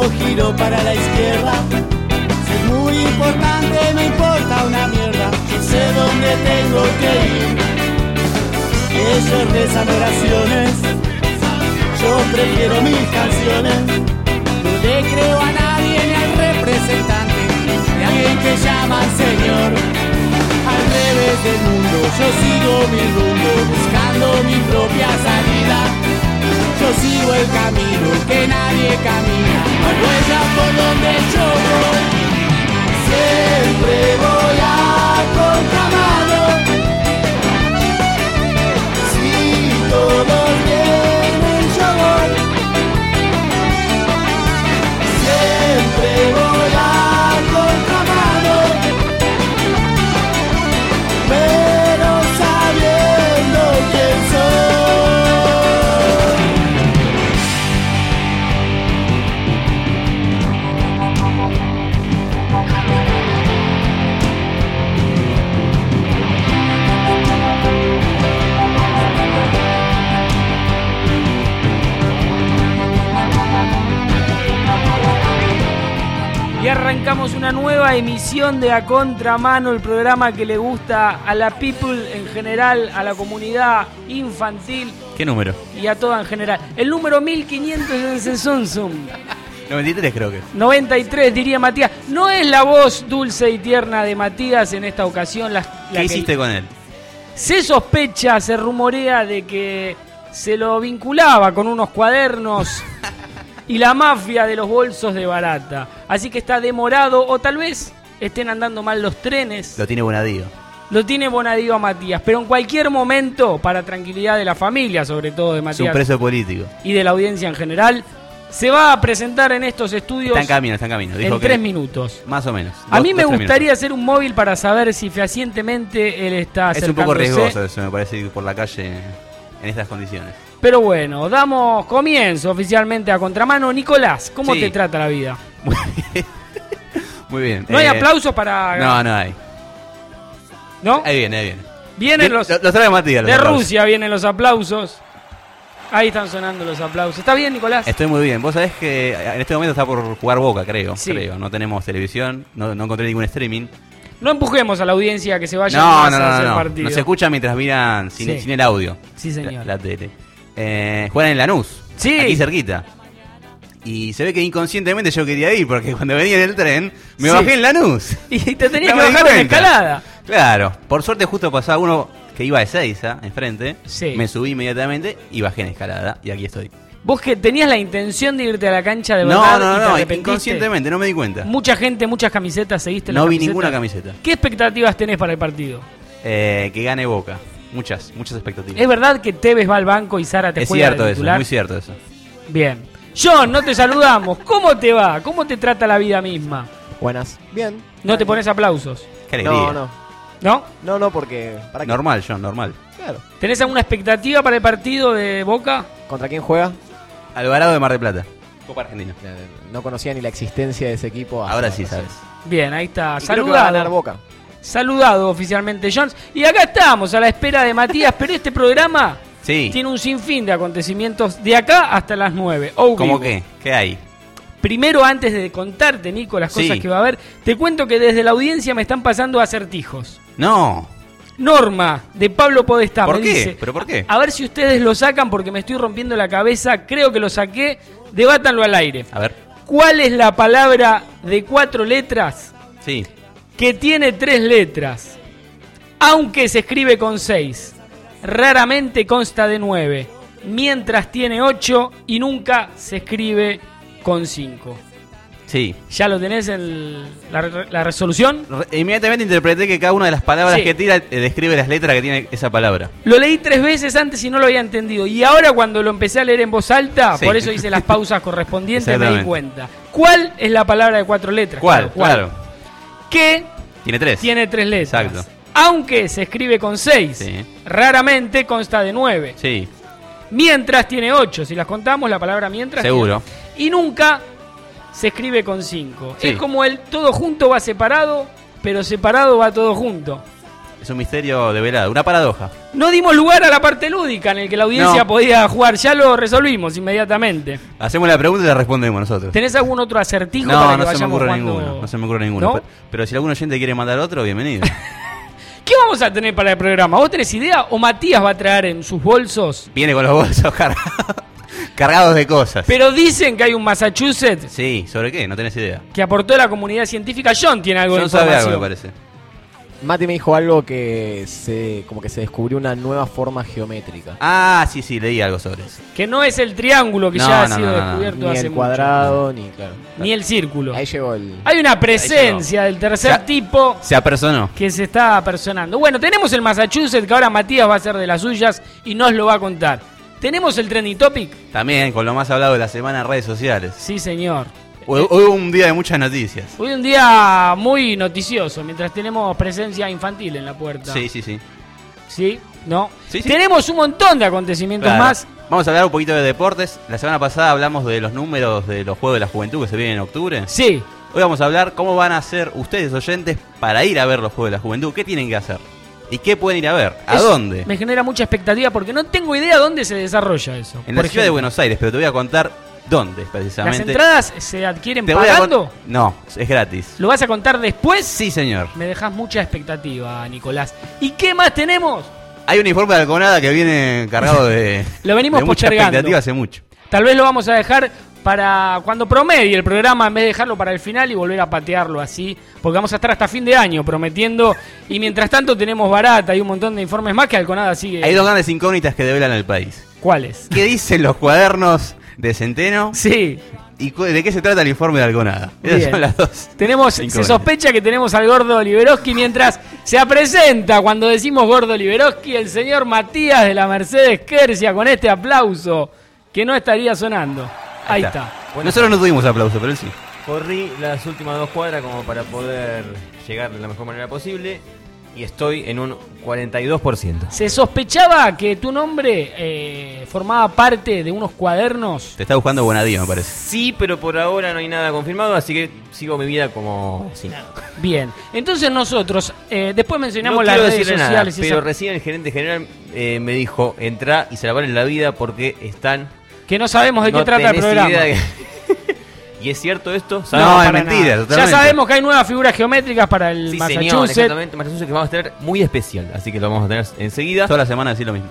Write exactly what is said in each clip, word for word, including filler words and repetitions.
cuando giro para la izquierda. Si es muy importante, me importa una mierda. Yo sé dónde tengo que ir. Ellos rezan oraciones, yo prefiero mis canciones. No le creo a nadie ni al representante de alguien que llama al Señor. Al revés del mundo, yo sigo mi rumbo, buscando mi propia salida. Yo sigo el camino que nadie camina, no hay huella por donde yo voy. Siempre voy a contramano. Si todos vienen, yo voy. Siempre voy a contramano, pero sabiendo quién soy. Y arrancamos una nueva emisión de A Contramano, el programa que le gusta a la people en general, a la comunidad infantil. ¿Qué número? Y a toda en general. El número mil quinientos en Sensonsum. noventa y tres creo que es. noventa y tres diría Matías. No es la voz dulce y tierna de Matías en esta ocasión. La, la ¿Qué hiciste que con él? Se sospecha, se rumorea de que se lo vinculaba con unos cuadernos y la mafia de los bolsos de barata. Así que está demorado, o tal vez estén andando mal los trenes. Lo tiene Bonadío. Lo tiene Bonadío a Matías, pero en cualquier momento, para tranquilidad de la familia, sobre todo de Es un Matías preso político. y de la audiencia en general, se va a presentar en estos estudios Está en camino, está en camino. Dijo en que tres minutos. Más o menos. A Dos- mí me dos, tres gustaría minutos. hacer un móvil para saber si fehacientemente él está Es un acercándose. poco riesgoso eso, me parece, ir por la calle en estas condiciones. Pero bueno, damos comienzo oficialmente a Contramano. Nicolás, ¿cómo Sí. te trata la vida? Muy bien. Muy bien. ¿No hay Eh, aplausos para...? No, no hay. ¿No? Ahí viene, ahí viene. Vienen los... Los trae Matías. los De aplausos. Rusia vienen los aplausos. Ahí están sonando los aplausos. ¿Está bien, Nicolás? Estoy muy bien. Vos sabés que en este momento está por jugar Boca, creo. Sí. creo. No tenemos televisión, no, no encontré ningún streaming. No empujemos a la audiencia que se vaya No, más no, a no, hacer no, no. partido. No se escucha mientras miran sin, Sí. sin el audio. Sí, señor. La, la tele. Eh, juegan en Lanús. Sí. Aquí cerquita. Y se ve que inconscientemente yo quería ir porque cuando venía en el tren me Sí. bajé en Lanús. Y te tenías No que me di bajar en cuenta. escalada. Claro. Por suerte justo pasaba uno que iba de Seiza enfrente. Sí. Me subí inmediatamente y bajé en escalada. Y aquí estoy. Vos que tenías la intención de irte a la cancha de No, verdad no, y te no. arrepentiste. Inconscientemente, no me di cuenta. Mucha gente, muchas camisetas seguiste. No las vi camisetas. ninguna camiseta. ¿Qué expectativas tenés para el partido? Eh, que gane Boca. Muchas, muchas expectativas. ¿Es verdad que Tevez va al banco y Sara te Es juega cierto de eso, titular? muy cierto eso. Bien. John, no te saludamos. ¿Cómo te va? ¿Cómo te trata la vida misma? Buenas. Bien. ¿No te pones aplausos? Qué alegría. No, no. ¿No? No, no, porque... ¿para qué? Normal, John, normal. Claro. ¿Tenés alguna expectativa para el partido de Boca? ¿Contra quién juega? Alvarado de Mar del Plata. Copa Argentina. Eh, No conocía ni la existencia de ese equipo. hasta Ahora sí recién. sabes. Bien, ahí está. Y creo que va a ganar Saludado. Boca. Saludado oficialmente, Jones. Y acá estamos, a la espera de Matías, pero este programa Sí. tiene un sinfín de acontecimientos de acá hasta las nueve. Oh, ¿Cómo vivo. qué? ¿Qué hay? Primero, antes de contarte, Nico, las cosas Sí. que va a haber, te cuento que desde la audiencia me están pasando acertijos. No. Norma, de Pablo Podestá, ¿Por me qué? dice, ¿Pero por qué? a ver si ustedes lo sacan porque me estoy rompiendo la cabeza, creo que lo saqué, debátanlo al aire. A ver. ¿Cuál es la palabra de cuatro letras Sí. que tiene tres letras, aunque se escribe con seis, raramente consta de nueve, mientras tiene ocho y nunca se escribe con cinco? Sí. ¿Ya lo tenés en la, la resolución? Re- inmediatamente interpreté que cada una de las palabras Sí. que tira eh, describe las letras que tiene esa palabra. Lo leí tres veces antes y no lo había entendido. Y ahora cuando lo empecé a leer en voz alta, Sí. por eso hice las pausas correspondientes, me di Exactamente. cuenta. ¿Cuál es la palabra de cuatro letras? ¿Cuál? Claro. Que Tiene tres. tiene tres letras. Exacto. Aunque se escribe con seis, Sí. raramente consta de nueve. Sí. Mientras tiene ocho. Si las contamos, la palabra mientras. Seguro. tiene- Y nunca se escribe con cinco. Sí. Es como el todo junto va separado, pero separado va todo junto. Es un misterio develado, una paradoja. No dimos lugar a la parte lúdica en el que la audiencia No. podía jugar. Ya lo resolvimos inmediatamente. Hacemos la pregunta y la respondemos nosotros. ¿Tenés algún otro acertijo No, para que no se me vayamos ocurre jugando? ninguno. No se me ocurre ninguno. ¿No? Pero, pero si algún oyente quiere mandar otro, bienvenido. ¿Qué vamos a tener para el programa? ¿Vos tenés idea o Matías va a traer en sus bolsos? Viene con los bolsos cargados, cargados de cosas. Pero dicen que hay un Massachusetts Sí, ¿sobre qué? No tenés idea. que aportó a la comunidad científica. John tiene algo de John sabe información. algo, me parece. Mati me dijo algo que se como que se descubrió una nueva forma geométrica. Ah, sí, sí, leí algo sobre eso. Que no es el triángulo que No, ya ha no, sido no, no, no. descubierto Ni hace el cuadrado, ni claro. mucho. Ni el círculo. Ahí llegó el. Hay una presencia del tercer Ya- tipo Se apersonó. que se está apersonando. Bueno, tenemos el Massachusetts, que ahora Matías va a hacer de las suyas y nos lo va a contar. ¿Tenemos el trending topic? También con lo más hablado de la semana en redes sociales. Sí, señor. Hoy hoy hubo un día de muchas noticias. Hoy un día muy noticioso, mientras tenemos presencia infantil en la puerta. Sí, sí, sí. ¿Sí? ¿No? Sí, sí. Tenemos un montón de acontecimientos Claro. más. Vamos a hablar un poquito de deportes. La semana pasada hablamos de los números de los Juegos de la Juventud que se vienen en octubre. Sí. Hoy vamos a hablar cómo van a hacer ustedes, oyentes, para ir a ver los Juegos de la Juventud. ¿Qué tienen que hacer? ¿Y qué pueden ir a ver? ¿A Eso dónde? Me genera mucha expectativa porque no tengo idea dónde se desarrolla eso. En Por la ciudad de ejemplo, Buenos Aires, pero te voy a contar dónde ¿las precisamente. entradas se adquieren Te voy a pagando? cont- No, es gratis. ¿Lo vas a contar después? Sí, señor. Me dejas mucha expectativa, Nicolás. ¿Y qué más tenemos? Hay un informe de Alconada que viene cargado de, Lo venimos de mucha postergando. expectativa hace mucho. Tal vez lo vamos a dejar para cuando promedie el programa, en vez de dejarlo para el final y volver a patearlo así, porque vamos a estar hasta fin de año prometiendo, y mientras tanto tenemos barata y un montón de informes más que Alconada sigue. Hay dos grandes incógnitas que develan el país. ¿Cuáles? ¿Qué dicen los cuadernos de Centeno? Sí, ¿Y cu- de qué se trata el informe de Alconada? Esas Bien. son las dos. tenemos, se incógnitas. sospecha que tenemos al gordo Liberoski mientras se presenta, cuando decimos gordo Liberoski, el señor Matías de la Mercedes Quercia con este aplauso que no estaría sonando. Ahí está. Nosotros no tuvimos aplauso, pero él sí. Corrí las últimas dos cuadras como para poder llegar de la mejor manera posible y estoy en un cuarenta y dos por ciento. Se sospechaba que tu nombre eh, formaba parte de unos cuadernos. Te está buscando Bonadío, me parece. Sí, pero por ahora no hay nada confirmado, así que sigo mi vida como si nada. Bien, entonces nosotros, eh, después mencionamos No las quiero redes decirle nada, sociales. y pero esa- recién el gerente general eh, me dijo, entrá y se la valen la vida porque están... que no sabemos de qué no trata el tenés programa. idea de- ¿Y es cierto esto? No, ¿Saben? es para mentira, nada. totalmente. Ya sabemos que hay nuevas figuras geométricas para el Sí, señor, Massachusetts. exactamente. Massachusetts que vamos a tener muy especial, así que lo vamos a tener enseguida. Toda la semana decir lo mismo.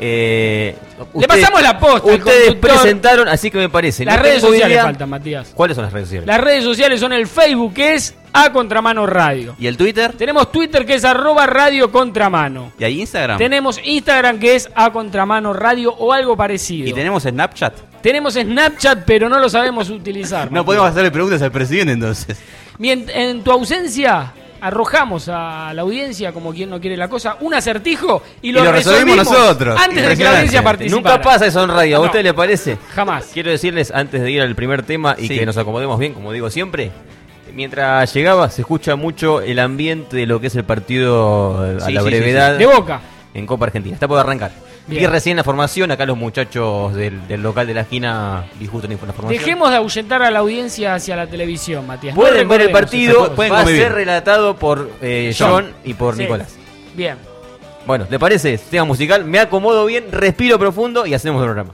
Eh, Le ustedes- pasamos la posta. al Ustedes conductor. presentaron, así que me parece. Las no redes tengo sociales idea- faltan, Matías. ¿Cuáles son las redes sociales? Las redes sociales son el Facebook, que es A Contramano Radio. ¿Y el Twitter? Tenemos Twitter, que es arroba Radio Contramano. ¿Y hay Instagram? Tenemos Instagram, que es A Contramano Radio o algo parecido. ¿Y tenemos Snapchat? Tenemos Snapchat, pero no lo sabemos utilizar. No Matías. podemos hacerle preguntas al presidente entonces. Mien- En tu ausencia, arrojamos a la audiencia, como quien no quiere la cosa, un acertijo y lo, Y lo resolvimos nosotros. antes de que la Impresionante. audiencia participara. Nunca pasa eso en radio, ¿a No. usted le parece? Jamás. Quiero decirles, antes de ir al primer tema y Sí. que nos acomodemos bien, como digo siempre, mientras llegaba se escucha mucho el ambiente de lo que es el partido eh, a Sí, la sí, sí, brevedad De Boca. en Copa Argentina. Está por arrancar. Bien. Vi recién la formación, acá los muchachos del, del local de la esquina vi justo la formación. Dejemos de ahuyentar a la audiencia hacia la televisión, Matías. No Pueden ver el recordemos esas partido, cosas. pueden va a convivir. ser relatado por eh, John. John y por Sí. Nicolás. Bien. Bueno, ¿le parece? Tema musical, me acomodo bien, respiro profundo y hacemos el programa.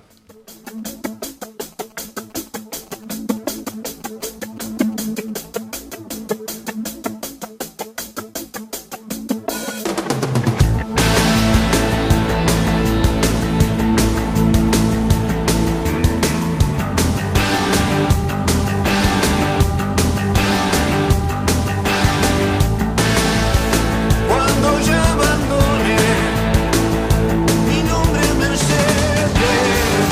Cuando ya abandone mi nombre Mercedes.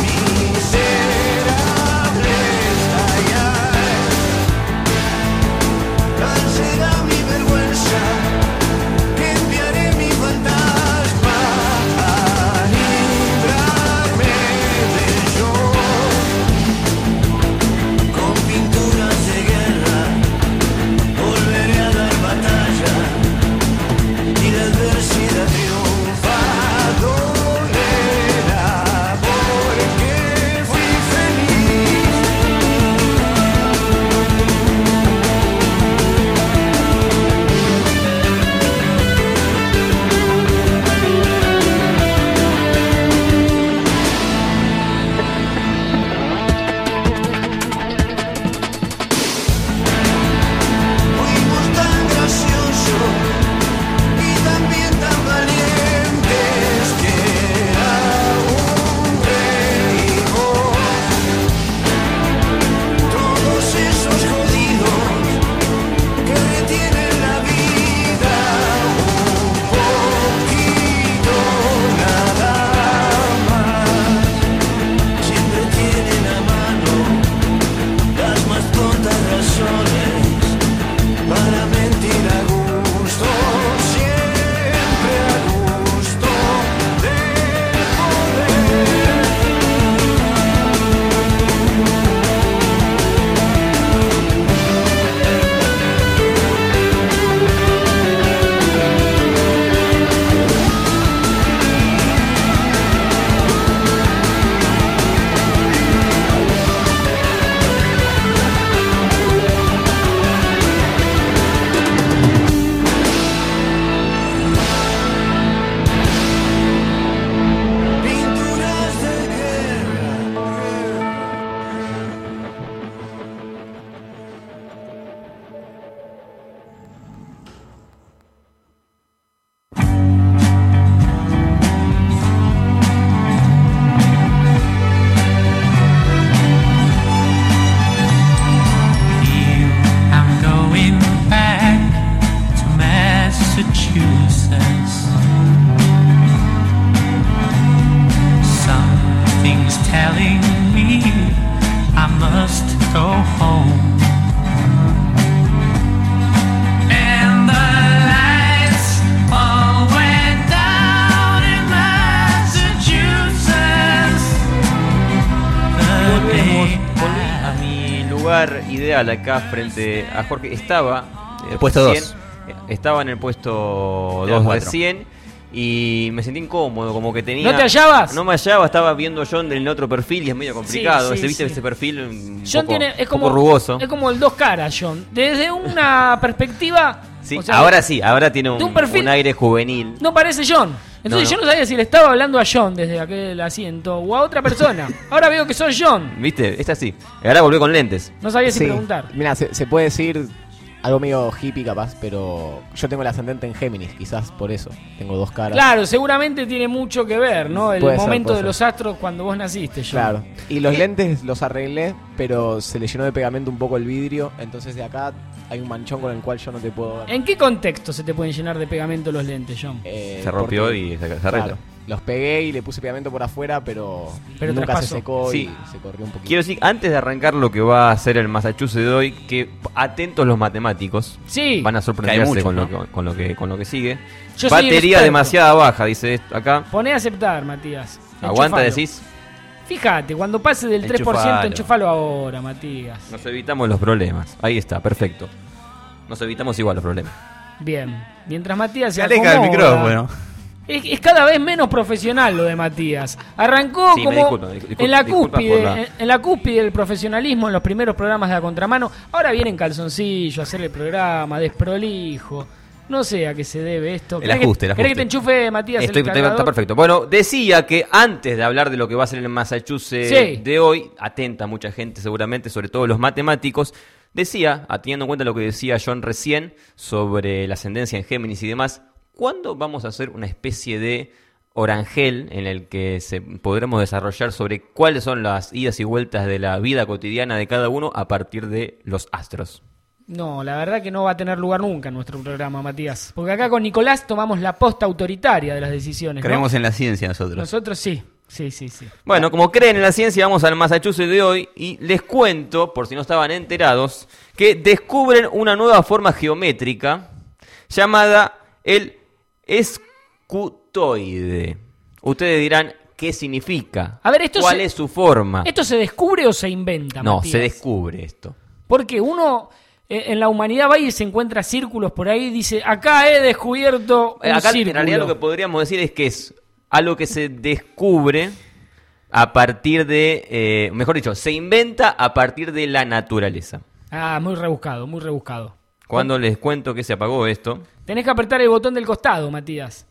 lugar ideal acá frente a Jorge. Estaba... El puesto recién, dos. Estaba en el puesto Era dos cuatro. recién y me sentí incómodo, como que tenía... ¿No te hallabas? No me hallaba, estaba viendo a John del otro perfil y es medio complicado. Sí, sí, ese, ¿viste? sí. Ese perfil un John poco, tiene, es un como, poco rugoso. es como el dos caras, John. Desde una perspectiva... Sí, o sea, ahora sí, ahora tiene un, de un perfil- un aire juvenil. No parece John. Entonces No, no. yo no sabía si le estaba hablando a John desde aquel asiento o a otra persona. Ahora veo que sos John. ¿Viste? Esta sí. Ahora volvió con lentes. No sabía si Sí. preguntar. Mira, se, se puede decir algo medio hippie capaz, pero yo tengo el ascendente en Géminis, quizás por eso. Tengo dos caras. Claro, seguramente tiene mucho que ver, ¿no? El Puede ser, momento puede de ser. los astros cuando vos naciste, John. Claro. Y los ¿Qué? lentes los arreglé, pero se le llenó de pegamento un poco el vidrio. Entonces de acá hay un manchón con el cual yo no te puedo ver. ¿En qué contexto se te pueden llenar de pegamento los lentes, John? Eh, Se rompió porque- y se, se arregla. Claro, los pegué y le puse pegamento por afuera, pero, Pero nunca traspasó. se secó Sí. y se corrió un poquito. Quiero decir, antes de arrancar lo que va a hacer el Massachusetts de hoy, que atentos los matemáticos. Sí. Van a Que sorprenderse hay muchos, con, ¿no? lo que, con, lo que, con lo que sigue. Yo soy Batería experto. demasiado baja, dice esto acá. Poné a aceptar, Matías. Aguanta, Enchufalo. decís. Fíjate, cuando pase del tres por ciento, Enchufalo. enchufalo ahora, Matías. Nos evitamos los problemas. Ahí está, perfecto. Nos evitamos igual los problemas. Bien. Mientras Matías se Se aleja del acomoda, micrófono. Es, es cada vez menos profesional lo de Matías. Arrancó Sí, me como disculpo, disculpo, en la disculpas cúspide, por la- en, en la cúspide del profesionalismo en los primeros programas de A Contramano. Ahora viene en calzoncillo a hacer el programa, desprolijo. No sé a qué se debe esto. El ¿Querés ajuste, que, el ¿querés que ajuste. te enchufe, Matías, Estoy, el está, cargador? está perfecto. Bueno, decía que antes de hablar de lo que va a ser el Massachusetts Sí. de hoy, atenta mucha gente seguramente, sobre todo los matemáticos, decía, teniendo en cuenta lo que decía John recién sobre la ascendencia en Géminis y demás, ¿cuándo vamos a hacer una especie de orangel en el que se podremos desarrollar sobre cuáles son las idas y vueltas de la vida cotidiana de cada uno a partir de los astros? No, la verdad que no va a tener lugar nunca en nuestro programa, Matías. Porque acá con Nicolás tomamos la posta autoritaria de las decisiones, ¿no? Creemos en la ciencia nosotros. Nosotros sí. Sí, sí, sí. Bueno, como creen en la ciencia, vamos al Massachusetts de hoy y les cuento, por si no estaban enterados, que descubren una nueva forma geométrica llamada el escutoide. Ustedes dirán, ¿qué significa? A ver, esto ¿Cuál se- es su forma? ¿Esto se descubre o se inventa, No, Matías? se descubre esto. Porque uno eh, en la humanidad va y se encuentra círculos por ahí y dice, acá he descubierto un Eh, Acá círculo. en realidad lo que podríamos decir es que es algo que se descubre a partir de, eh, mejor dicho, se inventa a partir de la naturaleza. Ah, muy rebuscado, muy rebuscado. Cuando les cuento que se apagó esto, Tenés que apretar el botón del costado, Matías.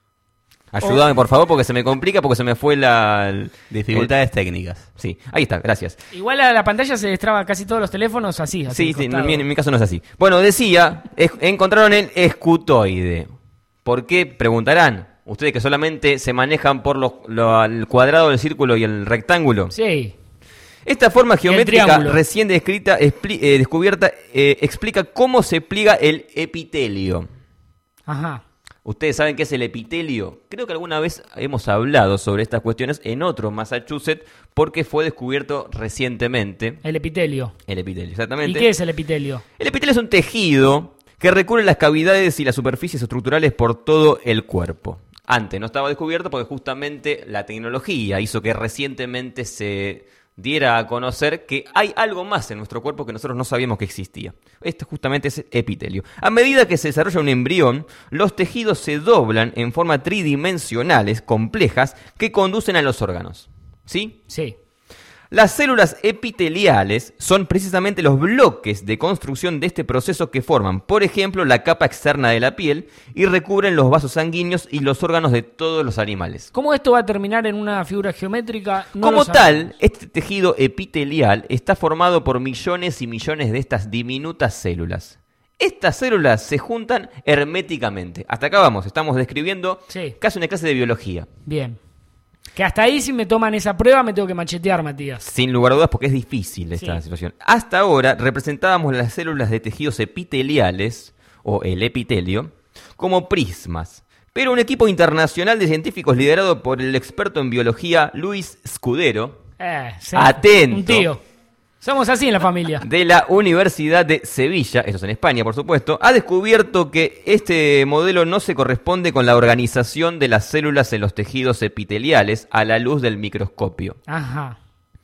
ayúdame por favor porque se me complica, porque se me fue la... el- Dificultades técnicas. Sí, ahí está, gracias. Igual a la pantalla se destraba casi todos los teléfonos así. así Sí, al sí, en costado. mi, en mi caso no es así. Bueno, decía, es- encontraron el escutoide. ¿Por qué? Preguntarán. Ustedes que solamente se manejan por los, lo- el cuadrado, el círculo y el rectángulo. Sí. Esta forma geométrica triángulo. recién descrita, expli- eh, descubierta, eh, explica cómo se pliega el epitelio. Ajá. ¿Ustedes saben qué es el epitelio? Creo que alguna vez hemos hablado sobre estas cuestiones en otro Massachusetts porque fue descubierto recientemente El epitelio. el epitelio, ¿Y exactamente. qué es el epitelio? El epitelio es un tejido que recubre las cavidades y las superficies estructurales por todo el cuerpo. Antes no estaba descubierto porque justamente la tecnología hizo que recientemente se diera a conocer que hay algo más en nuestro cuerpo que nosotros no sabíamos que existía. Esto justamente es epitelio. A medida que se desarrolla un embrión, los tejidos se doblan en forma tridimensionales, complejas, que conducen a los órganos. ¿Sí? Sí. Las células epiteliales son precisamente los bloques de construcción de este proceso que forman, por ejemplo, la capa externa de la piel y recubren los vasos sanguíneos y los órganos de todos los animales. ¿Cómo esto va a terminar en una figura geométrica? No Como lo sabemos. tal, este tejido epitelial está formado por millones y millones de estas diminutas células. Estas células se juntan herméticamente. Hasta acá vamos, estamos describiendo Sí. casi una clase de biología. Bien. Que hasta ahí si me toman esa prueba me tengo que machetear, Matías. Sin lugar a dudas, porque es difícil esta Sí. situación. Hasta ahora representábamos las células de tejidos epiteliales, o el epitelio, como prismas. Pero un equipo internacional de científicos liderado por el experto en biología Luis Scudero, Eh, sí. Atento. Un tío. Somos así en la familia. de la Universidad de Sevilla, esto es en España por supuesto, ha descubierto que este modelo no se corresponde con la organización de las células en los tejidos epiteliales a la luz del microscopio. Ajá.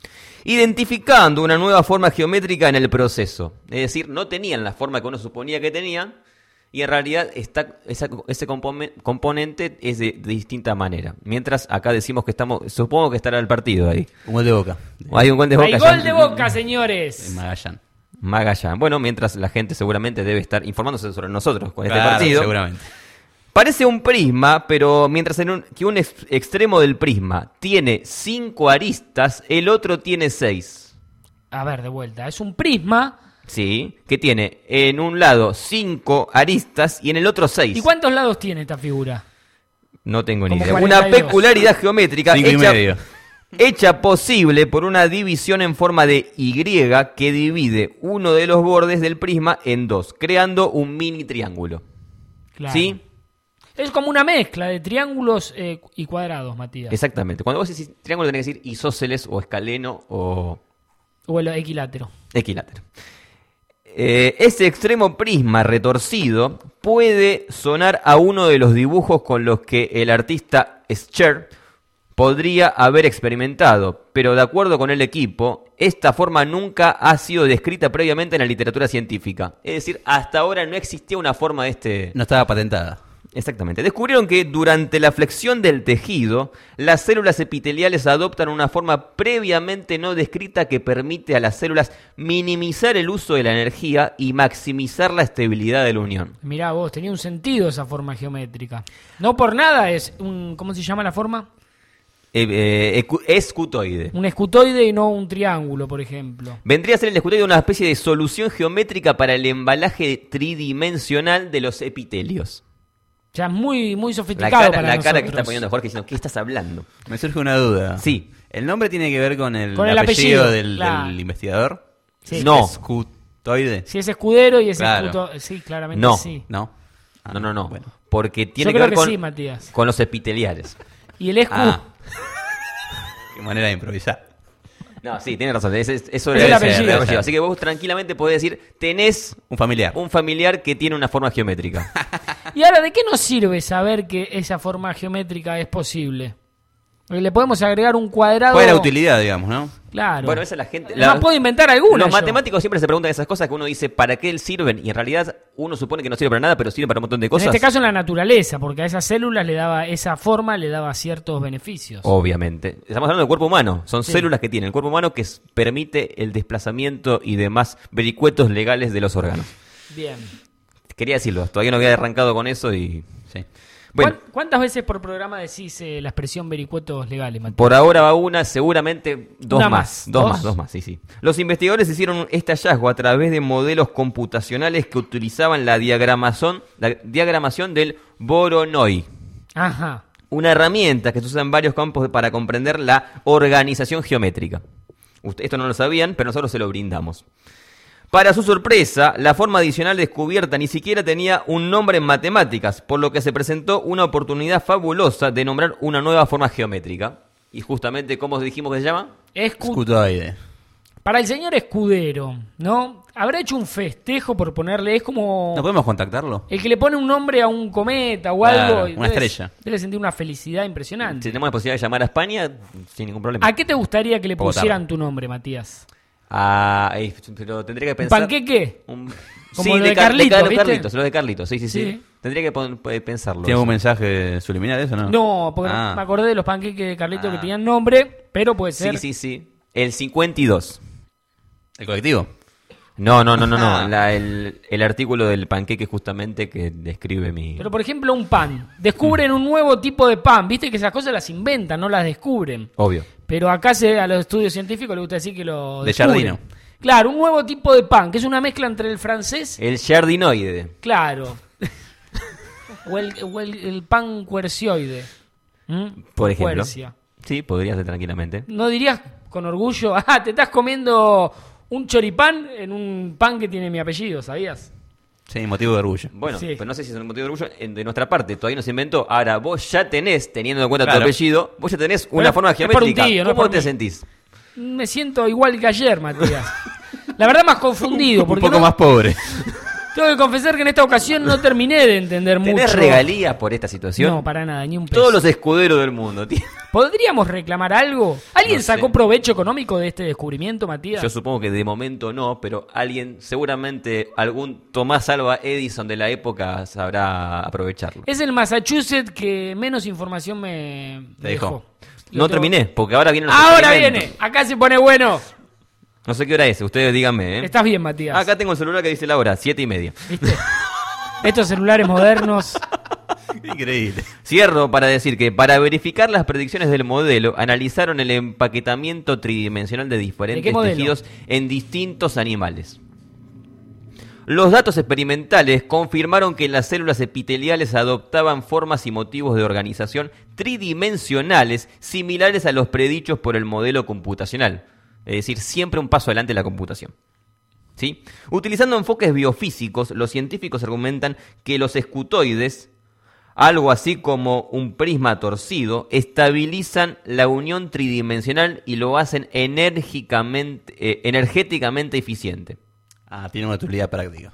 identificando una nueva forma geométrica en el proceso. Es decir, no tenían la forma que uno suponía que tenían, y en realidad está, esa, ese compone, componente es de, de distinta manera. Mientras acá decimos que estamos, supongo que estará el partido ahí. Un gol de Boca. Hay un gol de Boca. Hay ya. gol de Boca, señores. En Magallán. Magallán. Bueno, mientras la gente seguramente debe estar informándose sobre nosotros con Claro, este partido. seguramente. Parece un prisma, pero mientras en un, que un ex- extremo del prisma tiene cinco aristas, el otro tiene seis. A ver, de vuelta. Es un prisma. Sí, que tiene en un lado cinco aristas y en el otro seis. ¿Y cuántos lados tiene esta figura? No tengo ni Como idea. cuarenta y Una dos. peculiaridad geométrica Cinco y hecha, medio. hecha posible por una división en forma de Y que divide uno de los bordes del prisma en dos, creando un mini triángulo. Claro. ¿Sí? Es como una mezcla de triángulos eh, y cuadrados, Matías. Exactamente. Cuando vos decís triángulo tenés que decir isósceles o escaleno o O el equilátero. equilátero. Eh, ese extremo prisma retorcido puede sonar a uno de los dibujos con los que el artista Scher podría haber experimentado, pero de acuerdo con el equipo, esta forma nunca ha sido descrita previamente en la literatura científica. Es decir, hasta ahora no existía una forma de este... No estaba patentada. Exactamente. Descubrieron que durante la flexión del tejido, las células epiteliales adoptan una forma previamente no descrita que permite a las células minimizar el uso de la energía y maximizar la estabilidad de la unión. Mirá vos, tenía un sentido esa forma geométrica. No por nada es un... ¿Cómo se llama la forma? Eh, eh, ecu- escutoide. Un escutoide y no un triángulo, por ejemplo. Vendría a ser el escutoide una especie de solución geométrica para el embalaje tridimensional de los epitelios. Ya es muy, muy La sofisticado cara, para la cara nosotros. que está poniendo Jorge diciendo, ¿qué estás hablando? Me surge una duda. Sí. ¿El nombre tiene que ver con el, Con el apellido, apellido, del, claro. del investigador? Sí. No. Escutoide. Si es escudero y es Claro. escuto... Sí, claramente No. sí. ¿No? Ah, No, no, no. Bueno. Porque tiene Yo que creo ver que con, sí, Matías. con los epiteliales. Y el escu... Ah. Qué manera de improvisar. No, sí, tiene razón. Es, es- eso Es debe el ser, apellido. debe ser. Así que vos tranquilamente podés decir, tenés Un familiar. un familiar que tiene una forma geométrica. Y ahora, ¿de qué nos sirve saber que esa forma geométrica es posible? Porque le podemos agregar un cuadrado... ¿Cuál es la utilidad, digamos, no? Claro. Bueno, esa es la gente... No puedo inventar alguna. Los yo. matemáticos siempre se preguntan esas cosas que uno dice, ¿para qué sirven? Y en realidad uno supone que no sirve para nada, pero sirve para un montón de En cosas. este caso en la naturaleza, porque a esas células le daba, esa forma le daba ciertos beneficios. Obviamente. Estamos hablando del cuerpo humano. Son Sí. células que tiene el cuerpo humano que s- permite el desplazamiento y demás vericuetos legales de los órganos. Bien. Quería decirlo, todavía no había arrancado con eso y... Sí. Bueno, ¿Cuán- ¿Cuántas veces por programa decís eh, la expresión vericuetos legales, Matías? por ahora va una, seguramente dos Una más. más. Dos, ¿Dos? más, dos más, sí, sí. Los investigadores hicieron este hallazgo a través de modelos computacionales que utilizaban la diagramación, la diagramación del Voronoi. Ajá. Una herramienta que se usa en varios campos para comprender la organización geométrica. Usted- esto no lo sabían, pero nosotros se lo brindamos. Para su sorpresa, la forma adicional descubierta ni siquiera tenía un nombre en matemáticas, por lo que se presentó una oportunidad fabulosa de nombrar una nueva forma geométrica. Y justamente, ¿cómo dijimos que se llama? Escu- Escutoide. Para el señor Escudero, ¿no? Habrá hecho un festejo por ponerle, es como ¿No podemos contactarlo? el que le pone un nombre a un cometa o Claro, algo. y una debe- estrella. Debe sentir una felicidad Si impresionante. tenemos la posibilidad de llamar a España, sin ningún problema. ¿A qué te gustaría que le Poco pusieran tarde. tu nombre, Matías? Ah, eh, pero tendría que ¿Un pensar... panqueque? Un- Como sí, lo de, de Car- Carlitos, de Car- ¿viste? Carlitos, lo de Carlitos, sí, sí, sí. Sí. Tendría que pon- eh, pensarlo. ¿Tiene algún eso. mensaje subliminal eso, no? No, porque Ah. me acordé de los panqueques de Carlitos que Ah. tenían nombre, pero puede ser. Sí, sí, sí. El cincuenta y dos. ¿El colectivo? No, no, no, no, no. Ah. La- el, el artículo del panqueque justamente que describe mi... Pero por ejemplo, un pan. Descubren un nuevo tipo de pan. Viste que esas cosas las inventan, no las descubren. Obvio. Pero acá se, a los estudios científicos les gusta decir que lo De descubren. Giardino. Claro, un nuevo tipo de pan, que es una mezcla entre el francés, El jardinoide. claro, o el, o el- el pan cuercioide. ¿Mm? Por ejemplo. Cuercia. Sí, podría ser tranquilamente. ¿No dirías con orgullo, ah, te estás comiendo un choripán en un pan que tiene mi apellido, ¿sabías? Sí, motivo de orgullo. Bueno, Sí. pero no sé si es un motivo de orgullo. En- De nuestra parte, todavía no se inventó. Ahora, vos ya tenés, teniendo en cuenta tu Claro. apellido, vos ya tenés una Pero forma es por un geométrica. tío, no es ¿Cómo por te mí. sentís? Me siento igual que ayer, Matías. La verdad más confundido, Un porque poco no- más pobre. tengo que confesar que en esta ocasión no terminé de entender ¿Tenés mucho. regalías por esta situación? No, para nada, ni un peso. Todos los escuderos del mundo. tío. ¿Podríamos reclamar algo? ¿Alguien No sé. sacó provecho económico de este descubrimiento, Matías? Yo supongo que de momento no, pero alguien, seguramente algún Tomás Alva Edison de la época sabrá aprovecharlo. Es el Massachusetts que menos información me Te dejó. dejó. Lo No tengo- terminé, porque ahora vienen los Ahora experimentos. viene, acá se pone bueno. No sé qué hora es, ustedes díganme, ¿eh? Estás bien, Matías. Acá tengo el celular que dice la hora, siete y media. ¿Viste? Estos celulares modernos. Increíble. Cierro para decir que para verificar las predicciones del modelo, analizaron el empaquetamiento tridimensional de ¿De diferentes qué modelo? tejidos en distintos animales. Los datos experimentales confirmaron que las células epiteliales adoptaban formas y motivos de organización tridimensionales similares a los predichos por el modelo computacional. Es decir, siempre un paso adelante en la computación. ¿Sí? Utilizando enfoques biofísicos, los científicos argumentan que los escutoides, algo así como un prisma torcido, estabilizan la unión tridimensional y lo hacen enérgicamente, eh, energéticamente eficiente. Ah, tiene una utilidad práctica.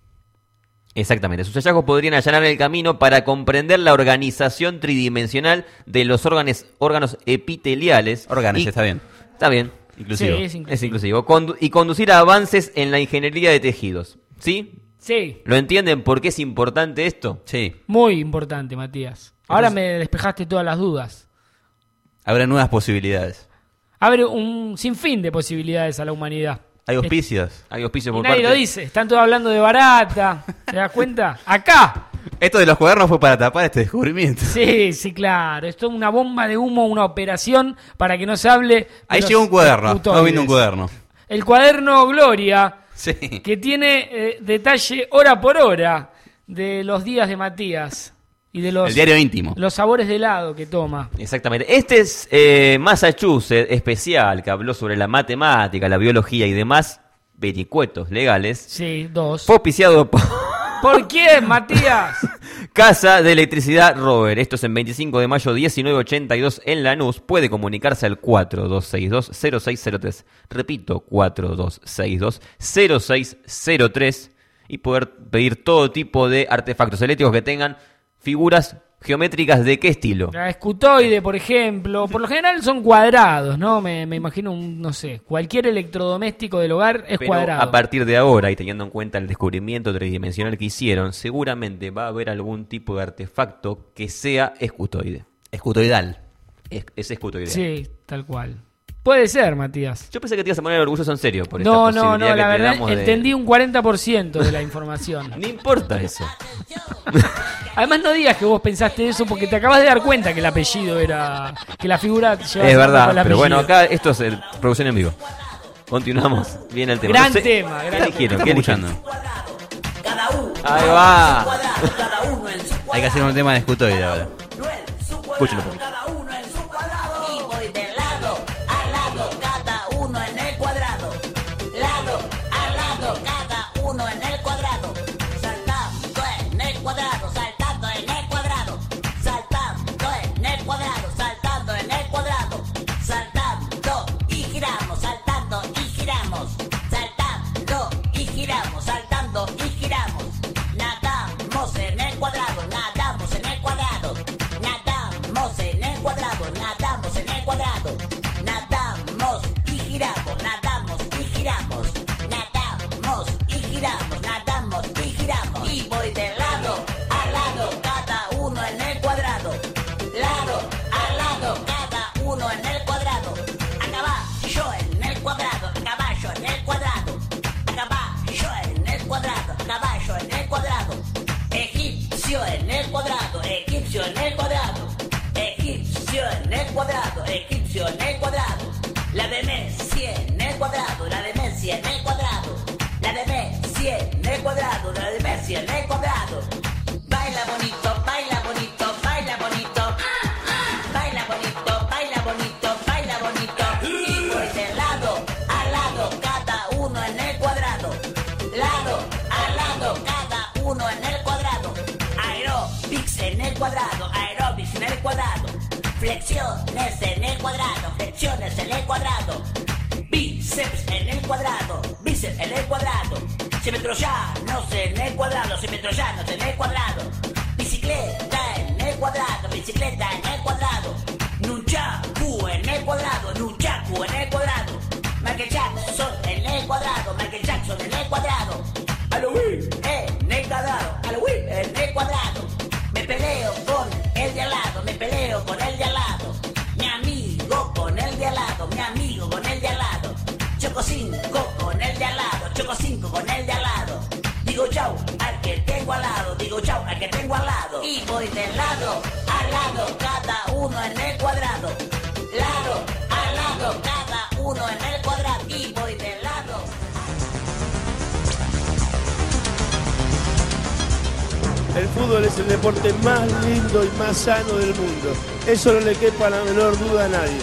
Exactamente. Sus hallazgos podrían allanar el camino para comprender la organización tridimensional de los órganos, órganos epiteliales. Órganos, y- está bien. Está bien. Inclusivo. Sí, es inclusivo. Es inclusivo. Condu- y conducir a avances en la ingeniería de tejidos. ¿Sí? Sí, ¿Lo entienden por qué es importante esto? Sí. muy importante, Matías. Ahora me despejaste todas las dudas. Habrá nuevas posibilidades. Abre un sinfín de posibilidades a la humanidad. Hay auspicios. Hay auspicios Y por nadie parte. lo dice. Están todos hablando de barata. ¿Te das cuenta? Acá. Esto de los cuadernos fue para tapar este descubrimiento. Sí, sí, claro. Esto es una bomba de humo, una operación para que no se hable. de Ahí los llegó un cuaderno. escutoides. Estamos viendo un cuaderno. El cuaderno Gloria, Sí. que tiene eh, detalle hora por hora de los días de Matías y de los, El diario íntimo. los sabores de helado que toma. Exactamente. Este es eh, Massachusetts especial, que habló sobre la matemática, la biología y demás vericuetos legales. Sí, dos. Fue auspiciado por ¿Por qué, Matías? Casa de Electricidad Rover. Esto es en veinticinco de mayo diecinueve ochenta y dos en Lanús. Puede comunicarse al cuatro dos seis dos cero seis cero tres. Repito, cuatro dos seis dos cero seis cero tres. Y poder pedir todo tipo de artefactos eléctricos que tengan figuras geométricas de qué estilo. La escutoide, por ejemplo. Por lo general son cuadrados, ¿no? Me, me imagino, un, no sé, cualquier electrodoméstico del hogar es Pero cuadrado. a partir de ahora, y teniendo en cuenta el descubrimiento tridimensional que hicieron, seguramente va a haber algún tipo de artefacto que sea escutoide. Escutoidal. Es, es escutoide. Sí, tal cual. Puede ser, Matías. Yo pensé que te ibas a poner orgulloso en serio por No, esta no, posibilidad no, que la te verdad damos de- entendí un cuarenta por ciento de la información. No importa eso. Además no digas que vos pensaste eso porque te acabas de dar cuenta que el apellido era... que la figura llevaba Es verdad, con el pero bueno, apellido. acá esto es el, producción en vivo. Continuamos. Viene el tema. Gran No sé- tema, ¿Qué gran eligieron? ¿Qué ¿Qué estamos eligieron? escuchando? Cada uno. Ahí va. Cuadrado, cada uno en su Hay que hacer un tema de escutoide ahora. cuadrado, en su Escúchenlo cuadrado, un poquito. cada uno en su cuadrado. Y voy de lado a lado, cada uno en el cuadrado. Lado a lado, cada uno en el cuadrado. Saltando en el cuadrado, saltando en el cuadrado. Saltando en el cuadrado, saltando en el cuadrado. Saltando y giramos, saltando y giramos. Saltando y giramos, saltando y giramos. Nadamos en el cuadrado, nadamos en el cuadrado. Nadamos en el cuadrado, nadamos en el cuadrado. Nadamos y giramos, nadamos y giramos. Nadamos y giramos, nadamos y giramos. Y voy de lado a lado, cada uno en el cuadrado. Lado a lado, cada uno en el cuadrado. A caballo en el cuadrado, a caballo en el cuadrado. A caballo en el cuadrado, a caballo en el cuadrado. Egipcio en el cuadrado, egipcio en el cuadrado. Egipcio en el cuadrado, egipcio en el cuadrado. La demencia en el cuadrado, la demencia en el cuadrado. La demencia en el cuadrado, la demencia en el cuadrado. Baila bonito, baila bonito, baila bonito. Baila bonito, baila bonito, baila bonito. Y voy de lado a lado, cada uno en el cuadrado. Lado a lado, cada uno en el cuadrado. Aerobics en el cuadrado, aerobics en el cuadrado. Flexiones en el cuadrado, flexiones en el cuadrado. Bíceps en el cuadrado, bíceps en el cuadrado. Semitroyanos en el cuadrado, semitroyanos en el cuadrado. Bicicleta en el cuadrado, bicicleta en el cuadrado. Nunchaku en el cuadrado, Nunchaku en el cuadrado. Michael Jackson en el cuadrado, Michael Jackson en el cuadrado. Halloween en el cuadrado, Halloween en el cuadrado. Me peleo con el de al lado, me peleo con el de al lado. Mi amigo con el de al lado, mi amigo con el de al lado. Choco cinco con el de al lado, choco cinco con el de al lado. Digo chau al que tengo al lado, digo chau al que tengo al lado. Y voy de lado a lado, cada uno en el cuadrado. Lado a lado, cada uno en el cuadrado. Y voy de lado. El fútbol es el deporte más lindo y más sano del mundo. Eso no le quepa la menor duda a nadie.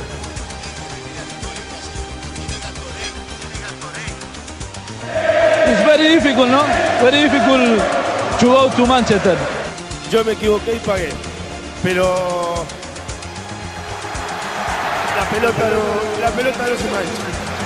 It's very difficult, no? Very difficult to go to Manchester. Yo me equivoqué y pagué, pero la pelota no, la pelota no se mancha.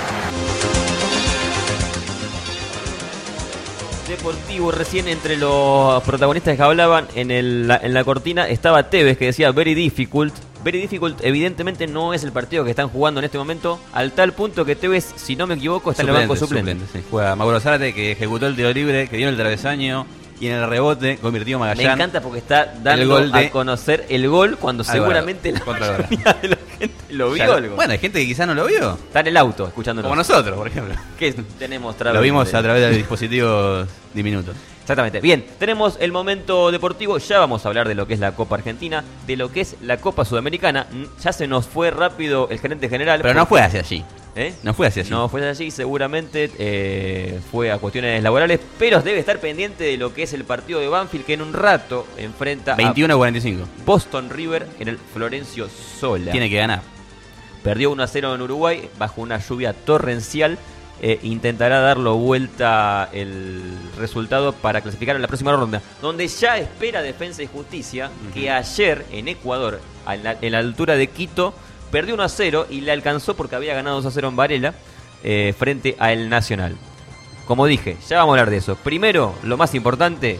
Deportivo, recién entre los protagonistas que hablaban en, el, la, en la cortina estaba Tevez, que decía very difficult. Very difficult evidentemente no es el partido que están jugando en este momento, al tal punto que Tevez, si no me equivoco, está suplente, en el banco suplente. suplente sí. Juega Mauro Zárate, que ejecutó el tiro libre, que dio el travesaño y en el rebote convirtió Magallán. Me encanta porque está dando de... a conocer el gol cuando Álvaro, seguramente la mayoría de la gente lo vio. Ya, algo. Bueno, hay gente que quizás no lo vio. Está en el auto escuchándonos. Como nosotros, por ejemplo. Que tenemos Lo vimos de... a través de dispositivos diminutos. Exactamente. Bien, tenemos el momento deportivo. Ya vamos a hablar de lo que es la Copa Argentina, de lo que es la Copa Sudamericana. Ya se nos fue rápido el gerente general. Pero porque... no fue hacia allí. ¿Eh? No fue hacia allí. No fue hacia allí, seguramente eh, fue a cuestiones laborales, pero debe estar pendiente de lo que es el partido de Banfield, que en un rato enfrenta veintiuno a cuarenta y cinco. Boston River en el Florencio Sola. Tiene que ganar. Perdió uno a cero en Uruguay bajo una lluvia torrencial. Eh, intentará darlo vuelta el resultado para clasificar en la próxima ronda, donde ya espera Defensa y Justicia, uh-huh. que ayer en Ecuador, en la, en la altura de Quito, perdió uno a cero y le alcanzó porque había ganado dos a cero en Varela eh, frente a El Nacional. Como dije, ya vamos a hablar de eso. Primero, lo más importante,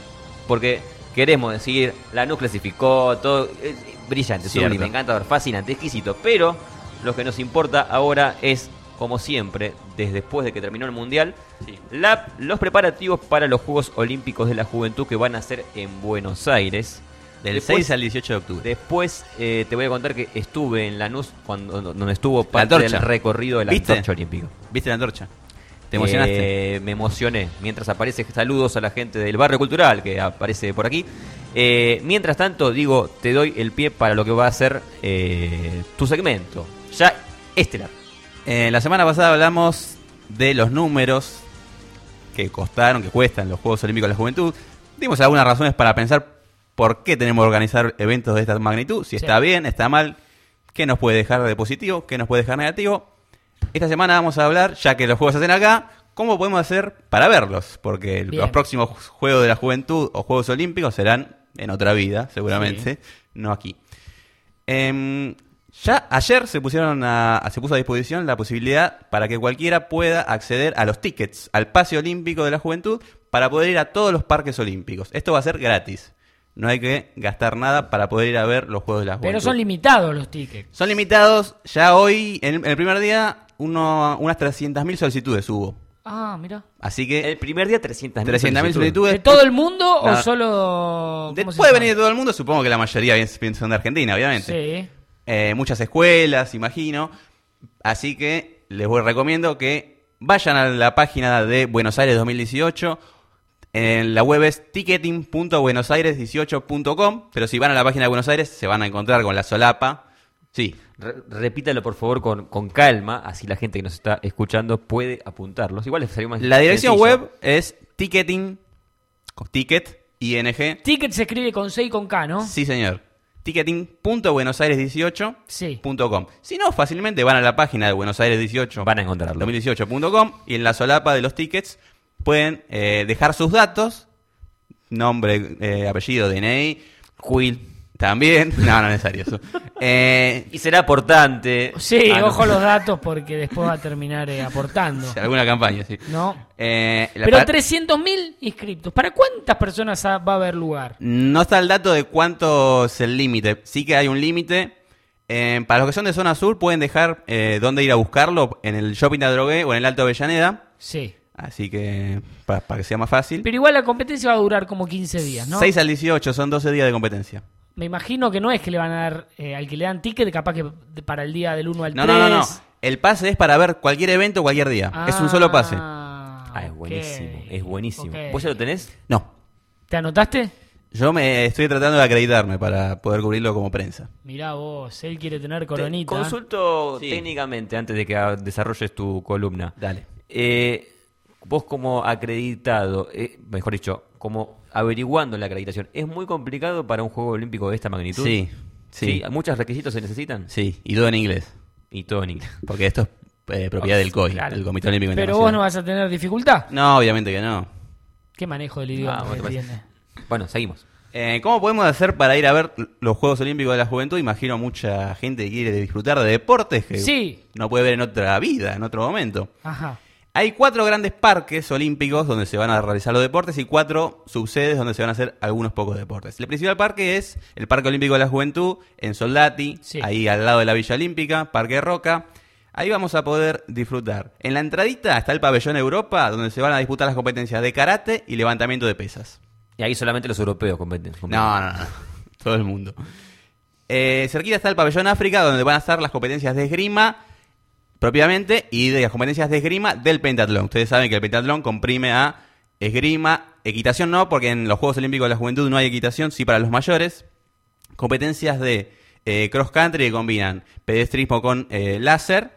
porque queremos decir, la Lanús clasificó, todo eh, brillante, sublime, me encanta, fascinante, exquisito, pero lo que nos importa ahora es, como siempre, desde después de que terminó el Mundial, sí. la, los preparativos para los Juegos Olímpicos de la Juventud que van a ser en Buenos Aires. Del después, seis al dieciocho de octubre. Después eh, te voy a contar que estuve en Lanús cuando, donde estuvo parte del recorrido de la ¿Viste? antorcha olímpica. ¿Viste la antorcha? ¿Te emocionaste? Eh, me emocioné. Mientras aparece, saludos a la gente del Barrio Cultural que aparece por aquí. Eh, mientras tanto, digo, te doy el pie para lo que va a ser eh, tu segmento. Ya estelar. Eh, la semana pasada hablamos de los números que costaron, que cuestan los Juegos Olímpicos de la Juventud. Dimos algunas razones para pensar por qué tenemos que organizar eventos de esta magnitud, si sí. está bien, está mal, qué nos puede dejar de positivo, qué nos puede dejar negativo. Esta semana vamos a hablar, ya que los Juegos se hacen acá, cómo podemos hacer para verlos, porque bien. Los próximos Juegos de la Juventud o Juegos Olímpicos serán en otra vida, seguramente, sí. no aquí. Eh, Ya ayer se pusieron a, se puso a disposición la posibilidad para que cualquiera pueda acceder a los tickets, al pase olímpico de la juventud, para poder ir a todos los parques olímpicos. Esto va a ser gratis. No hay que gastar nada para poder ir a ver los Juegos de la Juventud. Pero son limitados los tickets. Son limitados. Ya hoy, en el primer día, uno, unas trescientas mil solicitudes hubo. Ah, mira. Así que el primer día trescientas mil solicitudes. solicitudes. ¿De todo el mundo no. o solo...? De, puede venir de todo el mundo. Supongo que la mayoría son de Argentina, obviamente. Sí. Eh, muchas escuelas, imagino. Así que les voy, recomiendo que vayan a la página de Buenos Aires dos mil dieciocho. En la web es ticketing punto buenos aires dieciocho punto com. Pero si van a la página de Buenos Aires se van a encontrar con la solapa. Sí. Re- repítalo por favor con, con calma. Así la gente que nos está escuchando puede apuntarlos. Igual les salió más La dirección sencillo. web es ticketing, ticket, ing. Ticket se escribe con C y con K, ¿no? Sí, señor. ticketing punto buenos aires dieciocho punto com. Sí. Si no, fácilmente van a la página de Buenos Aires dieciocho. Van a encontrarlo. dos mil dieciocho punto com y en la solapa de los tickets pueden eh, dejar sus datos, nombre, eh, apellido, D N I, Quill también. No, no es necesario eso. Eh, y será aportante. Sí, ah, ojo no. los datos porque después va a terminar eh, aportando. Alguna campaña, sí. No. Eh, la Pero pa- trescientos mil inscriptos. ¿Para cuántas personas va a haber lugar? No está el dato de cuánto es el límite. Sí que hay un límite. Eh, para los que son de zona sur, pueden dejar eh, dónde ir a buscarlo en el Shopping de Adrogué o en el Alto Avellaneda. Sí. Así que, para, para que sea más fácil. Pero igual la competencia va a durar como quince días, ¿no? seis al dieciocho, son doce días de competencia. Me imagino que no es que le van a dar, eh, al que le dan ticket, capaz que de- para el día del uno al No, tres. no, no, no. El pase es para ver cualquier evento, cualquier día. Ah, es un solo pase. Ah, es ok. buenísimo, es buenísimo. Ok. ¿Vos ya lo tenés? No. ¿Te anotaste? Yo me estoy tratando de acreditarme para poder cubrirlo como prensa. Mirá vos, él quiere tener Te coronita. consulto Sí. técnicamente antes de que ah, desarrolles tu columna. Dale. Eh, vos como acreditado, eh, mejor dicho, como averiguando la acreditación, ¿es muy complicado para un juego olímpico de esta magnitud? Sí, sí, ¿Muchos requisitos se necesitan? sí. Y todo en inglés. Y todo en inglés. Porque esto es eh, propiedad del C O I, Claro. del Comité Olímpico Pero Internacional. vos no vas a tener dificultad. No, obviamente que no. ¿Qué manejo del idioma Ah, bueno, que te parece. tiene? Bueno, seguimos. Eh, ¿Cómo podemos hacer para ir a ver los Juegos Olímpicos de la Juventud? Imagino mucha gente que quiere disfrutar de deportes que Sí. no puede ver en otra vida, en otro momento. Ajá. Hay cuatro grandes parques olímpicos donde se van a realizar los deportes y cuatro subsedes donde se van a hacer algunos pocos deportes. El principal parque es el Parque Olímpico de la Juventud en Soldati, Sí. ahí al lado de la Villa Olímpica, Parque Roca. Ahí vamos a poder disfrutar. En la entradita está el Pabellón Europa, donde se van a disputar las competencias de karate y levantamiento de pesas. Y ahí solamente los europeos competen. competen. No, no, no. Todo el mundo. Eh, cerquita está el Pabellón África, donde van a estar las competencias de esgrima propiamente y de las competencias de esgrima del pentatlón. Ustedes saben que el pentatlón comprime a esgrima, equitación no, porque en los Juegos Olímpicos de la Juventud no hay equitación, sí para los mayores. Competencias de eh, cross country que combinan pedestrismo con eh, láser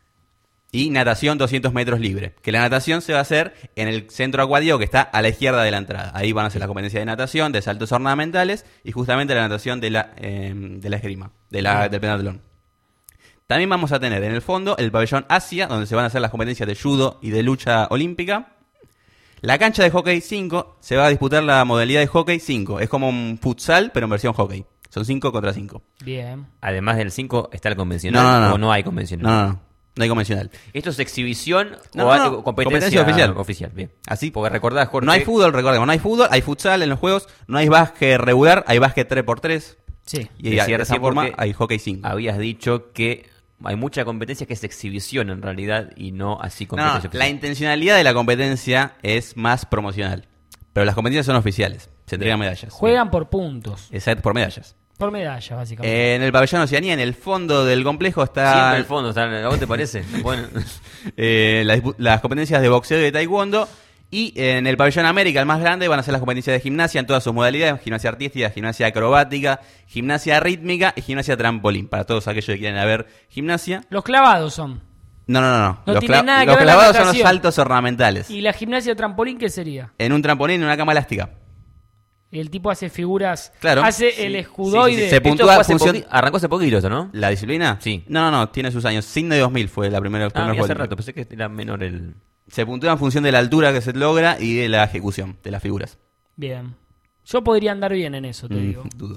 y natación doscientos metros libre. Que la natación se va a hacer en el centro acuático que está a la izquierda de la entrada. Ahí van a ser las competencias de natación, de saltos ornamentales y justamente la natación de la, eh, de la esgrima, de la, del pentatlón. También vamos a tener en el fondo el pabellón Asia, donde se van a hacer las competencias de judo y de lucha olímpica. La cancha de hockey cinco, se va a disputar la modalidad de hockey cinco. Es como un futsal, pero en versión hockey. Son cinco contra cinco. Bien. Además del cinco, ¿está el convencional? No, no, no. ¿O no hay convencional? No, no, no. No hay convencional. ¿Esto es exhibición No, o no, hay- no. competencia, Competencia oficial. oficial? Bien. Así. Porque recordás, Jorge. No hay fútbol, recordemos. No hay fútbol, hay futsal en los juegos. No hay básquet regular, hay básquet tres por tres. Sí. Y Decía de esa recién forma porque hay hockey cinco. Habías dicho que hay mucha competencia que es exhibición en realidad y no así No, competencia no, la oficial. intencionalidad de la competencia es más promocional. Pero las competencias son oficiales. Se entregan medallas. Juegan por puntos. Exacto, por medallas. Por medallas, básicamente. Eh, en el pabellón Oceanía, en el fondo del complejo, está Siempre el fondo, está- ¿a vos te parece? Bueno, eh, la dispu- las competencias de boxeo y de taekwondo. Y en el pabellón América, el más grande, van a ser las competencias de gimnasia en todas sus modalidades: gimnasia artística, gimnasia acrobática, gimnasia rítmica y gimnasia trampolín. Para todos aquellos que quieran ver gimnasia. Los clavados son. No, no, no. no. No los tiene cla- nada que los ver la clavados son los natación. saltos ornamentales. ¿Y la gimnasia trampolín qué sería? En un trampolín, en una cama elástica. Y el tipo hace figuras. Claro. Hace Sí. el escudoide. Sí, sí, sí. Se esto puntúa fue en hace función- poqui- arrancó hace poquito esto, ¿no? ¿La disciplina? Sí. No, no, no, tiene sus años. Sydney dos mil fue la primera. Ah, primer mira, juego hace olímpico. rato, pensé que era menor el... Se puntúa en función de la altura que se logra y de la ejecución de las figuras. Bien. Yo podría andar bien en eso, te Mm, digo. dudo.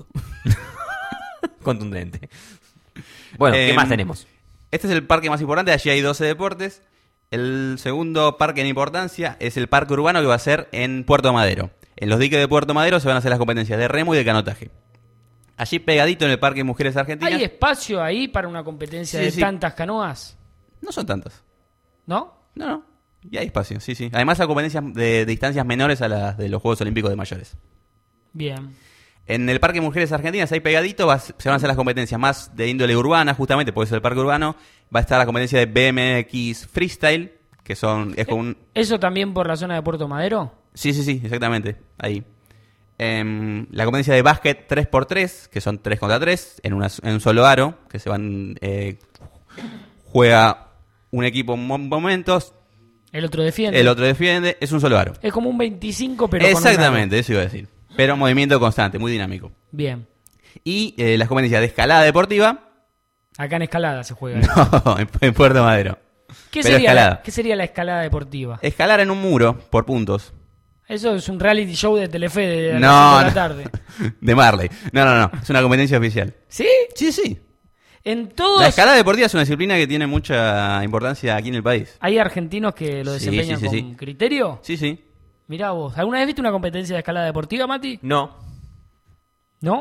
Contundente. Bueno, ¿qué Em, más tenemos? Este es el parque más importante, allí hay doce deportes. El segundo parque en importancia es el parque urbano que va a ser en Puerto Madero. En los diques de Puerto Madero se van a hacer las competencias de remo y de canotaje. Allí pegadito en el Parque Mujeres Argentinas. ¿Hay espacio ahí para una competencia Sí, de sí. tantas canoas? No son tantas. ¿No? No, no. Y hay espacio, sí, sí. Además hay competencias de, de distancias menores a las de los Juegos Olímpicos de mayores. Bien. En el Parque Mujeres Argentinas, ahí pegadito, va- se van a hacer las competencias más de índole urbana, justamente, porque es el parque urbano. Va a estar la competencia de B M X Freestyle, que son es como un... ¿Eso también por la zona de Puerto Madero? Sí, sí, sí, exactamente, ahí. Em, la competencia de básquet tres por tres, que son tres contra tres, en, una, en un solo aro, que se van... Eh, juega un equipo en mo- momentos, El otro defiende. el otro defiende, es un solo aro. Es como un veinticinco, pero con un Exactamente, eso iba a decir. Pero movimiento constante, muy dinámico. aro. Bien. Y eh, las competencias de escalada deportiva, Acá en escalada se juega. no, en, en Puerto Madero. ¿Qué, pero sería escalada. la, ¿Qué sería la escalada deportiva? Escalar en un muro por puntos. Eso es un reality show de Telefe de las No, cinco de la no. tarde. De Marley. No, no, no. Es una competencia oficial. ¿Sí? Sí, sí. En todos... La escalada deportiva es una disciplina que tiene mucha importancia aquí en el país. ¿Hay argentinos que lo Sí, desempeñan sí, sí, con sí. criterio? Sí, sí. Mirá vos. ¿Alguna vez viste una competencia de escalada deportiva, Mati? No. ¿No?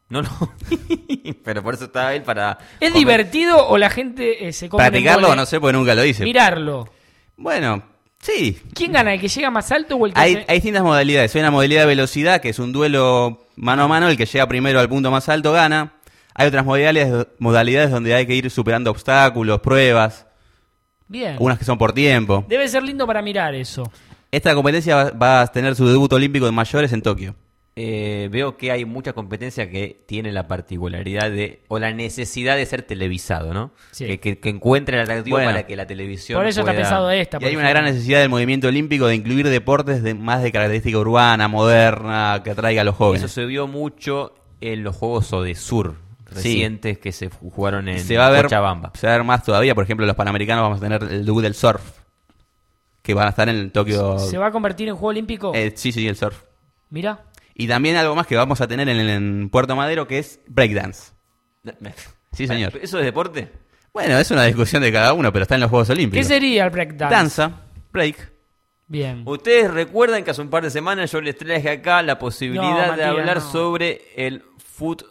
No, no. Pero por eso estaba él para... ¿Es comer. divertido o la gente eh, se come en Practicarlo, embole? no sé, porque nunca lo hice. Mirarlo. Bueno, sí. ¿Quién gana? ¿El que llega más alto o el que Hay, se... hay distintas modalidades. Hay una modalidad de velocidad, que es un duelo mano a mano. El que llega primero al punto más alto gana. Hay otras modalidades, modalidades donde hay que ir superando obstáculos, pruebas. Bien. Unas que son por tiempo. Debe ser lindo para mirar eso. Esta competencia va, va a tener su debut olímpico de mayores en Tokio. Eh, veo que hay mucha competencia que tiene la particularidad de o la necesidad de ser televisado, ¿no? Sí. Que, que, que encuentre el atractivo Bueno. para que la televisión Por eso pueda... está pensado esta. Y por hay una ejemplo. gran necesidad del movimiento olímpico de incluir deportes de más de característica urbana, moderna, que atraiga a los jóvenes. Eso se vio mucho en los Juegos Odesur recientes que se jugaron en se va a ver, Cochabamba. se va a ver más todavía. Por ejemplo, los Panamericanos vamos a tener el debut del surf, que van a estar en Tokio. ¿Se va a convertir en juego olímpico? Eh, sí, sí, el surf. Mira. Y también algo más que vamos a tener en, en Puerto Madero, que es breakdance. Sí, señor. ¿Eso es deporte? Bueno, es una discusión de cada uno, pero está en los Juegos ¿Qué Olímpicos. sería el breakdance? Danza, break. Bien. Ustedes recuerdan que hace un par de semanas yo les traje acá la posibilidad No, de Matías, hablar no. sobre el foot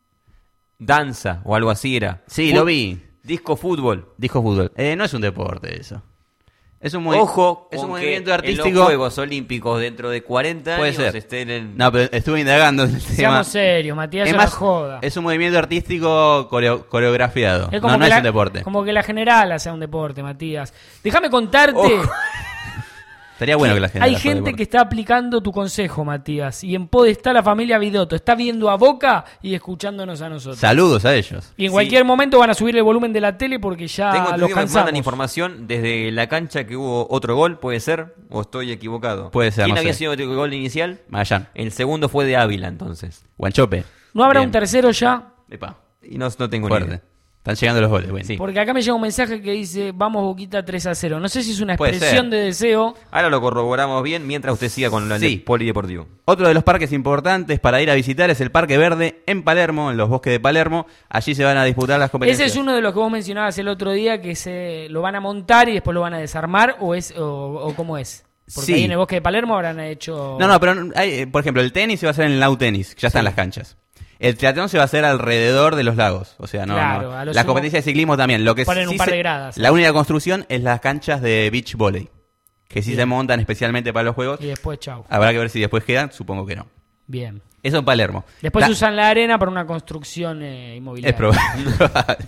danza o algo así era. Sí, Fut- lo vi. Disco fútbol. Dijo fútbol. Eh, no es un deporte eso. Es un, movi- Ojo, es con un que movimiento en artístico. los Juegos Olímpicos dentro de cuarenta Puede años ser. estén en... No, pero estuve indagando en el tema. Seamos serios, Matías, Es no la más, joda. es un movimiento artístico coreo- coreografiado. Es como no, no que es la, un deporte. Como que la general sea un deporte, Matías. Déjame contarte. Ojo. Estaría bueno que la gente Hay la fuera gente deporte. que está aplicando tu consejo, Matías. Y en Pod está la familia Vidotto. Está viendo a Boca y escuchándonos a nosotros. Saludos a ellos. Y en Sí. cualquier momento van a subir el volumen de la tele porque ya Tengo los entendido que me cansamos. mandan información desde la cancha que hubo otro gol, ¿puede ser? ¿O estoy equivocado? Puede ser, ¿Quién no había sé. sido el gol inicial? Magallanes. El segundo fue de Ávila, entonces. Guanchope. ¿No habrá Bien. un tercero ya? Epa. Y no, no tengo ni Fuerte. idea. Están llegando los goles. Bueno. Sí. Porque acá me llega un mensaje que dice, vamos Boquita tres a cero. No sé si es una Puede expresión ser. de deseo. Ahora lo corroboramos bien mientras usted siga con lo Sí. del polideportivo. Otro de los parques importantes para ir a visitar es el Parque Verde en Palermo, en los bosques de Palermo. Allí se van a disputar las competencias. Ese es uno de los que vos mencionabas el otro día, que se lo van a montar y después lo van a desarmar, o es o, o cómo es. Porque Sí. ahí en el bosque de Palermo habrán hecho... No, no, pero hay, eh, por ejemplo, el tenis se va a hacer en el Lau Tenis, que ya está en las canchas. El triatlón se va a hacer alrededor de los lagos. O sea, no. Claro, no. a lo La sumo competencia de ciclismo también. Lo que ponen sí un par se- de gradas. La única construcción es las canchas de beach volley, que sí Bien. se montan especialmente para los juegos. Y después, chau. Habrá que ver si después quedan, supongo que no. Bien. Eso en Palermo. Después La- usan la arena para una construcción eh, inmobiliaria. Es probable.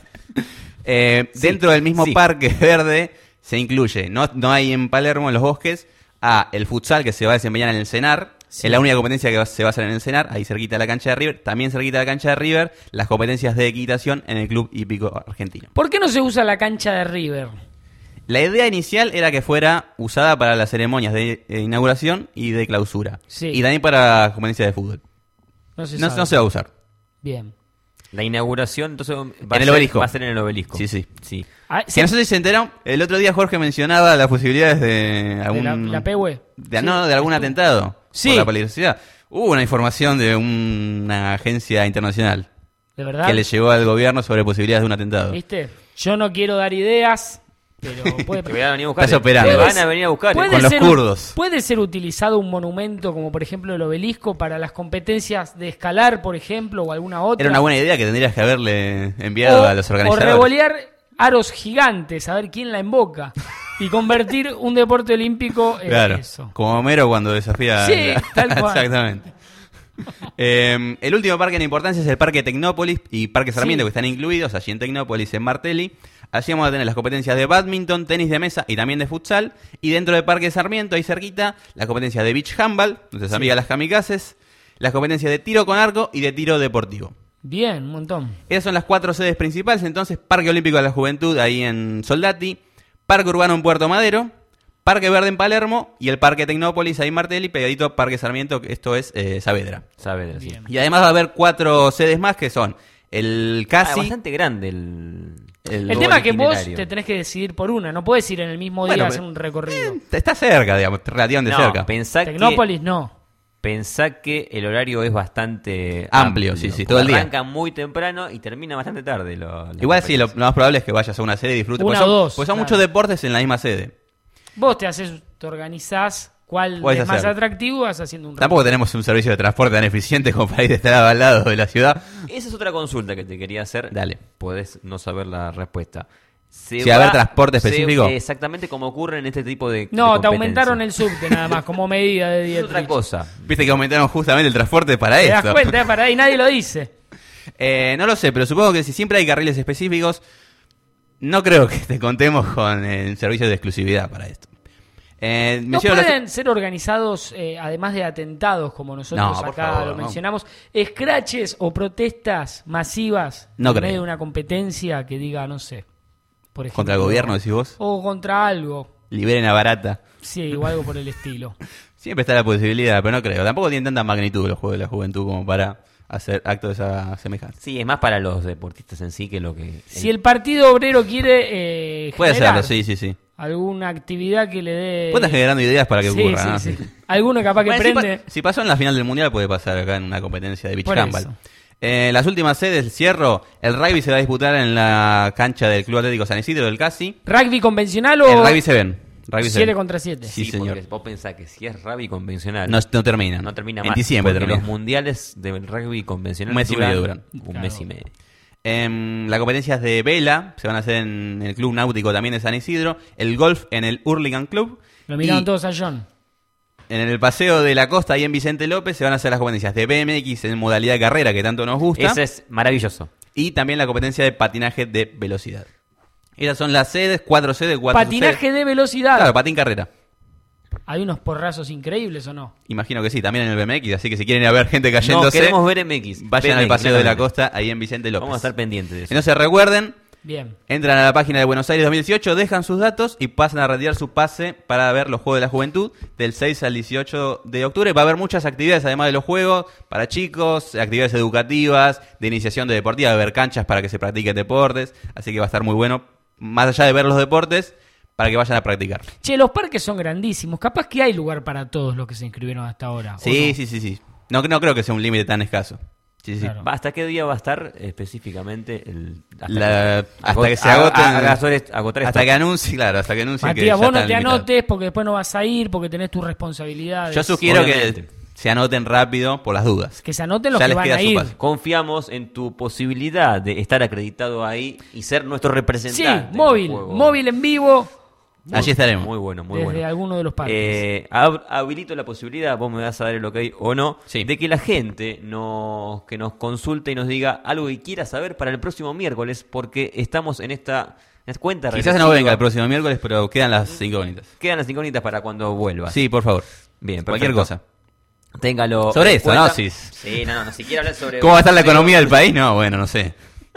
Eh, Sí, dentro del mismo sí. parque verde se incluye, no, no hay en Palermo, en los bosques, a el futsal que se va a desempeñar en el Cenar. Sí. Es la única competencia que va- se va a hacer en el Cenar, ahí cerquita de la cancha de River. También cerquita de la cancha de River, las competencias de equitación en el Club Hípico Argentino. ¿Por qué no se usa la cancha de River? La idea inicial era que fuera usada para las ceremonias de eh, inauguración y de clausura. Sí. Y también para competencias de fútbol. No se No, sabe. no se va a usar. Bien. La inauguración, entonces, va, En a el ser, obelisco. va a ser en el obelisco. Sí, sí. sí. Ah, Que sí, no sé si se enteraron, el otro día Jorge mencionaba las posibilidades de de algún... la, la P W. de, Sí. no, de algún atentado Sí. por la peligrosidad. Hubo una información de una agencia internacional ¿De verdad? que le llegó al gobierno sobre posibilidades de un atentado. ¿Viste? Yo no quiero dar ideas, pero puede... Que van a venir a buscar. Estás operando. Te Puede van a venir a buscar. puede Con los ser, kurdos. ¿Puede ser utilizado un monumento como por ejemplo el obelisco para las competencias de escalar, por ejemplo, o alguna otra? Era una buena idea que tendrías que haberle enviado o, a los o organizadores. revolear aros gigantes, a ver quién la emboca. Y convertir un deporte olímpico en Claro, eso. como Homero cuando desafía... Sí, la- tal cual. Exactamente. Eh, el último parque en importancia es el Parque Tecnópolis y Parque Sarmiento, Sí. que están incluidos allí en Tecnópolis, en Martelli. Allí vamos a tener las competencias de badminton, tenis de mesa y también de futsal. Y dentro del Parque Sarmiento, ahí cerquita, las competencias de beach handball, nuestras Sí. amigas las kamikazes, las competencias de tiro con arco y de tiro deportivo. Bien, un montón. Esas son las cuatro sedes principales, entonces Parque Olímpico de la Juventud ahí en Soldati, Parque Urbano en Puerto Madero, Parque Verde en Palermo y el Parque Tecnópolis ahí en Martelli, pegadito a Parque Sarmiento, que esto es eh, Saavedra. Sabe así. Bien. Y además va a haber cuatro sedes más que son el Ah, casi... bastante grande el... El todo tema es que vos itinerario. te tenés que decidir por una, no puedes ir en el mismo Bueno, día a pero- hacer un recorrido. Está cerca, digamos, relativamente No, cerca. pensá que, Tecnópolis no. pensá que el horario es bastante Amplio, sí, sí, porque todo el día. Arranca muy temprano y termina bastante tarde. Lo, la Igual sí, lo, competencia. lo más probable es que vayas a una sede y disfrutes. Una Porque o son, dos, porque son claro. muchos deportes en la misma sede. Vos te haces, te organizás cuál Puedes es más hacer. atractivo, vas haciendo un Tampoco tenemos un servicio de transporte tan eficiente como para ir de este lado al lado de la ciudad. Esa es otra consulta que te quería hacer. Dale. Podés no saber la respuesta. Se Si va a haber transporte específico. Exactamente como ocurre en este tipo de. No, de te aumentaron competencia. el subte nada más, como medida de Es Dietrich. otra cosa. Viste que aumentaron justamente el transporte para Te das esto. cuenta, para ahí nadie lo dice. Eh, no lo sé, pero supongo que si siempre hay carriles específicos, no creo que te contemos con el servicio de exclusividad para esto. Eh, ¿No menciono las- pueden ser organizados, eh, además de atentados, como nosotros No, por acá favor, lo no. mencionamos, scratches o protestas masivas No en creo. medio de una competencia que diga, no sé, por ejemplo, Contra el gobierno, decís vos. o contra algo, Liberen a Barata. sí, o algo por el estilo. Siempre está la posibilidad, pero no creo. Tampoco tienen tanta magnitud los Juegos de la Juventud como para hacer actos de esa semejanza. Sí, es más para los deportistas en sí que lo que. Si el Partido Obrero quiere eh, Puede generar hacerlo, sí, sí, sí. alguna actividad que le dé... Vos estás generando ideas para que Sí, ocurra, sí, ¿no? sí. Alguno capaz que Bueno, si prende... pa- Si, pasó en la final del Mundial, puede pasar acá en una competencia de beach Por handball. eso. Eh, las últimas sedes, cierro. El rugby se va a disputar en la cancha del Club Atlético San Isidro del Casi. ¿Rugby convencional o El rugby se ven. Rugby se siete ven. contra siete? Sí, Sí, señor. porque vos pensás que si es rugby convencional. No, no termina. No termina En más. diciembre porque termina. los mundiales del rugby convencional Un mes y medio duran. Un Claro. mes y medio. Em, las competencias de vela se van a hacer en el Club Náutico también de San Isidro. El golf en el Hurlingham Club. Lo miraron Y todos a John. en el Paseo de la Costa y en Vicente López se van a hacer las competencias de B M X en modalidad de carrera que tanto nos gusta. Ese es maravilloso. Y también la competencia de patinaje de velocidad. Esas son las sedes, cuatro sedes, cuatro Patinaje sedes. de velocidad. Claro, patín carrera. ¿Hay unos porrazos increíbles o no? Imagino que sí, también en el B M X, así que si quieren ir a ver gente No, cayéndose, queremos ver M X. vayan B M al X, Paseo de la claramente. Costa, ahí en Vicente López. Vamos a estar pendientes de eso. Entonces recuerden, Bien. entran a la página de Buenos Aires dos mil dieciocho, dejan sus datos y pasan a retirar su pase para ver los Juegos de la Juventud del seis al dieciocho de octubre. Va a haber muchas actividades además de los juegos para chicos, actividades educativas, de iniciación de deportiva, va a haber canchas para que se practiquen deportes, así que va a estar muy bueno, más allá de ver los deportes, para que vayan a practicar. Che, los parques son grandísimos. Capaz que hay lugar para todos los que se inscribieron hasta ahora. ¿o Sí, no? sí, sí, sí. No, no creo que sea un límite tan escaso. Sí, sí. Claro. Va, ¿hasta qué día va a estar específicamente el hasta, La- que, hasta que se a- agoten- a- a- agotar esto- agotar Hasta esto? que anuncie, claro, hasta que anuncie que Matías, ya vos no están te limitados. anotes porque después no vas a ir porque tenés tus responsabilidades. Yo sugiero Obviamente. que se anoten rápido por las dudas. Que se anoten los Ya que les van queda a su ir. pase. Confiamos en tu posibilidad de estar acreditado ahí y ser nuestro Sí, representante. en móvil. el juego. Móvil en vivo Muy- Allí estaremos. Muy bueno, muy desde bueno. alguno de los parques. Eh, hab- habilito la posibilidad, vos me vas a dar el ok o no, Sí. de que la gente nos, que nos consulte y nos diga algo que quiera saber para el próximo miércoles, porque estamos en esta, en esta cuenta Quizás regresiva. no venga el próximo miércoles, pero quedan las incógnitas. Quedan las incógnitas para cuando vuelvas. Sí, por favor. Bien, Cualquier perfecto. cosa. Téngalo. Sobre en esto, cuenta. ¿no? Sí. Sí, no, no, no, si quiere hablar sobre... ¿Cómo va a estar la economía del país? No, bueno, no sé.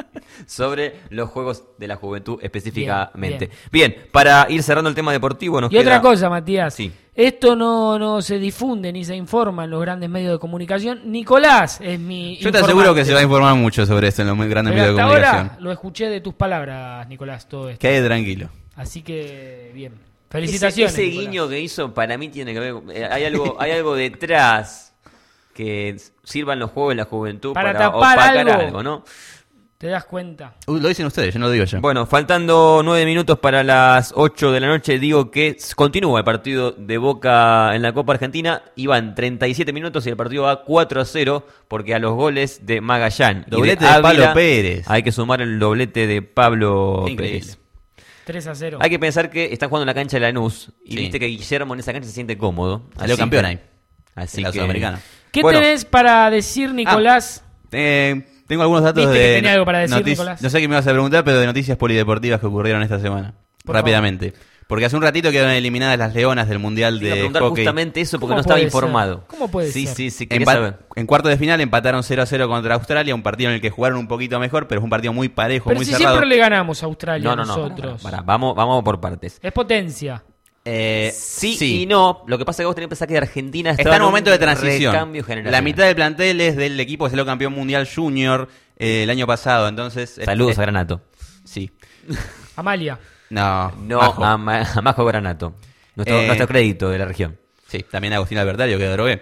Sobre los Juegos de la Juventud específicamente. Bien, Bien, para ir cerrando el tema deportivo nos Y queda... otra cosa, Matías. Sí. Esto no, no se difunde ni se informa en los grandes medios de comunicación. Nicolás es mi Yo te aseguro informante. que se va a informar mucho sobre esto en los muy grandes Pero medios de hasta comunicación. ahora lo escuché de tus palabras, Nicolás, todo esto. Quede tranquilo. Así que, bien. Ese, Felicitaciones. ese Nicolás. guiño que hizo para mí tiene que ver. eh, hay algo, hay algo detrás que sirvan los juegos de la juventud Para para, tapar opacar algo. algo, ¿no? ¿Te das cuenta? Uh, lo dicen ustedes, yo no lo digo yo. Bueno, faltando nueve minutos para las ocho de la noche, digo que s- continúa el partido de Boca en la Copa Argentina. Iban treinta y siete minutos y el partido va cuatro a cero, porque a los goles de Magallán Doblete y de de, Pablo Ávila Pérez. hay que sumar el doblete de Pablo Increíble. Pérez. tres a cero. Hay que pensar que están jugando en la cancha de Lanús y Sí. viste que Guillermo en esa cancha se siente cómodo. Salió Así campeón que- ahí. Así En la que- Sudamericana. ¿Qué Bueno. tenés para decir, Nicolás? Eh, tengo algunos datos Viste de... que tenía algo para decir, notic- Nicolás. No sé qué me vas a preguntar, pero de noticias polideportivas que ocurrieron esta semana. Por Rápidamente. Porque hace un ratito quedaron eliminadas las leonas del Mundial Te iba a de preguntar hockey. justamente eso porque ¿Cómo no estaba puede informado. ser? ¿Cómo puede sí, ser? Sí, sí, En, quería pa- saber. en cuartos de final empataron cero a cero contra Australia, un partido en el que jugaron un poquito mejor, pero es un partido muy parejo, Pero muy si cerrado. siempre le ganamos a Australia No, no, no. nosotros. pará, pará, vamos, vamos por partes. Es potencia. Eh, Sí, y no. Lo que pasa es que vos tenés que pensar que Argentina está, Está en un momento de transición. Recambio generacional. La mitad del plantel es del equipo que salió campeón mundial junior eh, el año pasado, entonces... Saludos eh, a Granato. Sí. Amalia. No, No, Majo. a, Ma- a Majo Granato. Nuestro, Eh, nuestro crédito de la región. Sí, también Agustín Albertario, que drogué.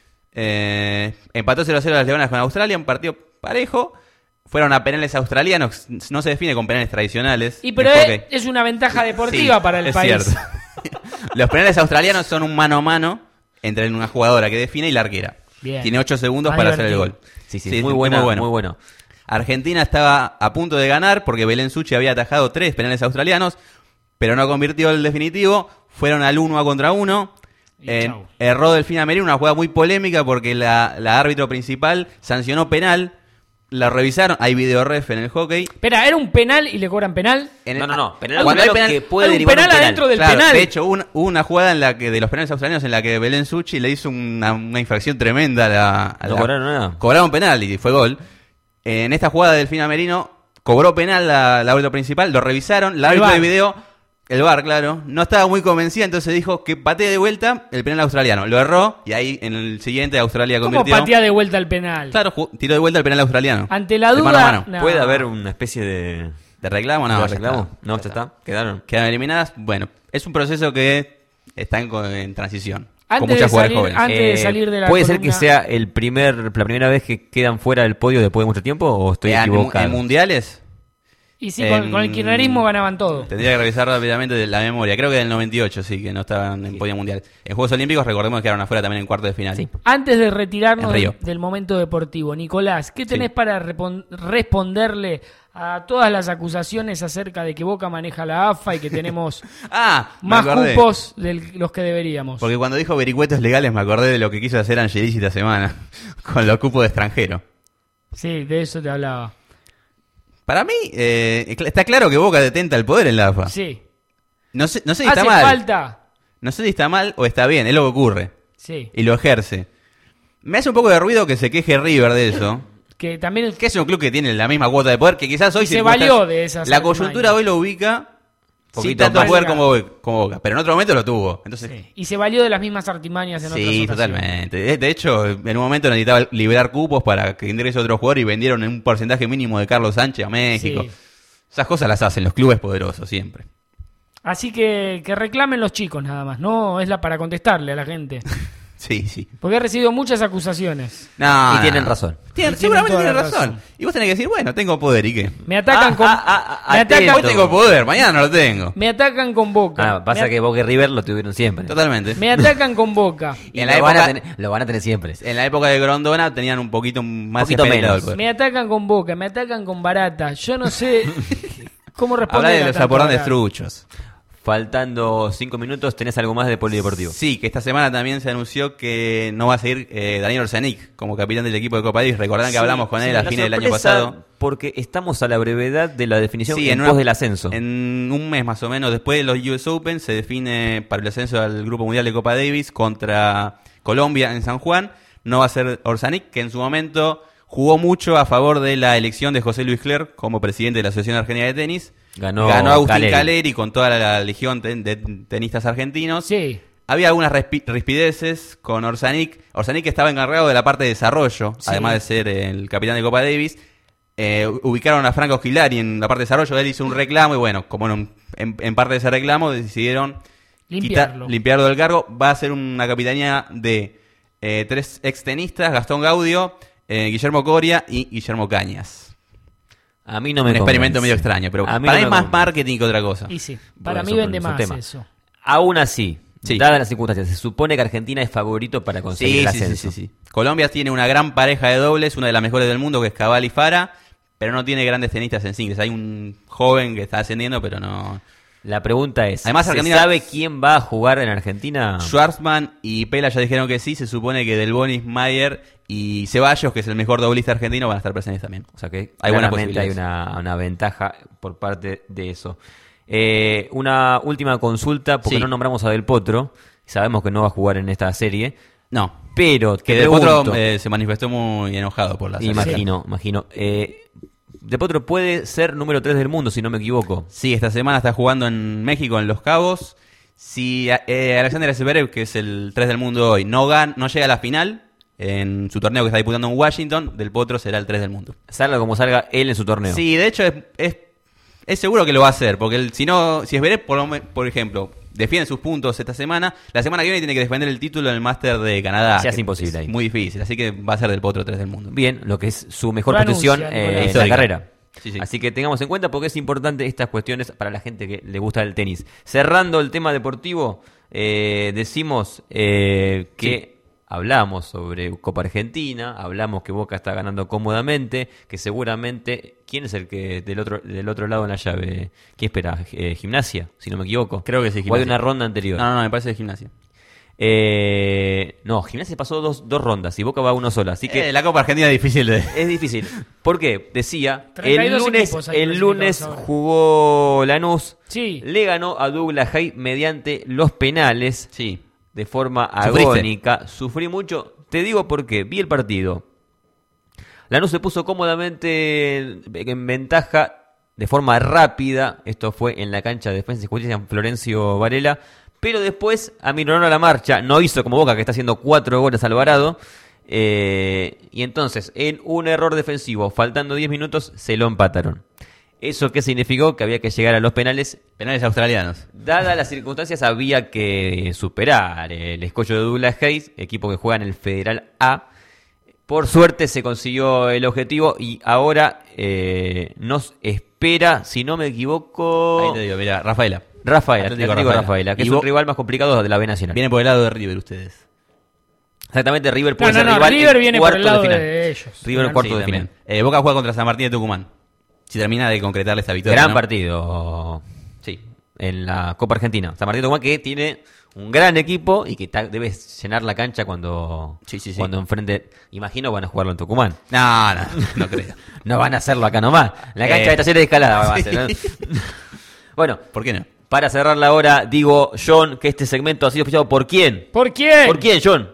Eh, empató cero a cero las Leonas con Australia, un partido parejo. Fueron a penales australianos, no se define con penales tradicionales. Y pero el es, hockey. es una ventaja deportiva Sí, para el es país. cierto. Los penales australianos son un mano a mano entre una jugadora que define y la arquera. Bien. Tiene ocho segundos Más para divertido. hacer el gol. Sí, sí, Sí, muy, es buena, muy bueno. muy bueno. Argentina estaba a punto de ganar porque Belén Suchi había atajado tres penales australianos, pero no convirtió el definitivo. Fueron al uno a contra uno. Y Eh, chau. erró Delfina Merino, una jugada muy polémica porque la, la árbitro principal sancionó penal. La revisaron, hay video ref en el hockey. Espera, ¿era un penal y le cobran penal? En No, el- no, no. Penal Cuando hay australiano penal- que puede hay un derivar penal un penal. adentro del Claro, penal. de hecho, hubo una, hubo una jugada en la que de los penales australianos en la que Belén Suchi le hizo una, una infracción tremenda a la, a No la- cobraron nada. Cobraron penal y fue gol. En esta jugada Delfina Merino cobró penal la, la árbitro principal, lo revisaron, la El árbitro V A de R. video, el V A R, claro, no estaba muy convencida, entonces dijo que patee de vuelta el penal australiano. Lo erró y ahí en el siguiente Australia ¿Cómo convirtió. patea de vuelta el penal? Claro, ju- tiró de vuelta el penal australiano. Ante la De duda, mano a mano. no. ¿Puede haber una especie de, ¿De reclamo? No, de ya reclamo? está. No, ya está. Quedaron. Quedan eliminadas. Bueno, es un proceso que está en, en transición. Antes con de muchas jugadoras salir- jóvenes. antes de salir de la ¿Puede ser columna- que sea el primer, la primera vez que quedan fuera del podio después de mucho tiempo o estoy Eh, en, equivocado? en mundiales Y sí, con, en- con el kirchnerismo ganaban todo. tendría que revisar rápidamente de la memoria. Creo que del noventa y ocho sí, que no estaban en podio mundial. En Juegos Olímpicos recordemos que quedaron afuera también en cuarto de final. Sí. Antes de retirarnos En Río. del, del momento deportivo, Nicolás, ¿qué tenés Sí. para repon- responderle a todas las acusaciones acerca de que Boca maneja la A F A y que tenemos Ah, me más acordé. cupos de los que deberíamos? Porque cuando dijo vericuetos legales me acordé de lo que quiso hacer Angelici esta semana con los cupos de extranjero. Sí, de eso te hablaba. Para mí, eh, está claro que Boca detenta el poder en la A F A. Sí. No sé, no sé si ¿Hace está mal. falta? No sé si está mal o está bien, es lo que ocurre. Sí. Y lo ejerce. Me hace un poco de ruido que se queje River de eso. Que también el Que es un club que tiene la misma cuota de poder, que quizás hoy Y se circunstancias- valió de esas La artimañas. coyuntura hoy lo ubica sin Poquito tanto más. poder como, como Boca, pero en otro momento lo tuvo. Entonces, Sí. Y se valió de las mismas artimañas en otras sí, ocasiones. totalmente. De, de hecho, en un momento necesitaba liberar cupos para que ingrese otro jugador y vendieron un porcentaje mínimo de Carlos Sánchez a México. Sí. Esas cosas las hacen los clubes poderosos siempre. Así que que reclamen los chicos nada más, no es la para contestarle a la gente. Sí, sí. Porque he recibido muchas acusaciones. No, Y tienen no. razón. Tienen- Y tienen seguramente toda tienen la razón. razón. Y vos tenés que decir, bueno, tengo poder, ¿y qué? Me atacan Ah, con ah, ah, me atento. atacan Hoy tengo poder, mañana no lo tengo. me atacan con Boca. Ah, pasa me, que Boca y River lo tuvieron siempre. Totalmente. me atacan con Boca. Y En lo, la van a época- tener, lo van a tener siempre. En la época de Grondona tenían un poquito más Poquito experimentado menos. el poder. Me atacan con Boca, me atacan con Barata. Yo no sé cómo Habla responder de a los tanto aportantes Barata. truchos. Faltando cinco minutos, ¿tenés algo más de polideportivo? Sí, que esta semana también se anunció que no va a seguir eh, Daniel Orsenic como capitán del equipo de Copa Davis. Recordarán que hablamos con Sí, él a la fines del año sorpresa, pasado. Porque estamos a la brevedad de la definición Sí, en, una- pos del ascenso. En un mes más o menos después de los U S Open se define para el ascenso al Grupo Mundial de Copa Davis contra Colombia en San Juan. No va a ser Orsanic, que en su momento jugó mucho a favor de la elección de José Luis Clerc como presidente de la Asociación Argentina de Tenis. Ganó Agustín Caleri. Caleri. con toda la legión ten- de tenistas argentinos. Sí. Había algunas respi- rispideces con Orsanic. Orsanic estaba encargado de la parte de desarrollo, Sí. además de ser el capitán de Copa Davis. Eh, ubicaron a Franco Gilari en la parte de desarrollo. Él hizo un reclamo y bueno, como en, en- en parte de ese reclamo decidieron Limpiarlo. quitar- limpiarlo del cargo. Va a ser una capitanía de eh, tres extenistas: Gastón Gaudio, eh, Guillermo Coria y Guillermo Cañas. A mí no me Un experimento convence. medio extraño, pero A para mí mí no es me más convence. marketing que otra cosa. Y sí, para Bueno, mí eso- vende eso más tema. eso. Aún así, Sí. dadas las circunstancias, se supone que Argentina es favorito para conseguir Sí, el sí, sí, ascenso. sí, sí. Colombia tiene una gran pareja de dobles, una de las mejores del mundo, que es Cabal y Fara, pero no tiene grandes tenistas en singles. Hay un joven que está ascendiendo, pero no. La pregunta es, Además, ¿se Argentina- sabe quién va a jugar en Argentina? Schwartzman y Pela ya dijeron que sí. Se supone que Del Bonis, Mayer y Ceballos, que es el mejor doblista argentino, van a estar presentes también. O sea que Hay buenas claramente hay posibilidades. una, una ventaja por parte de eso. Eh, una última consulta, porque Sí. no nombramos a Del Potro. Sabemos que no va a jugar en esta serie. No. Pero te Que Del pregunto, Potro eh, se manifestó muy enojado por la salida. imagino, imagino. Eh, Del Potro puede ser número tres del mundo, si no me equivoco. Sí, esta semana está jugando en México, en Los Cabos. Si eh, Alexander Zverev, que es el tres del mundo hoy, no, gan no llega a la final en su torneo que está disputando en Washington, Del Potro será el tres del mundo. Salga como salga él en su torneo. Sí, de hecho es, es, es seguro que lo va a hacer, porque el, si no, si Zverev, por, lo me- por ejemplo, defiende sus puntos esta semana, la semana que viene tiene que defender el título en el Máster de Canadá. Se hace que imposible es ahí. Muy difícil, así que va a ser Del Potro tres del mundo. Bien, lo que es su mejor Lo posición anuncia, eh, Nicolás. en la Histórica. carrera. Sí, sí. Así que tengamos en cuenta porque es importante estas cuestiones para la gente que le gusta el tenis. Cerrando el tema deportivo, eh, decimos eh, que sí. Hablamos sobre Copa Argentina, hablamos que Boca está ganando cómodamente, que seguramente... ¿Quién es el que del otro del otro lado en la llave? ¿Quién espera? Eh, ¿Gimnasia? Si no me equivoco. Creo que sí, Gimnasia. Gimnasia. ¿O de una ronda anterior? No, no, me parece de Gimnasia. Eh, no, Gimnasia pasó dos, dos rondas y Boca va uno sola, así que... Eh, la Copa Argentina es difícil de... Es difícil. ¿Por qué? Decía, treinta y el dos lunes, equipos hay el lunes clasificados ahora. jugó Lanús, Sí. le ganó a Douglas Haig mediante los penales Sí. de forma Sufriste. agónica. Sufrí mucho. Te digo por qué. Vi el partido. Lanús se puso cómodamente en ventaja de forma rápida. Esto fue en la cancha de Defensa y Justicia en Florencio Varela. Pero después aminoraron la marcha. No hizo como Boca, que está haciendo cuatro goles Alvarado. Eh, y entonces, en un error defensivo, faltando diez minutos, se lo empataron. ¿Eso qué significó? Que había que llegar a los penales. Penales australianos. Dadas las circunstancias, había que superar el escollo de Douglas Haig, equipo que juega en el Federal A. Por suerte se consiguió el objetivo y ahora eh, nos espera, si no me equivoco... Ahí te digo, mira, Rafaela. Rafaela, Atlético Atlético Rafaela. Rafaela, que Y es un vos- rival más complicado de la B Nacional. Viene por el lado de River ustedes. Exactamente, River No, puede no, ser no, rival River en viene por el cuartos lado de final. de ellos. River en Sí, cuartos Sí, de también. final. Eh, Boca juega contra San Martín de Tucumán. Si termina de concretarle esta victoria. Gran ¿no? partido, sí, en la Copa Argentina. San Martín de Tucumán, que tiene un gran equipo y que ta- debe llenar la cancha cuando, Sí, sí, sí. cuando enfrente. Imagino van a jugarlo en Tucumán. No, no, no creo. No van a hacerlo acá nomás. La cancha Eh, de talleres de escalada va a sí. ser, ¿no? Bueno, ¿Por qué no? para cerrar la hora, digo, John, que este segmento ha sido auspiciado por quién. ¿Por quién? ¿Por quién, John?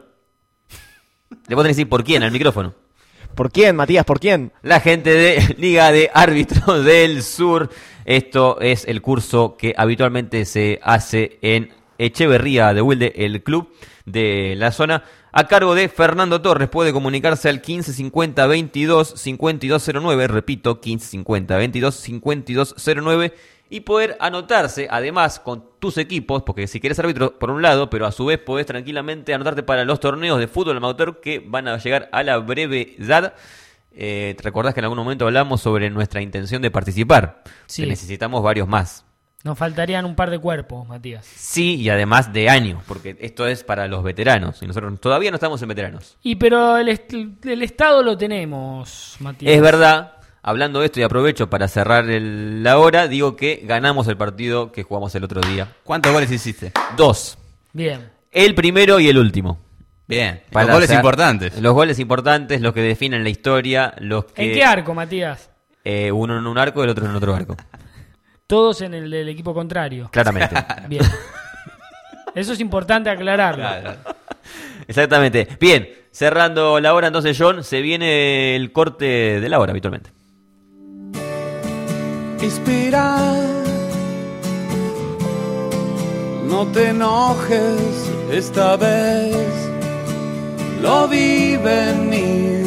Le vos tenés que decir por quién al micrófono. ¿Por quién, Matías? ¿Por quién? La gente de Liga de Árbitros del Sur. Esto es el curso que habitualmente se hace en Echeverría de Wilde, el club de la zona, a cargo de Fernando Torres. Puede comunicarse al quince cincuenta veintidós cincuenta y dos cero nueve, repito, quince cincuenta veintidós cincuenta y dos cero nueve, y poder anotarse, además, con tus equipos, porque si querés árbitro por un lado, pero a su vez podés tranquilamente anotarte para los torneos de fútbol amateur que van a llegar a la brevedad. Eh, ¿te recordás que en algún momento hablamos sobre nuestra intención de participar? Sí. Que necesitamos varios más. Nos faltarían un par de cuerpos, Matías. Sí, y además de años, porque esto es para los veteranos, y nosotros todavía no estamos en veteranos. Y pero el, est- el Estado lo tenemos, Matías. Es verdad, hablando de esto y aprovecho para cerrar el- la hora, digo que ganamos el partido que jugamos el otro día. ¿Cuántos goles hiciste? Dos. Bien. El primero y el último. Bien. Para Los goles hacer- importantes. Los goles importantes, los que definen la historia, los que... ¿En qué arco, Matías? Eh, uno en un arco y el otro en otro arco. Todos en el del equipo contrario. Claramente. Bien. Eso es importante aclararlo. Claro. Exactamente. Bien, cerrando la hora entonces, John, se viene el corte de la hora habitualmente. Inspira, no te enojes esta vez, lo vi venir.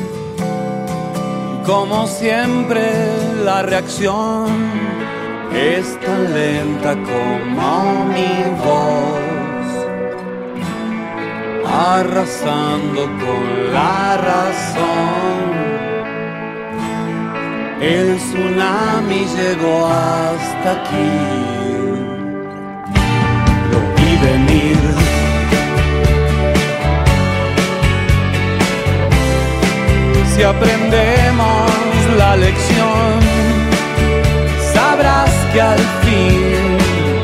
Como siempre la reacción es tan lenta como mi voz, arrasando con la razón. El tsunami llegó hasta aquí, lo vi venir. Si aprendemos la lección, sabrás que al fin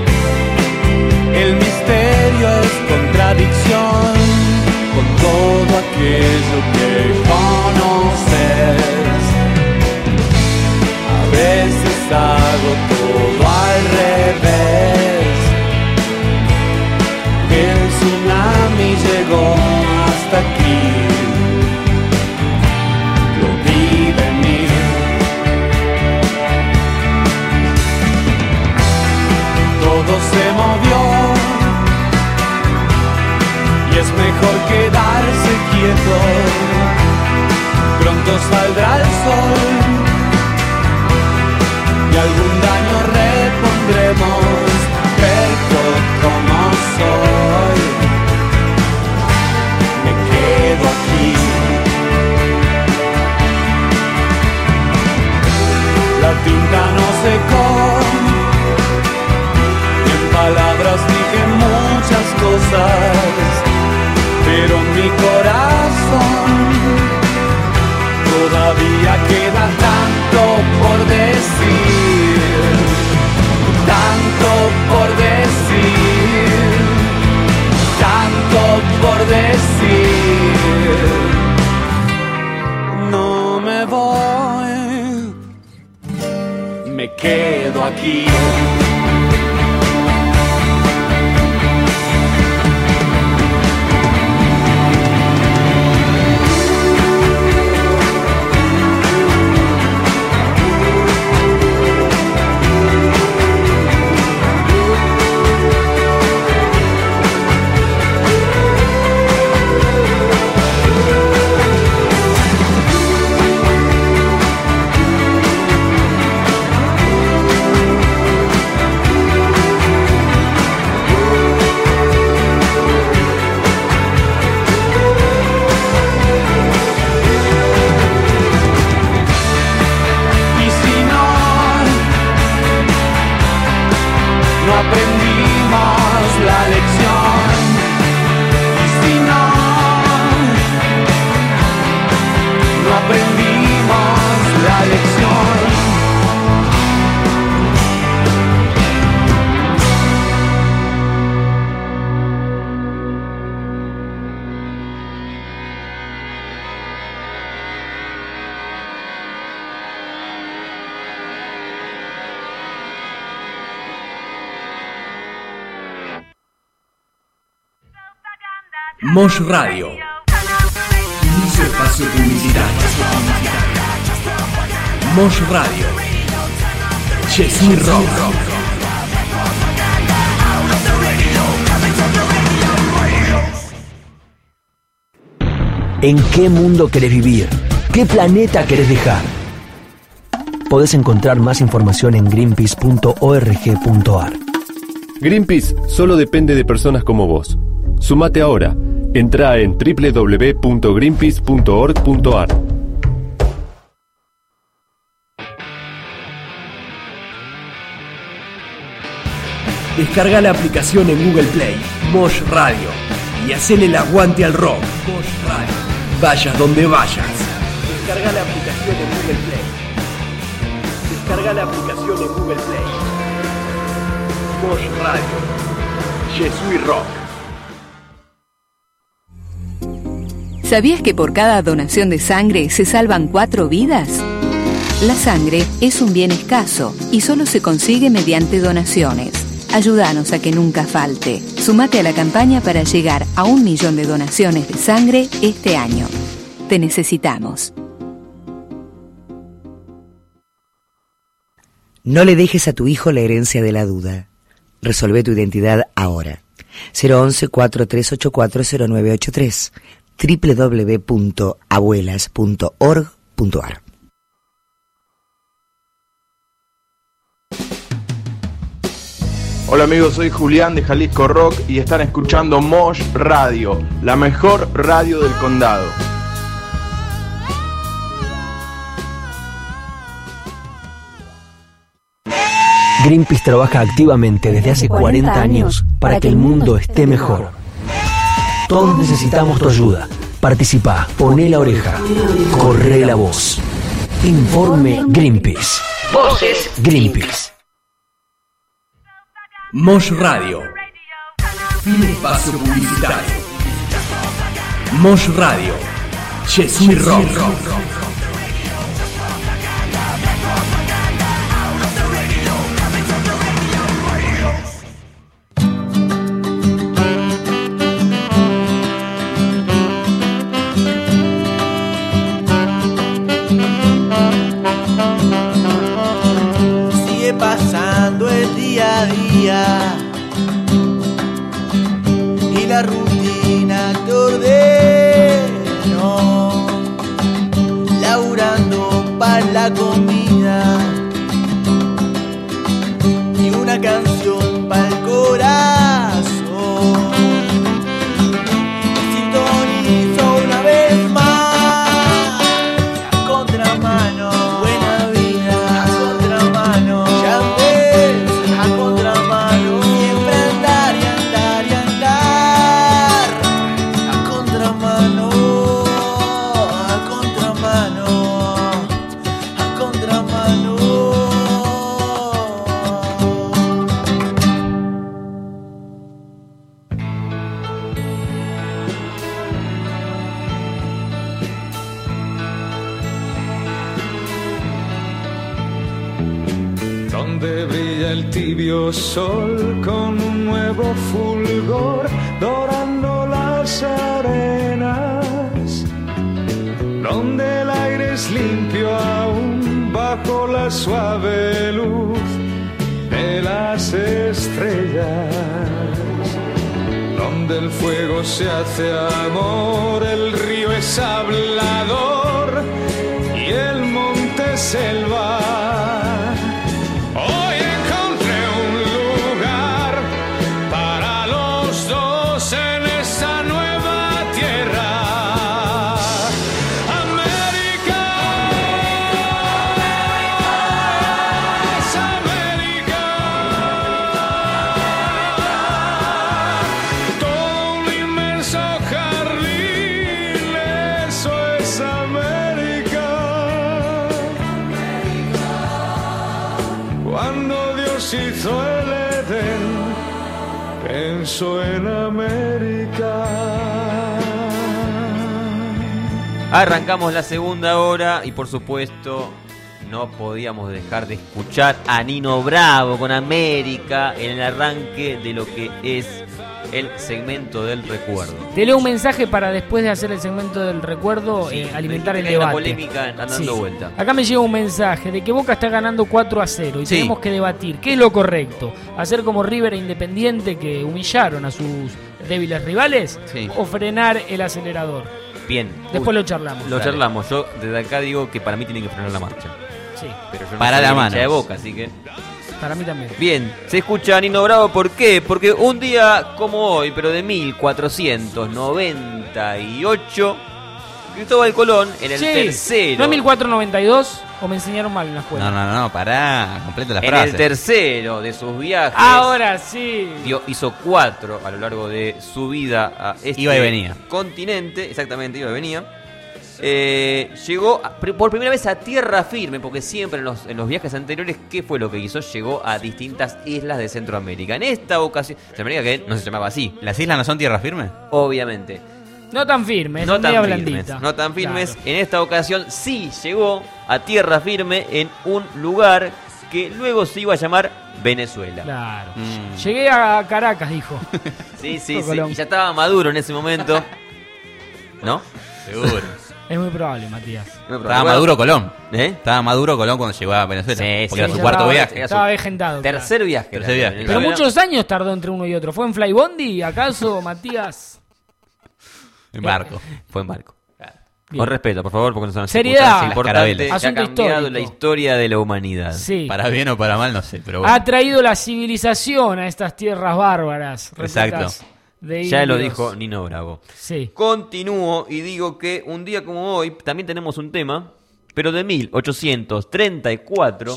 el misterio es contradicción con todo aquello que conoces. A veces hago todo al revés. El tsunami llegó hasta aquí, lo vi venir. Todo se movió y es mejor quedarse quieto. Pronto saldrá el sol y algún daño repondremos, pero como soy, me quedo aquí. La tinta no secó, en palabras dije muchas aquí. Mosh Radio. Inicio espacio publicitario. Mosh Radio. Jesús Rock. ¿En qué mundo querés vivir? ¿Qué planeta querés dejar? Podés encontrar más información en greenpeace punto org punto ar. Greenpeace solo depende de personas como vos. Sumate ahora. Entra en doble u doble u doble u punto greenpeace punto org punto ar. Descarga la aplicación en Google Play, Mosh Radio, y hacele el aguante al rock. Mosh Radio. Vayas donde vayas. Descarga la aplicación en Google Play. Descarga la aplicación en Google Play. Mosh Radio. Jesús Rock. ¿Sabías que por cada donación de sangre se salvan cuatro vidas? La sangre es un bien escaso y solo se consigue mediante donaciones. Ayúdanos a que nunca falte. Sumate a la campaña para llegar a un millón de donaciones de sangre este año. Te necesitamos. No le dejes a tu hijo la herencia de la duda. Resolvé tu identidad ahora. cero once, cuatro tres ocho cuatro, cero nueve ocho tres. doble u doble u doble u punto abuelas punto org punto ar. Hola amigos, soy Julián de Jalisco Rock y están escuchando Mosh Radio, la mejor radio del condado. Greenpeace trabaja activamente desde hace cuarenta años para que el mundo esté mejor. Todos necesitamos tu ayuda. Participá, poné la oreja, corre la voz. Informe Greenpeace. Voces Greenpeace. Mosh Radio. Fin espacio publicitario. Mosh Radio. Jesús Rock. Pasando el día a día y la rutina te ordenó. La Brilla el tibio sol con un nuevo fulgor, dorando las arenas, donde el aire es limpio aún bajo la suave luz de las estrellas, donde el fuego se hace amor, el río es hablador y el monte selva. Hoy encontré un lugar para los dos en esa nueva tierra. América es América. Todo un inmenso jardín, eso es América. Cuando Dios hizo el Edén, pensó en América. Arrancamos la segunda hora y por supuesto no podíamos dejar de escuchar a Nino Bravo con América en el arranque de lo que es el segmento del recuerdo. Te leo un mensaje para después de hacer el segmento del recuerdo, Sí, eh, alimentar el hay una debate. polémica andando Sí. vuelta. Acá me llega un mensaje de que Boca está ganando cuatro a cero y Sí. tenemos que debatir qué es lo correcto. Hacer como River e Independiente, que humillaron a sus débiles rivales, Sí. o frenar el acelerador. Bien. Después Uy, lo charlamos. Lo Dale. charlamos. Yo desde acá digo que para mí tienen que frenar la marcha. Sí. Pero yo no Para soy la hincha mano. de Boca, así que... Para mí también. Bien, se escucha a Nino Bravo, ¿por qué? Porque un día como hoy, pero de mil cuatrocientos noventa y ocho, Cristóbal Colón en el Sí. tercero... ¿No es mil cuatrocientos noventa y dos o me enseñaron mal en la escuela? No, no, no, pará, completa la En frase. el tercero de sus viajes... Ahora sí. dio- hizo cuatro a lo largo de su vida a este Iba y venía. continente, exactamente, iba y venía. Eh, llegó a- pr- por primera vez a tierra firme, porque siempre en los, en los viajes anteriores, ¿qué fue lo que hizo? Llegó a distintas islas de Centroamérica. En esta ocasión, Centroamérica que no se llamaba así, ¿Las islas no son tierra firme? obviamente. No tan firme, No es media tan firmes, blandita. no tan firmes. Claro. En esta ocasión sí llegó a tierra firme en un lugar que luego se iba a llamar Venezuela. Claro. Mm. Llegué a Caracas, dijo. Sí, sí, sí. Colón. Y ya estaba Maduro en ese momento. ¿No? Seguro. Es muy probable, Matías. Estaba Maduro Colón. ¿Eh? Estaba Maduro Colón cuando llegó a Venezuela. Sí, porque sí, era su ya cuarto estaba- viaje. Estaba vegetado. Tercer viaje. Tercer viaje. Pero Claro. muchos años tardó entre uno y otro. ¿Fue en Flybondi, acaso, Matías? En barco. Fue en barco. Bien. Con respeto, por favor, porque no son Seriedad. Es importante, Carabelas. que ha Asunto cambiado histórico. la historia de la humanidad. Sí. Para bien o para mal, no sé, pero bueno. Ha traído la civilización a estas tierras bárbaras. Exacto. repletas de Ya lo indios. dijo Nino Bravo. Sí. Continúo y digo que un día como hoy también tenemos un tema, pero de mil ochocientos treinta y cuatro.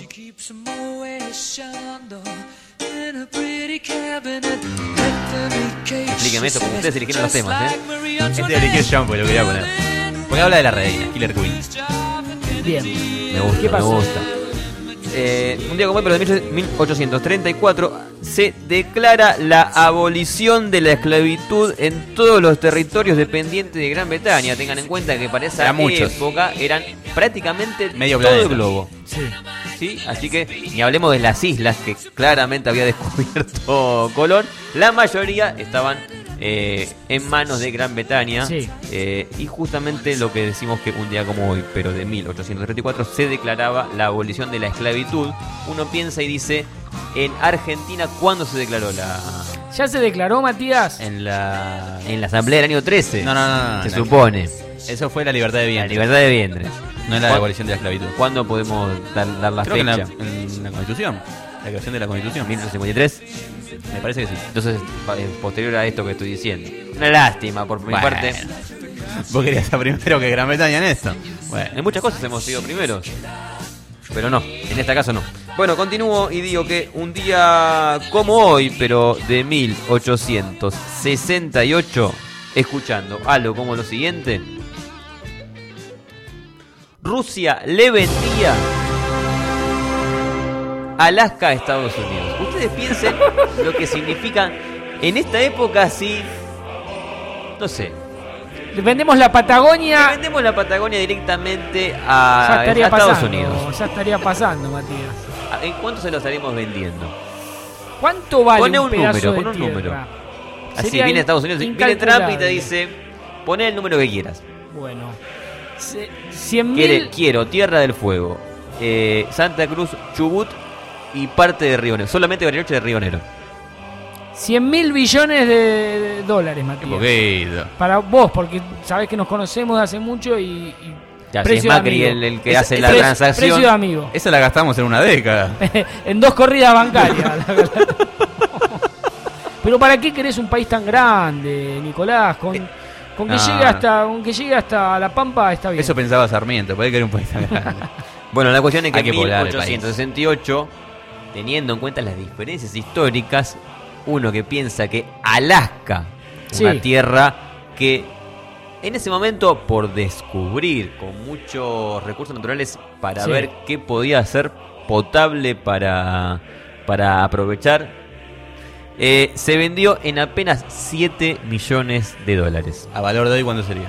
Explíqueme esto, porque ustedes eligieron los temas, ¿eh? Este eligió John, porque lo quería poner. Porque habla de la reina, Killer Queen. Bien. Me gusta, ¿Qué me pasó? gusta. Eh, un día como hoy, pero de mil ochocientos treinta y cuatro, se declara la abolición de la esclavitud en todos los territorios dependientes de Gran Bretaña. Tengan en cuenta que para esa Eran muchos. época eran prácticamente Medio todo el planeta. globo. Sí. ¿Sí? Así que ni hablemos de las islas que claramente había descubierto Colón. La mayoría estaban eh, en manos de Gran Bretaña. Sí. Eh, y justamente lo que decimos que un día como hoy, pero de mil ochocientos treinta y cuatro, se declaraba la abolición de la esclavitud. Uno piensa y dice, en Argentina, ¿cuándo se declaró la...? ¿Ya se declaró, Matías? En la, en la asamblea del año trece. No, no, no, no, Se no. supone. Eso fue la libertad de La vientre. libertad de vientres. No es la ¿Cuán- abolición de la esclavitud. ¿Cuándo podemos dar, dar la Creo que en la, fecha? en la Constitución. La creación de la Constitución. mil novecientos cincuenta y tres. Me parece que sí. Entonces, pa- es posterior a esto que estoy diciendo. Una lástima por mi Bueno. parte. Vos querías ser primero que Gran Bretaña en esto. Bueno. En muchas cosas hemos sido primeros. Pero no, en este caso no. Bueno, continúo y digo que un día como hoy, pero de mil ochocientos sesenta y ocho, escuchando algo como lo siguiente. Rusia le vendía Alaska a Estados Unidos. Ustedes piensen lo que significa en esta época, sí, no sé. Vendemos la Patagonia. Le vendemos la Patagonia directamente Ya a, a estaría Estados pasando. Unidos. Ya estaría pasando, Matías. ¿En cuánto se lo estaríamos vendiendo? ¿Cuánto vale Pone un un pedazo número, de pon un tierra? número. Así Sería viene Estados Unidos, viene Trump y te incalculable. dice, poné el número que quieras. Bueno, se- cien Quiere- mil... Quiero Tierra del Fuego, eh, Santa Cruz, Chubut y parte de Río Negro. Solamente Bariloche de Río Negro. cien mil billones de, de dólares, Matías. Poquito. Para vos, porque sabés que nos conocemos de hace mucho y... y Ya, si es precio de Macri amigo. el, el que Es- hace es la pre- transacción. Precio de amigo. Esa la gastamos en una década. En dos corridas bancarias. Pero ¿para qué querés un país tan grande, Nicolás? Con, con que no, llegue no. hasta con que llegue hasta La Pampa está bien. Eso pensaba Sarmiento, puede que era un país tan grande. Bueno, la cuestión es que Hay que en poblar el mil ochocientos sesenta y ocho, teniendo en cuenta las diferencias históricas, uno que piensa que Alaska, Sí. una tierra que en ese momento, por descubrir con muchos recursos naturales para Sí. ver qué podía ser potable para, para aprovechar, eh, se vendió en apenas siete millones de dólares. ¿A valor de hoy cuánto sería?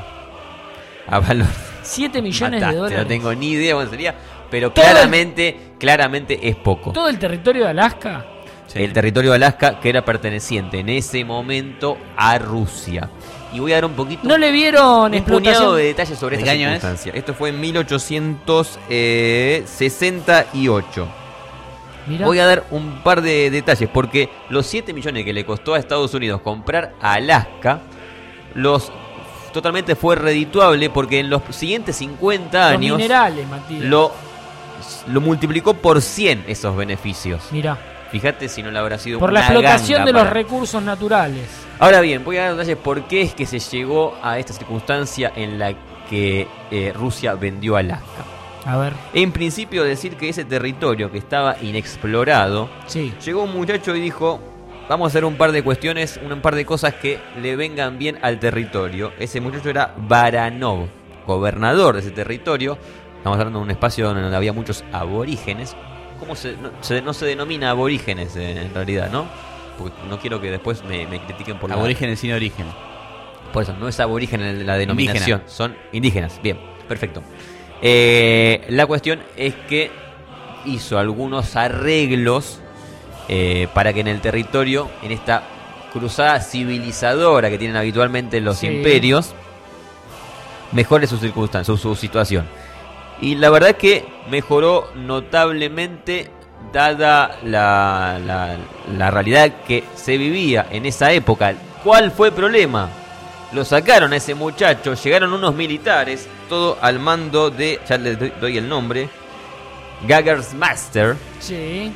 A valor. siete millones Mataste, de dólares. No tengo ni idea cuánto sería, pero Todo el- claramente, claramente es poco. ¿Todo el territorio de Alaska? El territorio de Alaska, que era perteneciente en ese momento a Rusia. Y voy a dar un poquito, ¿No le vieron un explotación? puñado de detalles sobre ¿De esta qué año es? circunstancia. Esto fue en mil ochocientos sesenta y ocho. Mirá. Voy a dar un par de detalles, porque los siete millones que le costó a Estados Unidos comprar a Alaska, los totalmente fue redituable, porque en los siguientes cincuenta Los años minerales, Matías. lo, lo multiplicó por cien esos beneficios. Mirá. Fíjate si no le habrá sido Por una la explotación ganga de los para- recursos naturales. Ahora bien, voy a dar detalles por qué es que se llegó a esta circunstancia en la que eh, Rusia vendió Alaska. A ver. En principio decir que ese territorio que estaba inexplorado, Sí. llegó un muchacho y dijo, vamos a hacer un par de cuestiones, un par de cosas que le vengan bien al territorio. Ese muchacho era Baranov, gobernador de ese territorio. Estamos hablando de un espacio donde había muchos aborígenes. ¿Cómo se no se, no se denomina aborígenes eh, en realidad, no? Porque no quiero que después me, me critiquen por la... Aborígenes sin origen. Por eso, no es aborigen en la denominación, Indígena. son indígenas. Bien, perfecto. Eh, la cuestión es que hizo algunos arreglos eh, para que en el territorio, en esta cruzada civilizadora que tienen habitualmente los Sí. imperios, mejore su circunstancia, su, su situación. Y la verdad es que mejoró notablemente dada la, la, la realidad que se vivía en esa época. ¿Cuál fue el problema? Lo sacaron a ese muchacho, llegaron unos militares, todo al mando de, ya les doy, doy el nombre, Gagarsmaster. Sí.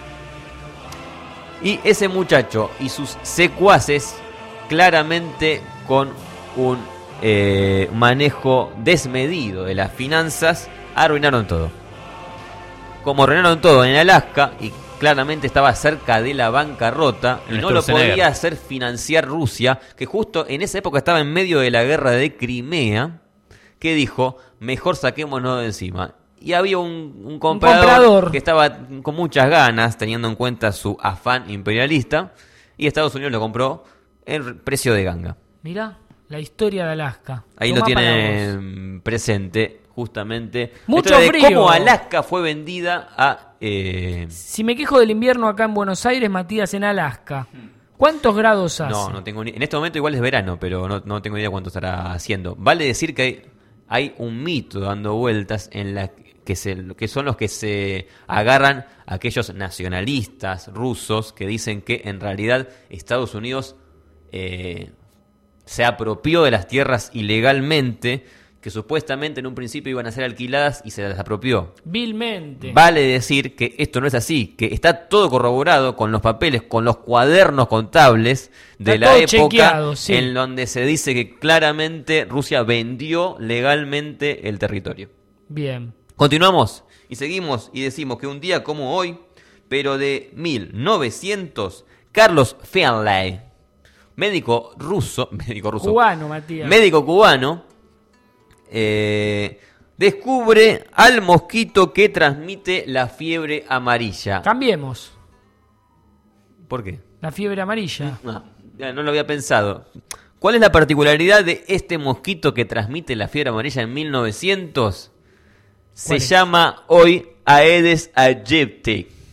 Y ese muchacho y sus secuaces, claramente con un eh, manejo desmedido de las finanzas, arruinaron todo. Como arruinaron todo en Alaska, y claramente estaba cerca de la bancarrota, y En no lo Sturzenegger. podía hacer financiar Rusia, que justo en esa época estaba en medio de la guerra de Crimea, que dijo, mejor saquémonos de encima. Y había un, un comprador, comprador. que estaba con muchas ganas, teniendo en cuenta su afán imperialista, y Estados Unidos lo compró en precio de ganga. Mirá, la historia de Alaska. Ahí Tomá lo para vos. tienen presente, justamente. Mucho Esto de frío. cómo Alaska fue vendida a... eh, Si me quejo del invierno acá en Buenos Aires, Matías, en Alaska, ¿cuántos grados hace? no, no tengo ni... En este momento igual es verano, pero no, no tengo idea cuánto estará haciendo. Vale decir que hay, hay un mito dando vueltas en la que, se, que son los que se agarran a aquellos nacionalistas rusos que dicen que en realidad Estados Unidos eh, se apropió de las tierras ilegalmente, que supuestamente en un principio iban a ser alquiladas y se las apropió. Vilmente. Vale decir que esto no es así, que está todo corroborado con los papeles, con los cuadernos contables de Está la todo época, chequeado, sí. en donde se dice que claramente Rusia vendió legalmente el territorio. Bien. Continuamos y seguimos y decimos que un día como hoy, pero de mil novecientos, Carlos Finlay, médico ruso, médico ruso, Cubano, Matías. médico cubano, eh, descubre al mosquito que transmite la fiebre amarilla. Cambiemos. ¿Por qué? La fiebre amarilla. Ah, ya no lo había pensado. ¿Cuál es la particularidad de este mosquito que transmite la fiebre amarilla en mil novecientos? Se ¿Cuál es? llama hoy Aedes aegypti.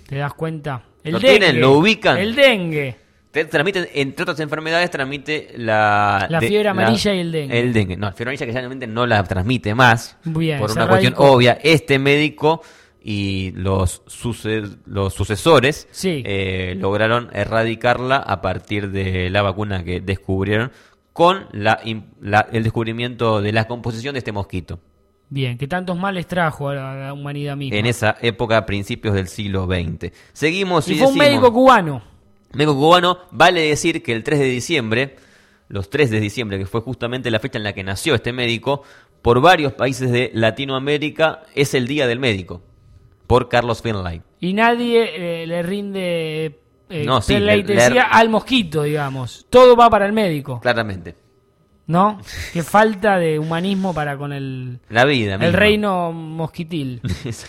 ¿Te das cuenta? El ¿Lo dengue. tienen? ¿Lo ubican? El dengue. Te transmiten, entre otras enfermedades, transmite la... La de- fiebre amarilla y el dengue. El dengue. No, la fiebre amarilla que generalmente no la transmite más. Bien, por se una cuestión erradicó. obvia. Este médico y los, suce- los sucesores Sí. eh, lograron erradicarla a partir de la vacuna que descubrieron con la, im- la- el descubrimiento de la composición de este mosquito. Bien, que tantos males trajo a la, a la humanidad misma. En esa época, principios del siglo veinte. Seguimos y, y fue un decimos- médico cubano. Médico cubano, vale decir que el tres de diciembre, los tres de diciembre, que fue justamente la fecha en la que nació este médico, por varios países de Latinoamérica es el Día del Médico, por Carlos Finlay. Y nadie eh, le rinde eh, No, sí, pleitesía le- le- al mosquito, digamos. Todo va para el médico, Claramente. ¿no? Qué falta de humanismo para con el, La vida el misma. reino mosquitil.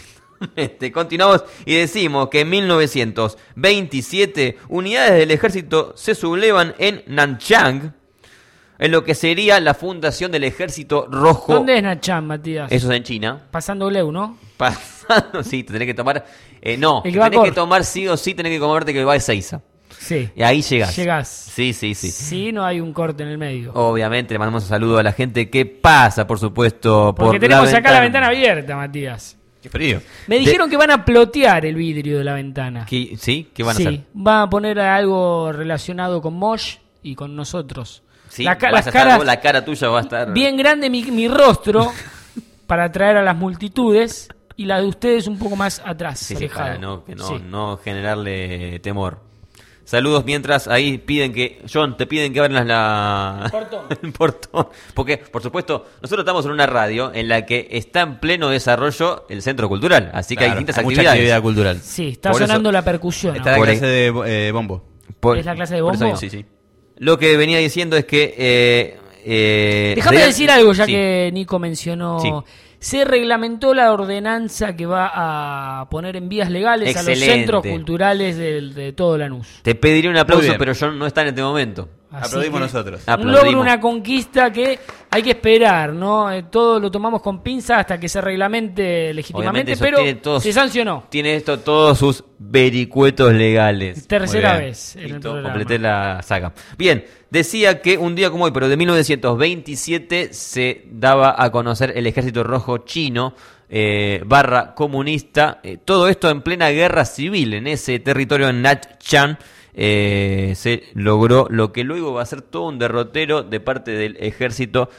Este, continuamos y decimos que en mil novecientos veintisiete unidades del ejército se sublevan en Nanchang, en lo que sería la fundación del Ejército Rojo. ¿Dónde es Nachan, Matías? Eso es en China. Pasando Leu, ¿no? Pasando, sí, te tenés que tomar. Eh, no, El te que va a tenés que Cor. tomar sí o sí, tenés que comerte que va de Seiza. Sí. Y ahí llegás. Llegás. Sí, sí, sí. Sí, no hay un corte en el medio. Obviamente le mandamos un saludo a la gente que pasa, por supuesto, Porque por tenemos la acá la ventana. ventana abierta, Matías. Qué frío. Me De- dijeron que van a plotear el vidrio de la ventana. ¿Qué- ¿Sí? ¿Qué van a sí, hacer? van a poner algo relacionado con Mosh y con nosotros. Sí, La ca- vas las a estar caras, vos, la cara tuya va a estar... bien grande mi, mi rostro para atraer a las multitudes y la de ustedes un poco más atrás, Sí, sí, alejado. para no, que no, Sí. no generarle temor. Saludos mientras ahí piden que... John, te piden que abras la... El portón. el portón. Porque, por supuesto, nosotros estamos en una radio en la que está en pleno desarrollo el centro cultural. Así que hay Claro, distintas hay mucha actividades. actividad cultural. Sí, está Por eso- sonando la percusión. Está la ahora. clase de eh, bombo. Por- ¿Es la clase de por eso bombo? mismo, sí, sí. Lo que venía diciendo es que... Eh, eh, Déjame real- decir algo, ya Sí. que Nico mencionó. Sí. Se reglamentó la ordenanza que va a poner en vías legales a los Excelente. centros culturales del- de, todo Lanús. Te pediría un Muy aplauso, bien. pero John no está en este momento. Así Aplaudimos que nosotros. Un Aplaudimos. logro, una conquista que hay que esperar, ¿no? Eh, todo lo tomamos con pinza hasta que se reglamente legítimamente, Obviamente eso pero tiene todos- se sancionó. Tiene esto todos sus vericuetos legales. Tercera Muy bien. vez en el Listo, programa. completé la saga. Bien, decía que un día como hoy, pero de mil novecientos veintisiete, se daba a conocer el Ejército Rojo Chino, eh, barra comunista. Eh, todo esto en plena guerra civil, en ese territorio en Nachan. Eh, se logró lo que luego va a ser todo un derrotero de parte del ejército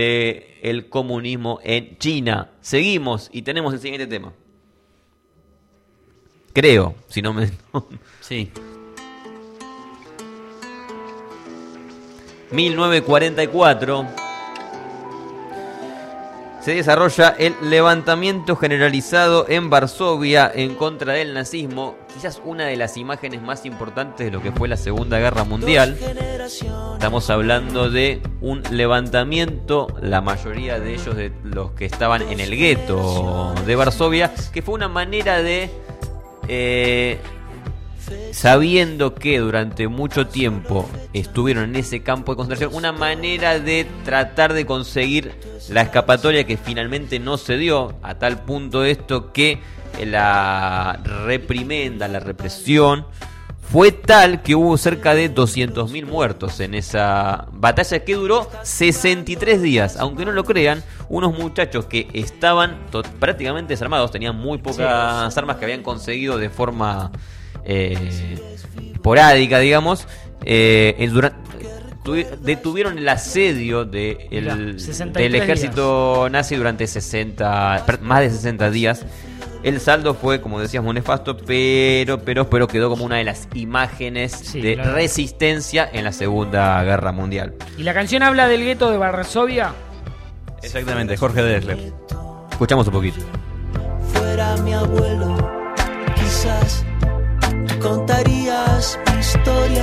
del comunismo en China. Seguimos y tenemos el siguiente tema. Creo, si no me... Sí. mil novecientos cuarenta y cuatro se desarrolla el levantamiento generalizado en Varsovia en contra del nazismo, quizás una de las imágenes más importantes de lo que fue la Segunda Guerra Mundial. Estamos hablando de un levantamiento, la mayoría de ellos de los que estaban en el gueto de Varsovia, que fue una manera de... Eh, sabiendo que durante mucho tiempo estuvieron en ese campo de concentración, una manera de tratar de conseguir la escapatoria que finalmente no se dio, a tal punto esto que la reprimenda, la represión fue tal que hubo cerca de doscientos mil muertos en esa batalla que duró sesenta y tres días. Aunque no lo crean, unos muchachos que estaban to- prácticamente desarmados, tenían muy pocas armas que habían conseguido de forma eh, esporádica, digamos, eh, en dura- tuvi- detuvieron el asedio de el- Mirá, sesenta y del tres ejército nazi durante sesenta, per- más de sesenta días. El saldo fue, como decíamos, muy nefasto, pero, pero, pero quedó como una de las imágenes Sí, de claro. resistencia en la Segunda Guerra Mundial. ¿Y la canción habla del gueto de Varsovia? Exactamente, Jorge Drexler. Escuchamos un poquito. Fuera mi abuelo, quizás contarías mi historia.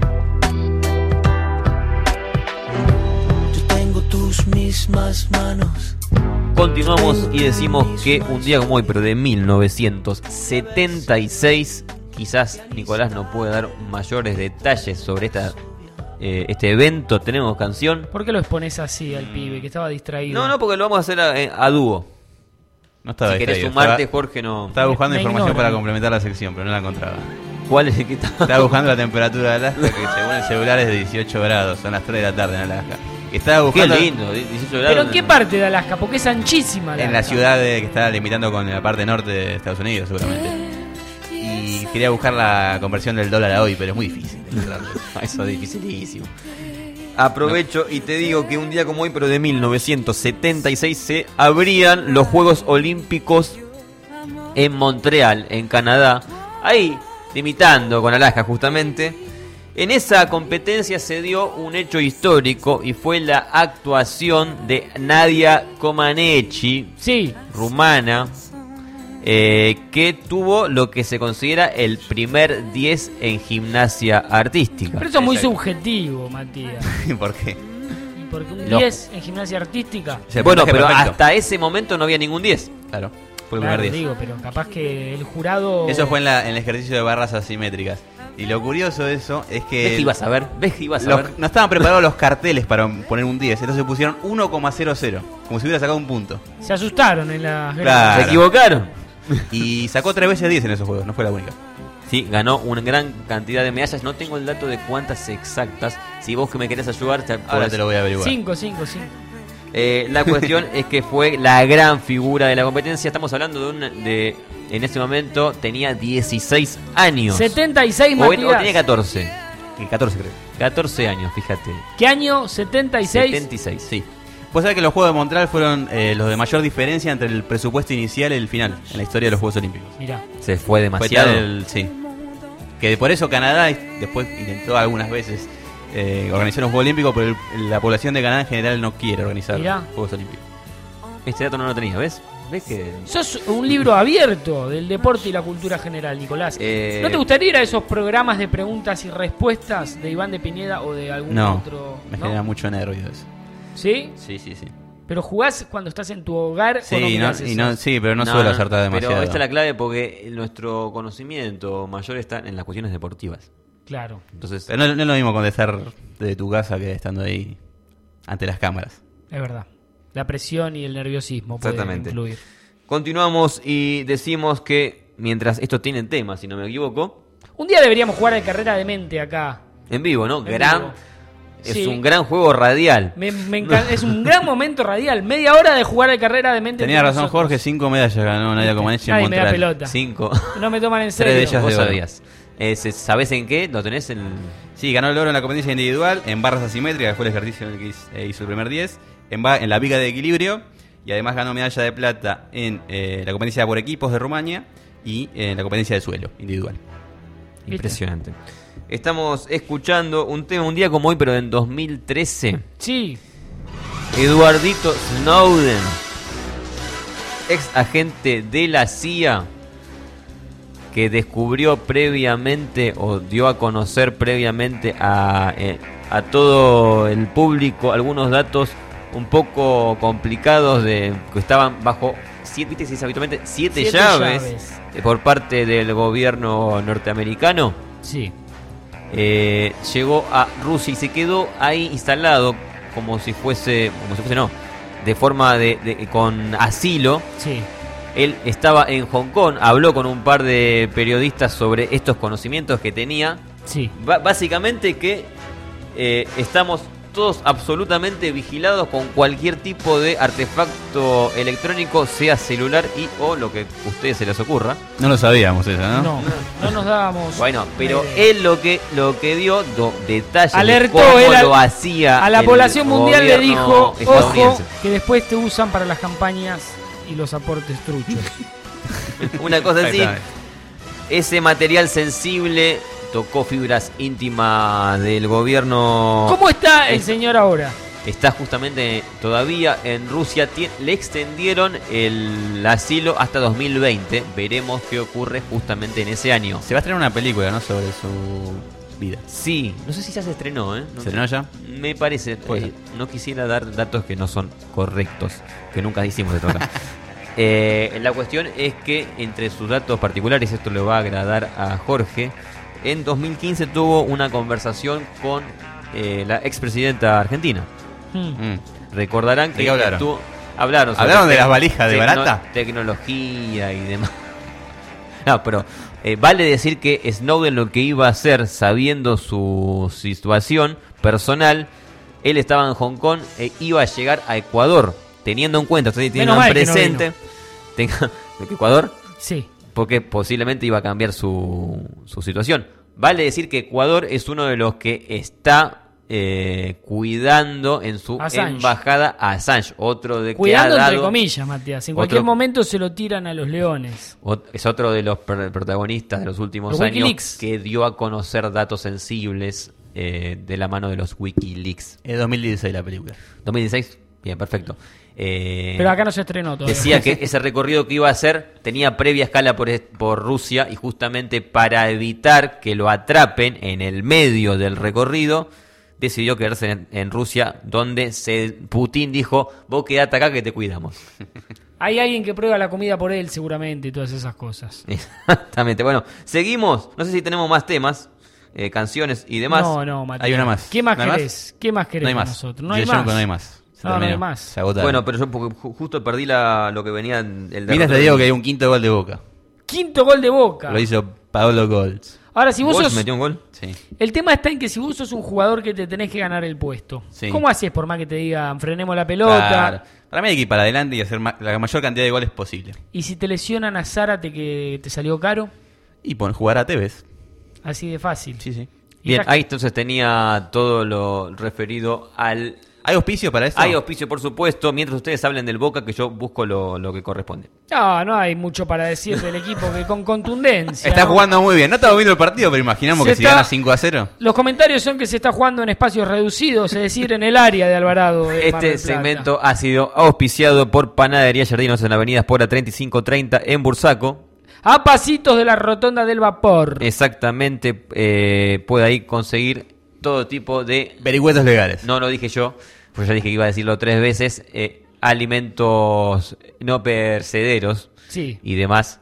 Yo tengo tus mismas manos. Continuamos y decimos que un día como hoy, pero de mil novecientos setenta y seis, quizás Nicolás no puede dar mayores detalles sobre esta, eh, este evento. Tenemos canción. ¿Por qué lo expones así al pibe que estaba distraído? No, no, porque lo vamos a hacer a, a dúo. No estaba Si querés distraído, sumarte, estaba- Jorge, no. Estaba buscando Me información ignoran. para complementar la sección, pero no la encontraba. ¿Cuál es el que está? Estaba buscando la temperatura de Alaska, que según el celular es de dieciocho grados, son las tres de la tarde en Alaska. Y estaba Qué buscando lindo, dieciocho grados. ¿Pero en qué parte de Alaska? Porque es anchísima en la Alaska. ciudad de- que está limitando con la parte norte de Estados Unidos, seguramente. Y quería buscar la conversión del dólar a hoy, pero es muy difícil encontrarlo. Eso es dificilísimo. Aprovecho y te digo que un día como hoy, pero de mil novecientos setenta y seis, se abrían los Juegos Olímpicos en Montreal, en Canadá. Ahí, limitando con Alaska justamente. En esa competencia se dio un hecho histórico y fue la actuación de Nadia Comaneci, sí. rumana, eh, que tuvo lo que se considera el primer diez en gimnasia artística. Pero eso es muy subjetivo, Matías. ¿Por qué? ¿Y porque un Lo- diez en gimnasia artística? Bueno, pero perfecto. hasta ese momento no había ningún diez. Claro, fue el Claro, primer diez. digo, pero capaz que el jurado... Eso fue en, la, en el ejercicio de barras asimétricas. Y lo curioso de eso es que... ¿Ves que ibas a ver? ¿Ves que ibas a los- ver? no estaban preparados los carteles para poner un diez, entonces pusieron uno coma cero cero, como si hubiera sacado un punto. Se asustaron en la... Claro. Se equivocaron. Y sacó tres veces diez en esos juegos, no fue la única. Sí, ganó una gran cantidad de medallas. No tengo el dato de cuántas exactas. Si vos que me querés ayudar, te, Ahora te lo voy a averiguar. Cinco, cinco, cinco. Eh, la cuestión es que fue la gran figura de la competencia. Estamos hablando de un... De, en este momento tenía dieciséis años. setenta y seis, O, Matías. o tenía catorce. catorce creo. catorce años, fíjate. ¿Qué año? setenta y seis. setenta y seis. Sí. Vos sabés que los Juegos de Montreal fueron eh, los de mayor diferencia entre el presupuesto inicial y el final en la historia de los Juegos Olímpicos. Mirá. Se fue Fue demasiado. tal el- sí. Que por eso Canadá después intentó algunas veces eh, organizar un Juego Olímpico, pero el- la población de Canadá en general no quiere organizar Mirá. Juegos Olímpicos. Este dato no lo tenía, ¿ves? ¿Ves que...? Sos un libro abierto del deporte y la cultura general, Nicolás. Eh, ¿No te gustaría ir a esos programas de preguntas y respuestas de Iván de Pineda o de algún No, otro? me ¿no? genera mucho nervio eso. ¿Sí? Sí, sí, sí. ¿Pero jugás cuando estás en tu hogar o no Sí, no, mirás y eso? no, sí, pero no, suelo acertar demasiado. Pero esta es la clave porque nuestro conocimiento mayor está en las cuestiones deportivas. Claro. Entonces, Pero no, no es lo mismo contestar desde tu casa que estando ahí ante las cámaras. Es verdad. La presión y el nerviosismo pueden Exactamente. influir. Continuamos y decimos que mientras esto tiene tema, si no me equivoco, Un día deberíamos jugar de carrera de mente acá. en vivo, ¿no? En gran vivo. es Sí. un gran juego radial. Me, me encan- es un gran momento radial. Media hora de jugar de carrera de mente. Tenía entre razón nosotros. Jorge, cinco medallas ganó Nadia Comaneci en Nadie me da Montreal. pelota. Cinco. No me toman en Tres serio. de ellas Vos de oro. sabías. Eh, se- ¿Sabés en qué? ¿Lo tenés en...? Sí, ganó el oro en la competencia individual, en barras asimétricas, que fue el ejercicio en el que hizo, eh, hizo el primer diez, en, ba- en la viga de equilibrio, y además ganó medalla de plata en eh, la competencia por equipos de Rumania y en la competencia de suelo individual. Impresionante. Estamos escuchando un tema un día como hoy, pero en dos mil trece. Sí. Eduardito Snowden, ex agente de la C I A, que descubrió previamente o dio a conocer previamente a, eh, a todo el público algunos datos un poco complicados de que estaban bajo siete, ¿viste que se dice habitualmente? siete, Siete llaves, llaves. eh, por parte del gobierno norteamericano. Sí. Eh, llegó a Rusia y se quedó ahí instalado como si fuese, como si fuese no, de forma de, de- con asilo. Sí. Él estaba en Hong Kong, habló con un par de periodistas sobre estos conocimientos que tenía. Sí. Ba- básicamente que eh, estamos todos absolutamente vigilados con cualquier tipo de artefacto electrónico, sea celular y o lo que a ustedes se les ocurra. No lo sabíamos eso, ¿no? No, no nos dábamos. Bueno, pero Eh, él lo que lo que dio do- detalles Alertó de cómo él al- lo hacía a la el población mundial le gobierno dijo, ojo, estadounidense. que después te usan para las campañas y los aportes truchos. Una cosa así. Exactamente. Ese material sensible tocó fibras íntimas del gobierno. ¿Cómo está el Es- señor ahora? Está justamente todavía en Rusia. Tien- le extendieron el asilo hasta dos mil veinte. Veremos qué ocurre justamente en ese año. Se va a estrenar una película, ¿no? Sobre su vida. Sí, no sé si ya se estrenó, ¿eh? No ¿Se sé. estrenó ya? Me parece. Puede eh, no quisiera dar datos que no son correctos, que nunca hicimos de tocar. eh, la cuestión es que entre sus datos particulares, esto le va a agradar a Jorge, en dos mil quince tuvo una conversación con eh, la expresidenta argentina. Hmm. Mm. Recordarán ¿De que qué hablaron? estuvo, Hablaron, sobre ¿Hablaron de tec- las valijas de tecno- barata? Tecnología y demás. No, pero eh, vale decir que Snowden lo que iba a hacer, sabiendo su situación personal, él estaba en Hong Kong e iba a llegar a Ecuador, teniendo en cuenta, ustedes tienen Menos mal que no presente, tenga, ¿Ecuador? Sí. Porque posiblemente iba a cambiar su, su situación. Vale decir que Ecuador es uno de los que está eh, cuidando en su Assange. embajada a Assange, otro de Cuidando que ha entre dado, comillas, Matías. En cualquier otro- momento se lo tiran a los leones. ot- es otro de los pr- protagonistas de los últimos Los años Wikileaks. que dio a conocer datos sensibles eh, de la mano de los Wikileaks. Es dos mil dieciséis la película. dos mil dieciséis, bien, perfecto. Eh, Pero acá no se estrenó todavía. Decía que ese recorrido que iba a hacer tenía previa escala por, est- por Rusia y justamente para evitar que lo atrapen en el medio del recorrido, decidió quedarse en, en Rusia, donde se, Putin dijo, vos quedate acá que te cuidamos. Hay alguien que prueba la comida por él seguramente y todas esas cosas. Exactamente. Bueno, seguimos. No sé si tenemos más temas, eh, canciones y demás. No, no, Matías. Hay una más. ¿Qué más ¿No hay más? querés? ¿Qué más querés No hay de más. nosotros? No Yo hay llamo más. que no hay más. Se No, no hay terminó. más. Se agotaron. Bueno, pero yo porque ju- justo perdí la, lo que venía el Mira, derrotero. te digo que hay un quinto gol de Boca. Quinto gol de Boca. Lo hizo Paolo Golds. Ahora, si vos ¿Bosch sos... metió un gol? Sí. El tema está en que si vos sos un jugador que te tenés que ganar el puesto, Sí. ¿cómo haces por más que te digan frenemos la pelota? Claro. Para mí hay que ir para adelante y hacer ma- la mayor cantidad de goles posible. Y si te lesionan a Zárate que te salió caro, Y pon jugar a Tevez. así de fácil. Sí, sí. Y Bien, está- ahí entonces tenía todo lo referido al... ¿Hay auspicio para eso? Hay auspicio, por supuesto, mientras ustedes hablen del Boca, que yo busco lo, lo que corresponde. No, no hay mucho para decir del equipo que con contundencia. Está ¿no? jugando muy bien. No estaba viendo el partido, pero imaginamos Se que si está- gana cinco a cero. Los comentarios son que se está jugando en espacios reducidos, es decir, en el área de Alvarado. de Mar Este del Plata. segmento ha sido auspiciado por Panadería Jardinos en la avenida Espora treinta y cinco treinta en Bursaco. A pasitos de la rotonda del vapor. Exactamente, eh, puede ahí conseguir todo tipo de... Vericuetos legales. No lo dije yo, pues ya dije que iba a decirlo tres veces. eh, alimentos no perecederos Sí. y demás.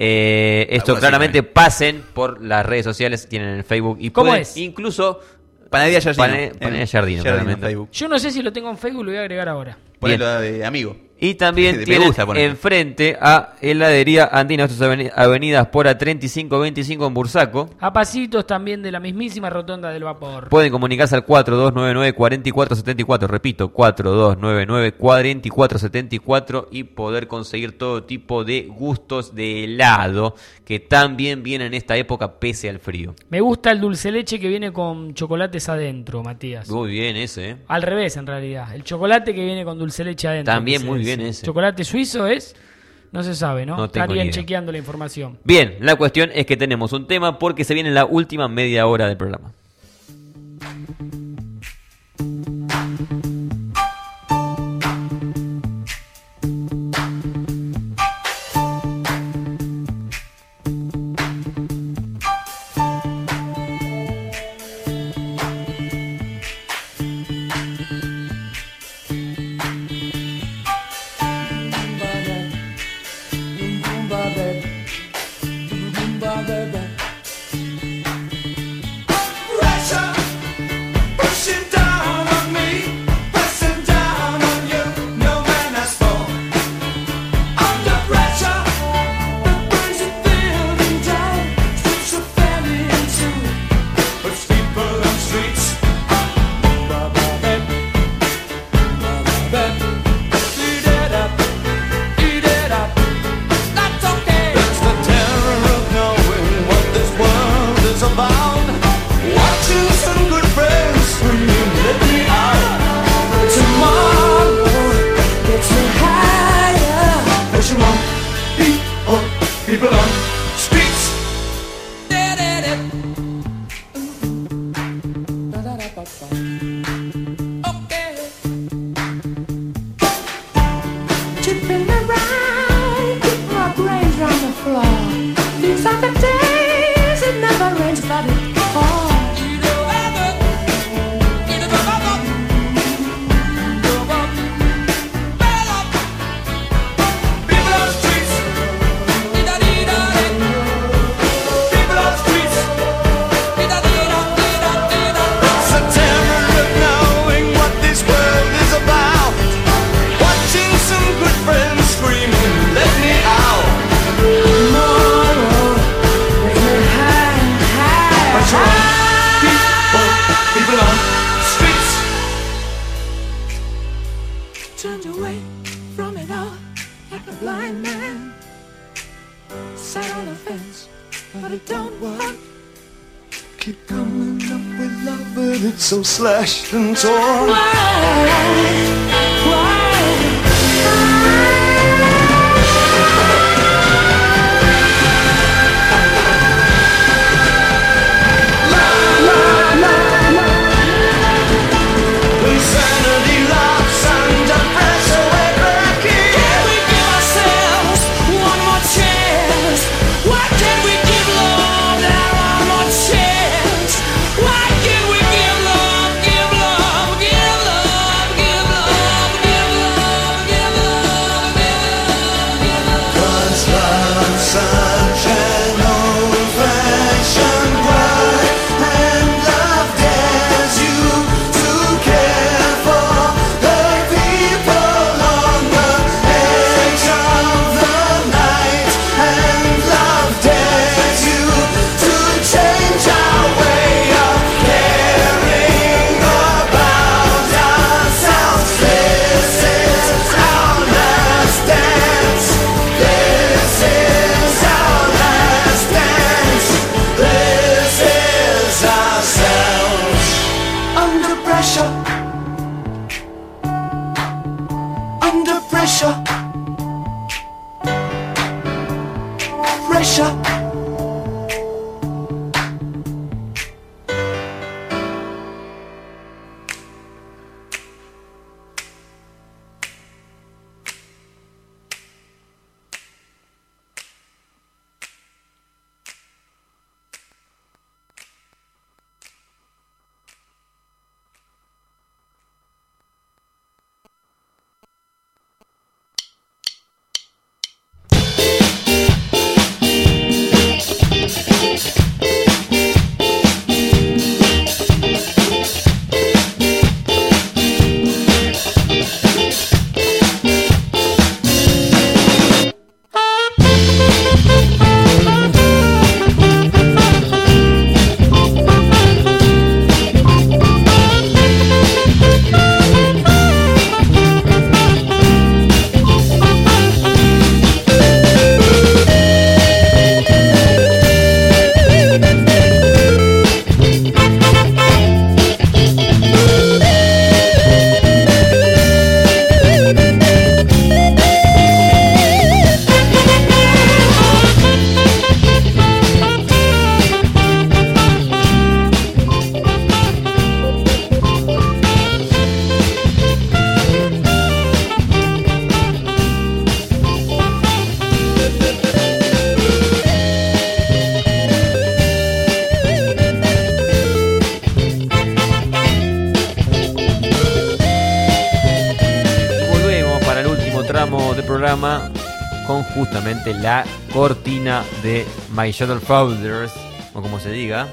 Eh, esto Algo así claramente pasen por las redes sociales, tienen en Facebook y ¿Cómo pueden es? Incluso Panadería Jardino. Pane- Panadería En- Jardino, Jardino, claramente. Facebook. Yo no sé si lo tengo en Facebook, lo voy a agregar ahora. Ponelo de amigo. Y también Me tienen gusta ponerlo. enfrente a Heladería Andina, esto es aveni- Avenida Espora treinta y cinco veinticinco en Bursaco. A pasitos también de la mismísima rotonda del vapor. Pueden comunicarse al cuatro dos nueve nueve, cuatro cuatro siete cuatro, repito, cuatro dos nueve nueve, cuatro cuatro siete cuatro y poder conseguir todo tipo de gustos de helado que también vienen en esta época pese al frío. Me gusta el dulce leche que viene con chocolates adentro, Matías. Muy bien ese, ¿eh? Al revés, en realidad. El chocolate que viene con dulce leche adentro. También que se muy dice. bien ese. ¿Chocolate suizo es? No se sabe, ¿no? No tengo Estarían ni idea. chequeando la información. Bien, la cuestión es que tenemos un tema porque se viene la última media hora del programa. Pushing down on me, pressing down on you, no man has fall. Under pressure, that brings you feeling down, strips your family in two, puts people on streets. Eat it up, eat it up, that's okay. It's the terror of knowing what this world is about. Watching some good friends when you let me out. Tomorrow gets me higher. Pushing on people, people on streets. Okay. Chipping around, keep my brains on the floor. These are the days it never rains, but it falls. Some blind man sat on a fence, but it don't work. Keep coming up with love, but it's so slashed and torn. Why? Why? Insanity laughs under pressure, we're breaking. Can we give ourselves one more chance? Why can't we give love that one more chance? Why can't we give love, give love, give love, give love, give love, give love, give love, give love? 'Cause love's such an old-fashioned word, and love dares you to care for the people on the edge of the night, and love dares you to change our way of caring about ourselves. This is our last dance. This is our last dance. This is ourselves. Under pressure. Under pressure. Pressure. Programa con justamente la cortina de My Shadow Fathers, o como se diga.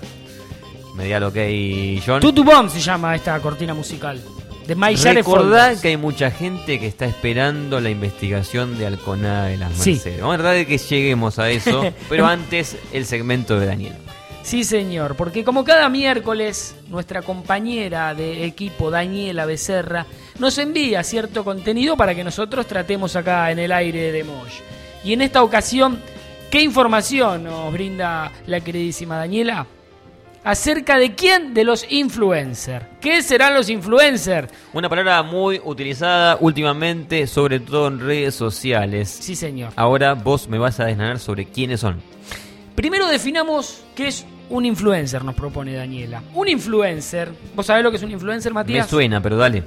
Me diga lo que hay, John. Tutu Bomb se llama esta cortina musical de My Shadow Recordá Fathers. que hay mucha gente que está esperando la investigación de Alconada de las Sí. Mercedes. Vamos a tratar de que lleguemos a eso, pero antes el segmento de Daniel. Sí, señor, porque como cada miércoles, nuestra compañera de equipo, Daniela Becerra, nos envía cierto contenido para que nosotros tratemos acá en el aire de Mosh. Y en esta ocasión, ¿qué información nos brinda la queridísima Daniela? ¿Acerca de quién? De los influencers. ¿Qué serán los influencers? Una palabra muy utilizada últimamente, sobre todo en redes sociales. Sí, señor. Ahora vos me vas a desgranar sobre quiénes son. Primero definamos qué es un influencer, nos propone Daniela. Un influencer, ¿vos sabés lo que es un influencer, Matías? Me suena, pero dale.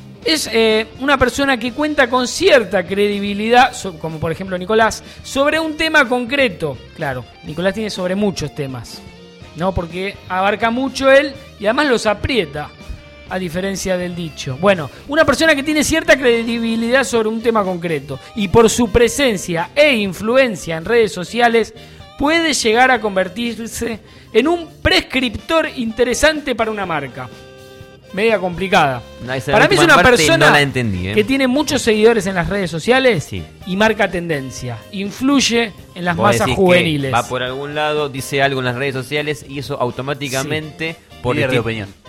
Es eh, una persona que cuenta con cierta credibilidad, so- como por ejemplo Nicolás, sobre un tema concreto. Claro, Nicolás tiene sobre muchos temas, ¿no? Porque abarca mucho él y además los aprieta, a diferencia del dicho. Bueno, una persona que tiene cierta credibilidad sobre un tema concreto y por su presencia e influencia en redes sociales puede llegar a convertirse en un prescriptor interesante para una marca. Media complicada. No, esa Para mí es última una parte persona no la entendí, ¿eh? que tiene muchos seguidores en las redes sociales Sí. y marca tendencia. Influye en las Vos masas decís que juveniles. va por algún lado, dice algo en las redes sociales y eso automáticamente por Líder el de tip- opinión.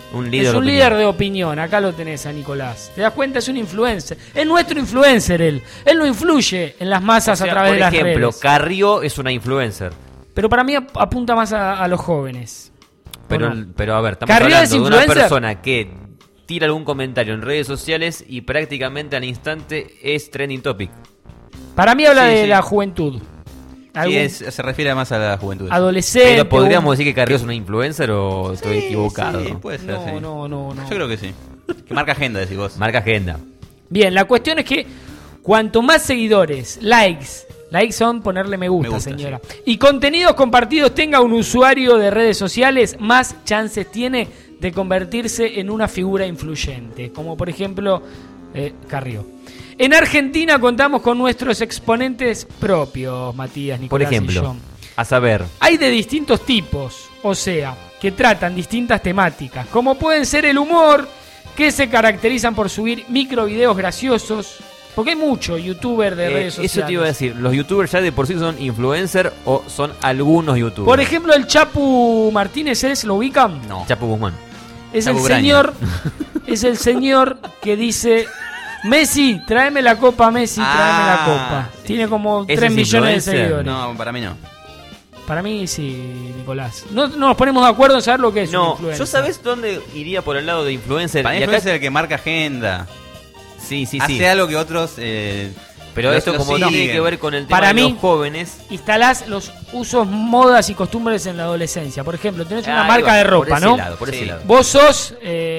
Un líder es de un opinión. líder de opinión. Acá lo tenés a Nicolás. ¿Te das cuenta? Es un influencer. Es nuestro influencer él. Él no influye en las masas O sea, a través por de las ejemplo, redes. Carrió es una influencer. Pero para mí ap- apunta más a, a los jóvenes. Pero, ¿O no? pero a ver, estamos ¿Carrió hablando es de una influencer? persona que tira algún comentario en redes sociales y prácticamente al instante es trending topic. Para mí habla Sí, de sí. la juventud. Sí, Algún es- se refiere más a la juventud. adolescente. Pero podríamos un- decir que Carrió es una influencer o estoy equivocado. Sí, puede ser, No, sí. no, no, no. Yo creo que sí. Que marca agenda, decís vos. Marca agenda. Bien, la cuestión es que cuanto más seguidores, likes, likes son ponerle me gusta, Me gusta, señora, y contenidos compartidos tenga un usuario de redes sociales, más chances tiene de convertirse en una figura influyente, como por ejemplo eh, Carrió. En Argentina contamos con nuestros exponentes propios, Matías, Por Nicolás y ejemplo, John. a saber, Hay de distintos tipos, o sea, que tratan distintas temáticas, como pueden ser el humor, que se caracterizan por subir microvideos graciosos, porque hay mucho youtuber de eh, redes sociales. eso te iba a decir, ¿los youtubers ya de por sí son influencer o son algunos youtubers? Por ejemplo, el Chapu Martínez, ¿es? ¿Lo ubican? No. Chapo Guzmán. Es Chapu el Graña. señor, es el señor que dice: Messi, tráeme la copa, Messi, tráeme la Ah, copa. sí. Tiene como ¿Ese tres es millones de influencer? seguidores. No, para mí no. Para mí sí, Nicolás. No, no nos ponemos de acuerdo en saber lo que es un No, influencer. ¿yo sabés dónde iría por el lado de influencer? Para mí Y acá- influencer es el que marca agenda. Sí, sí, Hace sí. algo que otros... Eh, Pero lo- esto lo como no siguen. tiene que ver con el tema Para de mí- los jóvenes. Instalás los usos, modas y costumbres en la adolescencia. Por ejemplo, tenés una Ahí marca va, de por ropa, ese ¿no? lado, por ese Sí. lado. Vos sos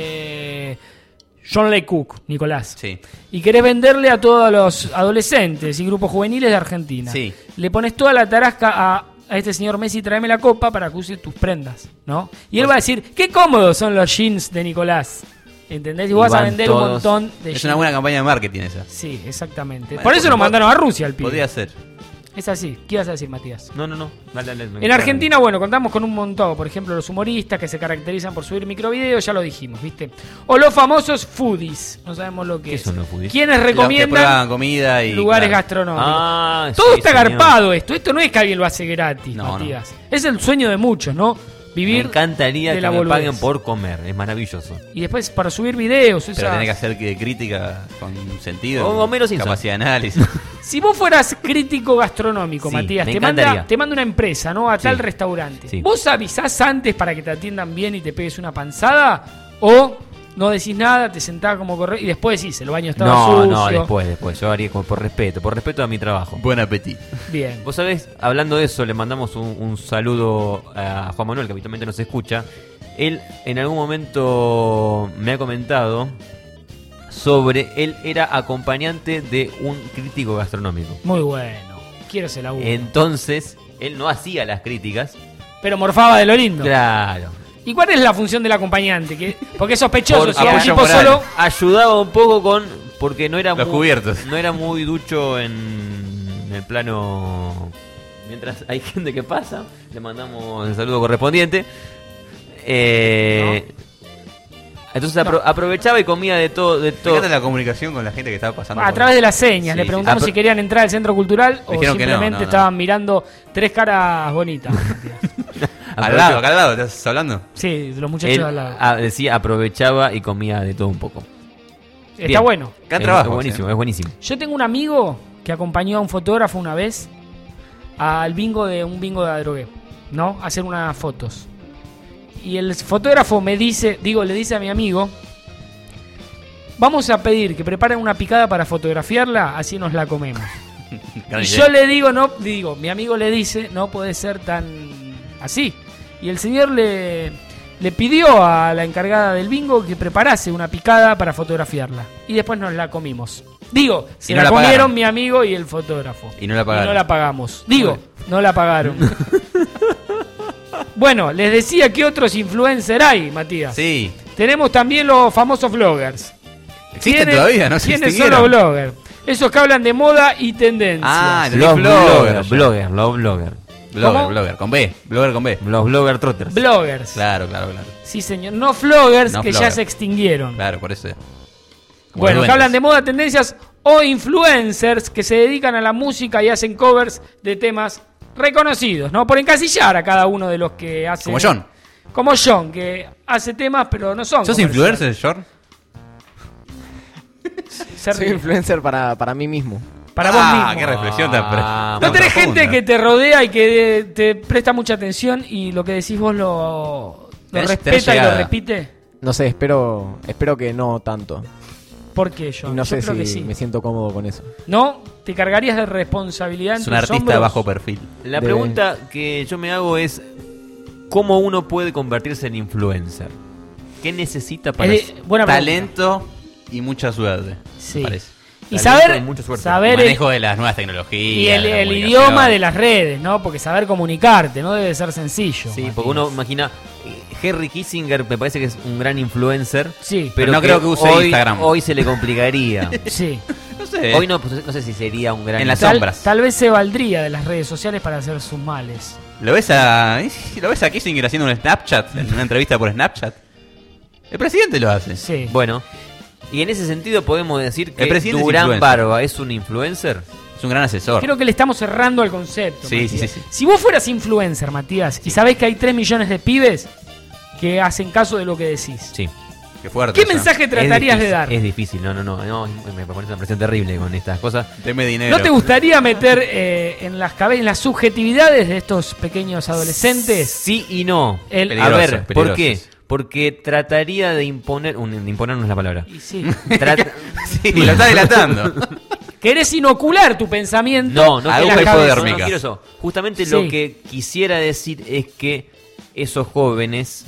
eh, John Lee Cook, Nicolás. Sí. Y querés venderle a todos los adolescentes y grupos juveniles de Argentina. Sí. Le pones toda la tarasca a, a este señor Messi, tráeme la copa para que use tus prendas, ¿no? Y él va a decir, qué cómodos son los jeans de Nicolás. ¿Entendés? Y Y vos vas a van vender un todos- montón de Es jeans. una buena campaña de marketing esa. Sí, exactamente. Bueno, Por eso pod- lo mandaron a Rusia al pibe. Podría ser. Es así. ¿Qué ibas a decir, Matías? No, no, no. Dale, dale, me En encargo. Argentina, bueno, contamos con un montón. Por ejemplo, los humoristas que se caracterizan por subir microvideos, ya lo dijimos, ¿viste? O los famosos foodies. No sabemos lo que ¿Qué es. son los foodies? Quienes Los que recomiendan prueban comida y... lugares claro. gastronómicos. Ah, Todo sí, está señor. garpado esto. Esto no es que alguien lo hace gratis, No, Matías. Es el sueño de muchos, ¿no? Me Vivir encantaría de que la me boludez. paguen por comer. Es maravilloso. Y después para subir videos. Pero esas- tenés que hacer que- crítica con sentido. O Homero Simpson. Capacidad de análisis. Si vos fueras crítico gastronómico, Sí, Matías, me te manda, encantaría. te manda una empresa, ¿no? A Sí. tal restaurante. Sí. ¿Vos avisás antes para que te atiendan bien y te pegues una panzada? ¿O no decís nada, te sentás como correr y después decís, el baño estaba No, sucio? no, después, después. Yo haría como por respeto, por respeto a mi trabajo. Buen apetito. Bien. Vos sabés, hablando de eso, le mandamos un, un saludo a Juan Manuel, que habitualmente nos escucha. Él en algún momento me ha comentado sobre, él era acompañante de un crítico gastronómico. Muy bueno. Quiero ese laburo. Entonces, él no hacía las críticas. Pero morfaba de lo lindo. Claro. ¿Y cuál es la función del acompañante? Que, porque es sospechoso. Porque Si va un apoyo tipo moral. solo... ayudaba un poco con, porque no era Los muy, cubiertos. no era muy ducho en el plano. Mientras hay gente que pasa, le mandamos el saludo correspondiente. Eh, Entonces apro- aprovechaba y comía de todo, de todo. Fíjate la comunicación con la gente que estaba pasando. A por- través de las señas. Sí, Le sí. preguntamos Ah, si pero- querían entrar al centro cultural o Dijeron que no, simplemente no, no. estaban mirando tres caras bonitas. Al lado, acá al lado, ¿estás hablando? Sí, los muchachos Él al lado. ah, decía, aprovechaba y comía de todo un poco. Está Bien. bueno. Gran Es- trabajo, Es buenísimo, sí. es buenísimo. Yo tengo un amigo que acompañó a un fotógrafo una vez al bingo de un bingo de Adrogué, ¿no? A hacer unas fotos. Y el fotógrafo me dice, digo, le dice a mi amigo, vamos a pedir que preparen una picada para fotografiarla, así nos la comemos. Gran Y idea. yo le digo, no, digo, mi amigo le dice, no puede ser tan así. Y el señor le, le pidió a la encargada del bingo que preparase una picada para fotografiarla. Y después nos la comimos. Digo, se Y no la, la comieron pagaron. mi amigo y el fotógrafo. Y no la pagaron. Y no la pagamos. Digo, no la pagaron. Bueno, les decía que otros influencers hay, Matías. Sí. Tenemos también los famosos vloggers. ¿Existen ¿Quiénes- todavía? No se ¿Quiénes son extinguieron. los bloggers? Esos que hablan de moda y tendencias. Ah, Los los bloggers, bloggers. blogger, los blogger. Blogger, ¿Cómo? blogger, con B. Blogger con B. Los blogger trotters. Bloggers. Claro, claro, claro. Sí, señor. No floggers No que ya flogger. se extinguieron. Claro, por eso. Como Bueno, los que hablan de duendes. moda, tendencias o influencers que se dedican a la música y hacen covers de temas reconocidos, ¿no? Por encasillar a cada uno de los que hacen. Como John. Como John, que hace temas, pero no son. ¿Sos influencer, John? Se Soy ríe. influencer para, para mí mismo. Para vos Ah, mismo. qué reflexión tan Ah, pre- No tenés profunda. gente que te rodea y que te presta mucha atención y lo que decís vos lo, lo Tenés- respeta tenés y lo llegada. repite. No sé, espero espero que no tanto. ¿Por qué, John? Y no Yo sé creo si que sí. me siento cómodo con eso. ¿No? ¿Te cargarías de responsabilidad en Es un tus artista hombros? de bajo perfil. La De- pregunta que yo me hago es: ¿cómo uno puede convertirse en influencer? ¿Qué necesita para Eh, buena pregunta. Talento y mucha suerte. Sí. Me parece. Y Talento saber, y mucha suerte. saber el- Manejo de las nuevas tecnologías. y el, de la el comunicación. idioma de las redes, ¿no? Porque saber comunicarte no debe ser sencillo. Sí, Matías. porque uno imagina. eh, Henry Kissinger me parece que es un gran influencer. Sí. Pero, Pero no creo que use hoy, Instagram. Hoy se le complicaría. Sí. No sé. Hoy no, pues, no sé si sería un gran En las Tal, sombras. tal vez se valdría de las redes sociales para hacer sus males. ¿Lo ves a lo ves a Kissinger haciendo un Snapchat, en una entrevista por Snapchat? El presidente lo hace. Sí. Bueno, y en ese sentido podemos decir que El presidente es Durán influencer. Barba es un influencer. Es un gran asesor. Creo que le estamos cerrando al concepto. Sí, Matías. sí, sí, sí. Si vos fueras influencer, Matías, y sabés que hay tres millones de pibes que hacen caso de lo que decís, Sí. Qué fuerte. ¿qué eso. mensaje Es tratarías de difícil, dar? Es difícil, no, no, no, no, me pones una presión terrible con estas cosas. Deme dinero. ¿No te gustaría meter eh, en las cabe- en las subjetividades de estos pequeños adolescentes? Sí y no. El- Peligroso, A ver, ¿por peligroso. qué? Porque trataría de imponer, un, de imponer no es la palabra. Y sí. Trata- Sí, lo está dilatando. Querés inocular tu pensamiento. No, no en Aguja la y cabeza. no, hipodérmica. no quiero eso. Justamente Sí. lo que quisiera decir es que esos jóvenes,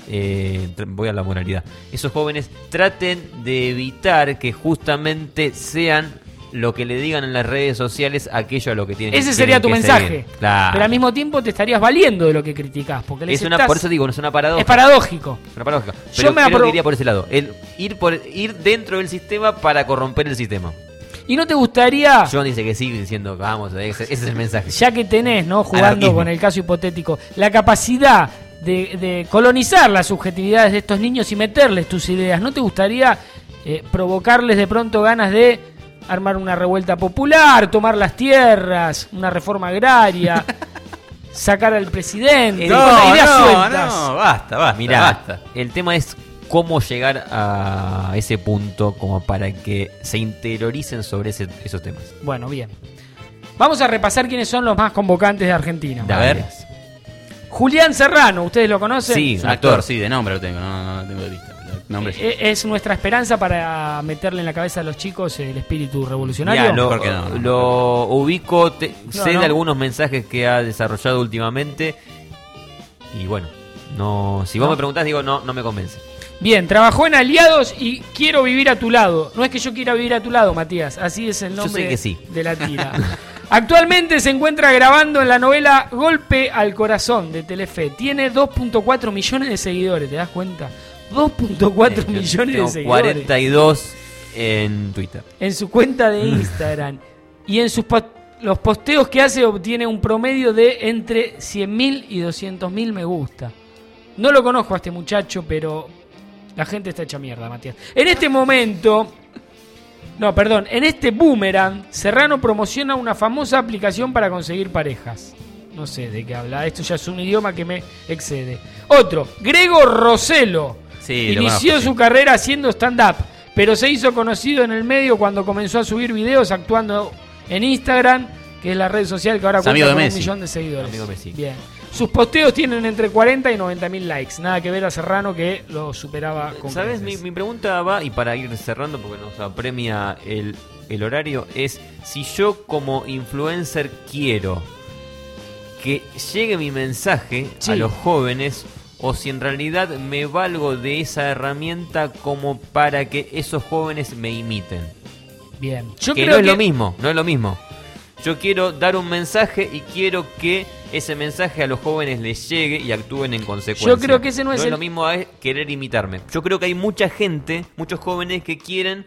eh, tr- voy a la moralidad, esos jóvenes traten de evitar que justamente sean lo que le digan en las redes sociales aquello a lo que tienen Ese tienen sería tu que mensaje. seguir. Claro. Pero al mismo tiempo te estarías valiendo de lo que criticás. Porque les es una, estás- por eso digo, no es una paradoja. es paradójico. Es una paradoja. Yo Pero me creo apro- que iría por ese lado. El ir, por, ir dentro del sistema para corromper el sistema. ¿Y no te gustaría, John dice que sí, diciendo, vamos, ese, ese es el mensaje. ya que tenés, ¿no? Jugando Anarquismo. con el caso hipotético, la capacidad de, de colonizar las subjetividades de estos niños y meterles tus ideas, ¿no te gustaría eh, provocarles de pronto ganas de armar una revuelta popular, tomar las tierras, una reforma agraria, sacar al presidente, No, cosas- ideas no, sueltas? no, basta, basta. Mirá, basta. el tema es cómo llegar a ese punto como para que se interioricen sobre ese- esos temas. Bueno, bien. Vamos a repasar quiénes son los más convocantes de Argentina. A ver. Julián Serrano, ¿ustedes lo conocen? Sí, Es un actor, sí, de nombre lo tengo, no, no, no tengo de vista. El nombre sí. Eh, Es nuestra esperanza para meterle en la cabeza a los chicos el espíritu revolucionario. Mirá, lo, ¿Por qué no? No, lo ubico, te- No, sé no. de algunos mensajes que ha desarrollado últimamente y bueno, no, si vos No. me preguntás digo, no, no me convence. Bien, trabajó en Aliados y Quiero vivir a tu lado. No es que yo quiera vivir a tu lado, Matías. Así es el Yo nombre sé que sí. de la tira. Actualmente se encuentra grabando en la novela Golpe al Corazón de Telefe. Tiene dos punto cuatro millones de seguidores, ¿te das cuenta? dos punto cuatro Eh, millones de tengo seguidores. cuarenta y dos en Twitter. En su cuenta de Instagram. Y en sus po- los posteos que hace obtiene un promedio de entre cien mil y doscientos mil me gusta. No lo conozco a este muchacho, pero la gente está hecha mierda, Matías. En este momento... No, perdón. En este Boomerang, Serrano promociona una famosa aplicación para conseguir parejas. No sé de qué habla. Esto ya es un idioma que me excede. Otro, Gregor Rossello. Sí, lo Inició conozco, su sí. carrera haciendo stand-up, pero se hizo conocido en el medio cuando comenzó a subir videos actuando en Instagram, que es la red social que ahora Es cuenta amigo de con un Messi. millón de seguidores. Amigo de Messi. Bien. Sus posteos tienen entre cuarenta y noventa mil likes. Nada que ver a Serrano, que lo superaba con ¿Sabes? Mi, creces. mi pregunta va, y para ir cerrando porque nos apremia el, el horario, es si yo como influencer quiero que llegue mi mensaje Sí. a los jóvenes o si en realidad me valgo de esa herramienta como para que esos jóvenes me imiten. Bien. Yo que creo no es que lo mismo, no es lo mismo. Yo quiero dar un mensaje y quiero que ese mensaje a los jóvenes les llegue y actúen en consecuencia. Yo creo que ese no es el- lo mismo a querer imitarme. Yo creo que hay mucha gente, muchos jóvenes que quieren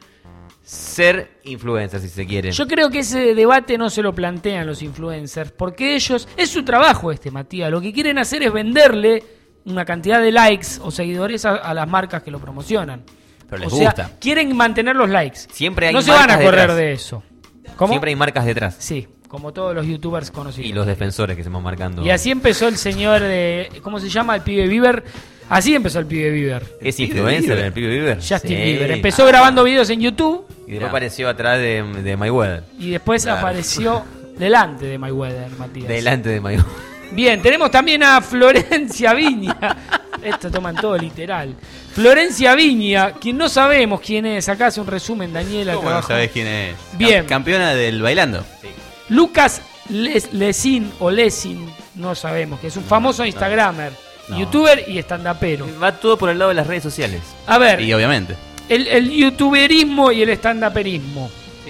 ser influencers, si se quieren. Yo creo que ese debate no se lo plantean los influencers, porque ellos, es su trabajo este, Matías, lo que quieren hacer es venderle una cantidad de likes o seguidores a, a las marcas que lo promocionan. Pero les o sea, gusta. quieren mantener los likes. Siempre hay no se van a marcas correr detrás. de eso. ¿Cómo? Siempre hay marcas detrás. Sí, como todos los youtubers conocidos. Y los defensores que se van marcando. Y así empezó el señor de... ¿Cómo se llama? El pibe Bieber. Así empezó el pibe Bieber. ¿Es influencer el pibe Bieber? Justin Sí. Bieber. Empezó grabando videos en YouTube. Y después apareció atrás de, de Mayweather. Y después Claro. apareció delante de Mayweather, Matías. Delante de Mayweather. Bien, tenemos también a Florencia Viña. Esto toman todo literal. Florencia Viña, quien no sabemos quién es. Acá hace un resumen, Daniela. ¿Cómo no sabés quién es? Bien. Cam- Campeona del bailando. Lucas Les- Lesin o Lesin, no sabemos, que es un famoso instagramer, No. youtuber y estandapero. Va todo por el lado de las redes sociales. A ver, Y obviamente. el, el youtuberismo y el estandaperismo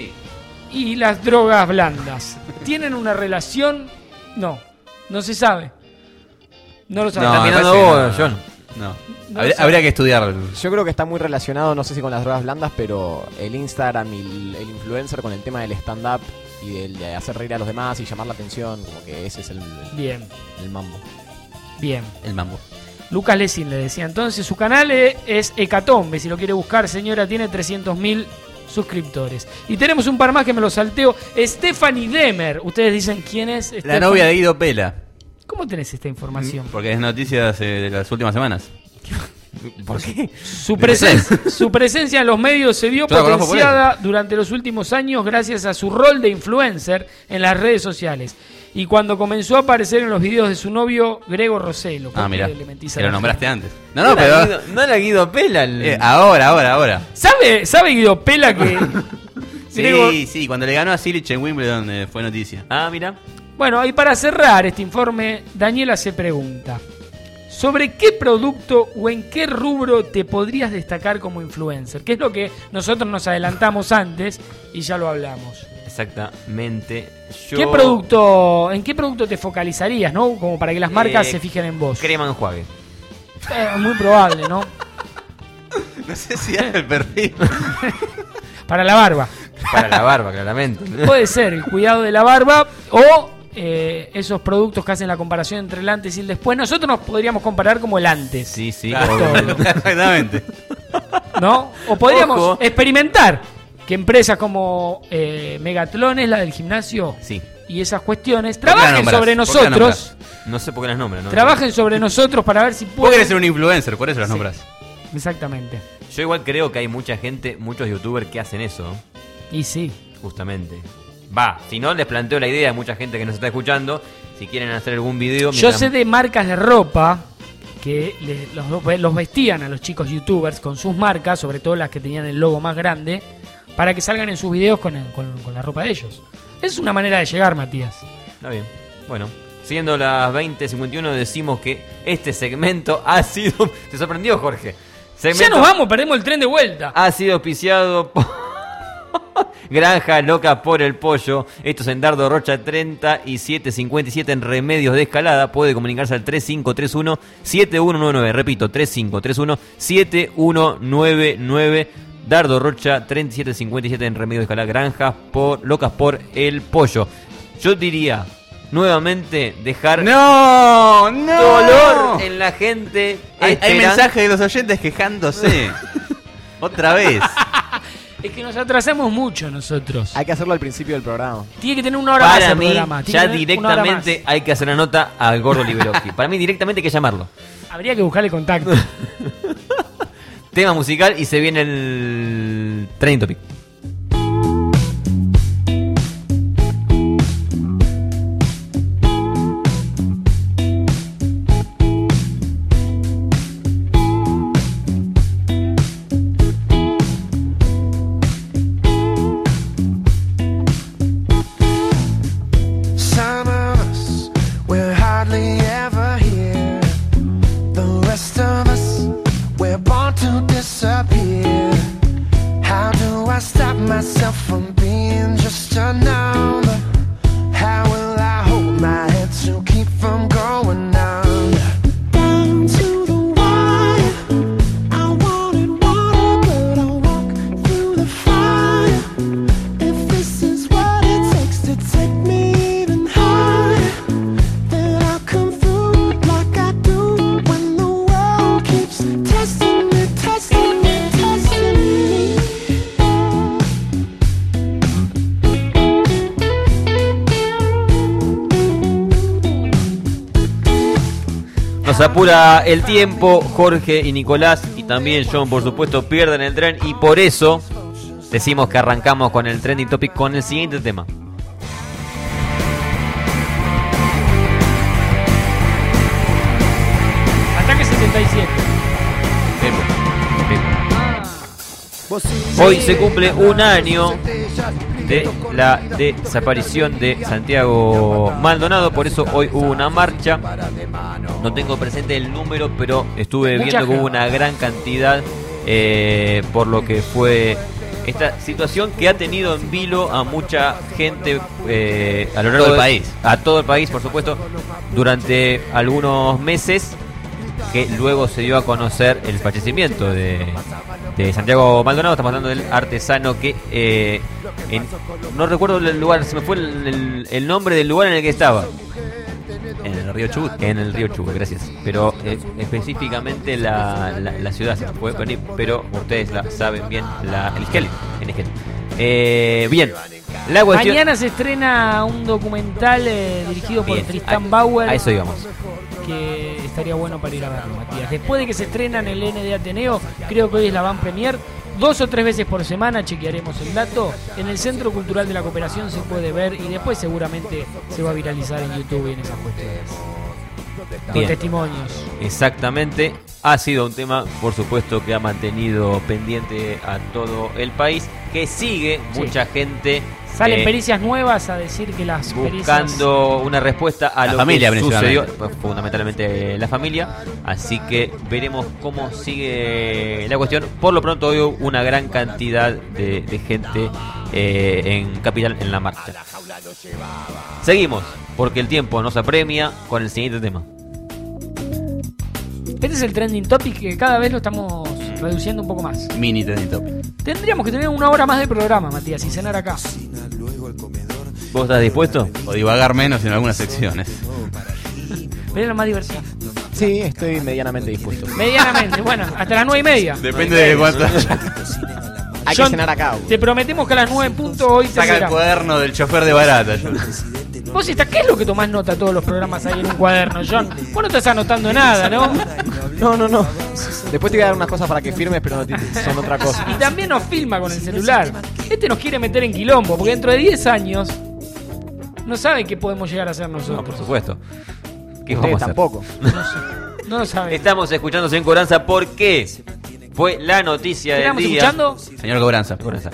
y las drogas blandas, ¿tienen una relación? No, no se sabe. No lo No, sabemos. me mirando parece que vos, no. John. No. No habría, sé. habría que estudiar. Yo creo que está muy relacionado, no sé si con las drogas blandas, pero el Instagram y el, el influencer con el tema del stand-up y del de hacer reír a los demás y llamar la atención, como que ese es el, el, Bien, el mambo. bien. El mambo. Lucas Lesin le decía. Entonces su canal e- es Hecatombe. Si lo quiere buscar, señora, tiene trescientos mil suscriptores. Y tenemos un par más que me lo salteo. Stephanie Demer. Ustedes dicen quién es. La Stephanie? novia de Guido Pela. ¿Cómo tenés esta información? Porque es noticia de, de las últimas semanas. ¿Por qué? Su, presen- su presencia en los medios se vio Yo la conozco por potenciada durante los últimos años gracias a su rol de influencer en las redes sociales. Y cuando comenzó a aparecer en los videos de su novio Grego Rosello. Ah, mira. Le mentís a Que lo la nombraste gente? antes. No, no, era pero. Guido- no era Guido Pela. el- Eh, ahora, ahora, ahora. ¿Sabe, ¿Sabe Guido Pela que... Sí, Grego- sí, cuando le ganó a Silic en Wimbledon eh, fue noticia. Ah, mira. Bueno, y para cerrar este informe, Daniela se pregunta: ¿sobre qué producto o en qué rubro te podrías destacar como influencer? Que es lo que nosotros nos adelantamos antes y ya lo hablamos. Exactamente. Yo... ¿Qué producto, ¿En qué producto te focalizarías, no? Como para que las marcas Eh, se fijen en vos. Crema enjuague. Eh, muy probable, ¿no? No sé si es el perfil. Para la barba. Para la barba, claramente. Puede ser el cuidado de la barba o eh, esos productos que hacen la comparación entre el antes y el después. Nosotros nos podríamos comparar como el antes. Sí, sí. Claro, obvio. exactamente. ¿No? O podríamos Ojo. experimentar que empresas como eh, Megatlón es la del gimnasio Sí. y esas cuestiones ¿Por qué la trabajen nombrás? sobre ¿Por qué la nosotros. No sé por qué las nombres, ¿no? Trabajen sobre nosotros para ver si Vos pueden. querés ser un influencer, por eso las Sí. nombras. Exactamente. Yo igual creo que hay mucha gente, muchos youtubers que hacen eso, Y sí. justamente. Va, si no, les planteo la idea a mucha gente que nos está escuchando. Si quieren hacer algún video. Yo mientras- sé de marcas de ropa que le- los, los vestían a los chicos youtubers con sus marcas, sobre todo las que tenían el logo más grande, para que salgan en sus videos con, el- con- con la ropa de ellos. Es una manera de llegar, Matías. Está bien. Bueno, siendo las veinte cincuenta y uno, decimos que este segmento ha sido. ¿Te sorprendió, Jorge? Ya Segmento nos vamos, perdemos el tren de vuelta. Ha sido auspiciado por Granja Loca por el Pollo. Esto es en Dardo Rocha treinta y siete cincuenta y siete en Remedios de Escalada. Puede comunicarse al tres cinco tres uno siete uno nueve nueve. Repito, tres cinco tres uno siete uno nueve nueve. Dardo Rocha treinta y siete cincuenta y siete en Remedios de Escalada. Granja por, Locas por el Pollo. Yo diría nuevamente dejar ¡No! ¡No! dolor en la gente. Hay, hay esperan- mensajes de los oyentes quejándose. Otra vez. Es que nos atrasamos mucho nosotros. Hay que hacerlo al principio del programa. Tiene que tener una hora más Para el mí, programa. Tiene ya que tener una hora directamente hay que hacer la nota al gordo Liberoski. Para mí, directamente hay que llamarlo. más. Habría que buscarle contacto. Tema musical y se viene el Trending Topic. Some of us, we're hardly ever here. The rest of us, we're born to disappear. How do I Nos apura el tiempo. Jorge y Nicolás y también John, por supuesto, pierden el tren. Y por eso decimos que arrancamos con el Trending Topic con el siguiente tema. Ataque setenta y siete. Hoy se cumple un año de la desaparición de Santiago Maldonado, por eso hoy hubo una marcha. No tengo presente el número, pero estuve Mucha viendo que hubo gente. una gran cantidad eh, por lo que fue esta situación que ha tenido en vilo a mucha gente eh, a lo largo Todo el de- país. a todo el país, por supuesto, durante algunos meses, que luego se dio a conocer el fallecimiento de, de Santiago Maldonado. Estamos hablando del artesano que eh, en- no recuerdo el lugar, se me fue el, el- el nombre del lugar en el que estaba. En el río Chubut. En el río Chubut, gracias. Pero eh, específicamente la, la, la ciudad se me puede venir, pero ustedes la saben bien, la, el Esquel. En Esquel. Eh, bien, la cuestión... Mañana se estrena un documental eh, dirigido por Bien, Tristan a- Bauer. a eso íbamos. Que estaría bueno para ir a verlo, Matías. Después de que se estrena en el N de Ateneo, creo que hoy es la van premier. Dos o tres veces por semana, chequearemos el dato. En el Centro Cultural de la Cooperación se puede ver y después seguramente se va a viralizar en YouTube y en esas cuestiones. Con Bien. testimonios. Exactamente. Ha sido un tema, por supuesto, que ha mantenido pendiente a todo el país, que sigue Sí. mucha gente Salen eh, pericias nuevas a decir que las pericias... buscando una respuesta a La lo familia, que sucedió, principalmente. pues, fundamentalmente la familia. Así que veremos cómo sigue la cuestión. Por lo pronto, hoy hubo una gran cantidad de, de gente eh, en Capital en la marcha. Seguimos, porque el tiempo nos apremia con el siguiente tema. Este es el trending topic que cada vez lo estamos reduciendo un poco más. Mini Trending Topic. Tendríamos que tener una hora más de programa, Matías, y cenar acá. ¿Vos estás dispuesto? O divagar menos en algunas secciones. Pero es lo más divertido. Sí, estoy medianamente dispuesto. Medianamente, bueno, hasta las nueve y media. Depende de cuánto. Hay John, que cenar acá. Te prometemos que a las nueve en punto hoy te Saca el será. cuaderno del chofer de barata. Yo. Vos estás, ¿qué es lo que tomás nota todos los programas ahí en un cuaderno, John? Vos no estás anotando nada, ¿no? No, no, no. Después te voy a dar unas cosas para que firmes, pero no te- son otra cosa. Y también nos filma con el celular. Este nos quiere meter en quilombo, porque dentro de diez años no sabe qué podemos llegar a hacer No, nosotros. por supuesto. ¿Qué Ustedes vamos a hacer? tampoco. No lo sabe. Estamos escuchándose en Coranza porque fue la noticia del ¿Estamos día. escuchando? Señor Cobranza. Cobranza.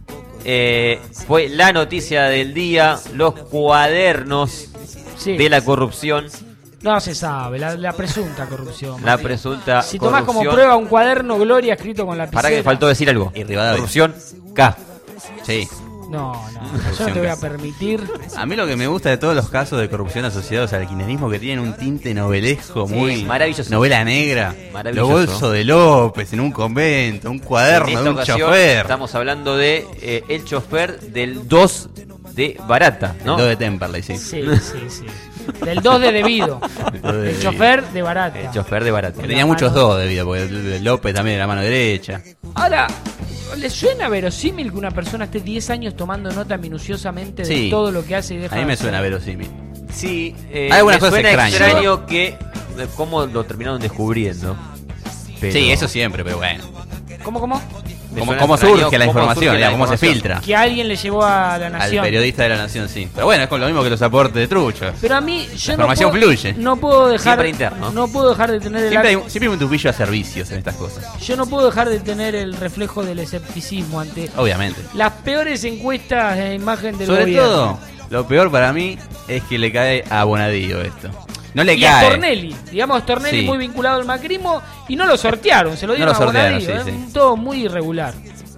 Eh, fue la noticia del día, los cuadernos Sí. de la corrupción, No se sabe, la, la presunta corrupción. la Matías. presunta Si tomás como corrupción. prueba un cuaderno Gloria escrito con la Para que faltó decir algo. Y Rivadavia. Corrupción K. Sí. No, no, yo no te voy a permitir. A mí lo que me gusta de todos los casos de corrupción asociados al kirchnerismo que tienen un tinte novelesco, Sí, muy maravilloso. novela negra. Maravilloso. Los bolsos de López en un convento, un cuaderno En esta de un ocasión chofer. estamos hablando de eh, el chofer del dos de Barata, ¿no? El dos de Temperley, sí. Sí, sí, sí. Del dos de debido. El dos de El Debido. chofer de barata. El chofer de Barata. Que tenía muchos dos de vida, porque el de López también era mano derecha. Ahora, ¿le suena verosímil que una persona esté diez años tomando nota minuciosamente de Sí. todo lo que hace y deja A mí de me hacer? suena verosímil. Sí, eh, Hay algunas me cosas suena extrañas. extraño que eh, cómo lo terminaron descubriendo. Pero- Sí, eso siempre, pero bueno. ¿Cómo, cómo? Me ¿Cómo, suena cómo extraño surge la cómo información? surge la ya, ¿Cómo se información. filtra? Que alguien le llevó a la Al nación. periodista de la Nación, sí. Pero bueno, es con lo mismo que los aportes de trucha. Pero a mí, yo La no información puedo, fluye. no puedo dejar, Siempre interno. no puedo dejar de tener el Siempre hay, ar- un- siempre hay un tupillo a servicios en estas cosas. yo no puedo dejar de tener el reflejo del escepticismo ante Obviamente. las peores encuestas de imagen del Sobre gobierno. todo, lo peor para mí es que le cae a Bonadío esto. No le Y a cae. Stornelli, digamos Stornelli Sí. muy vinculado al macrismo y no lo sortearon, se lo No dieron lo a sortearon, Bonadío, sí, ¿eh? sí. Todo muy irregular.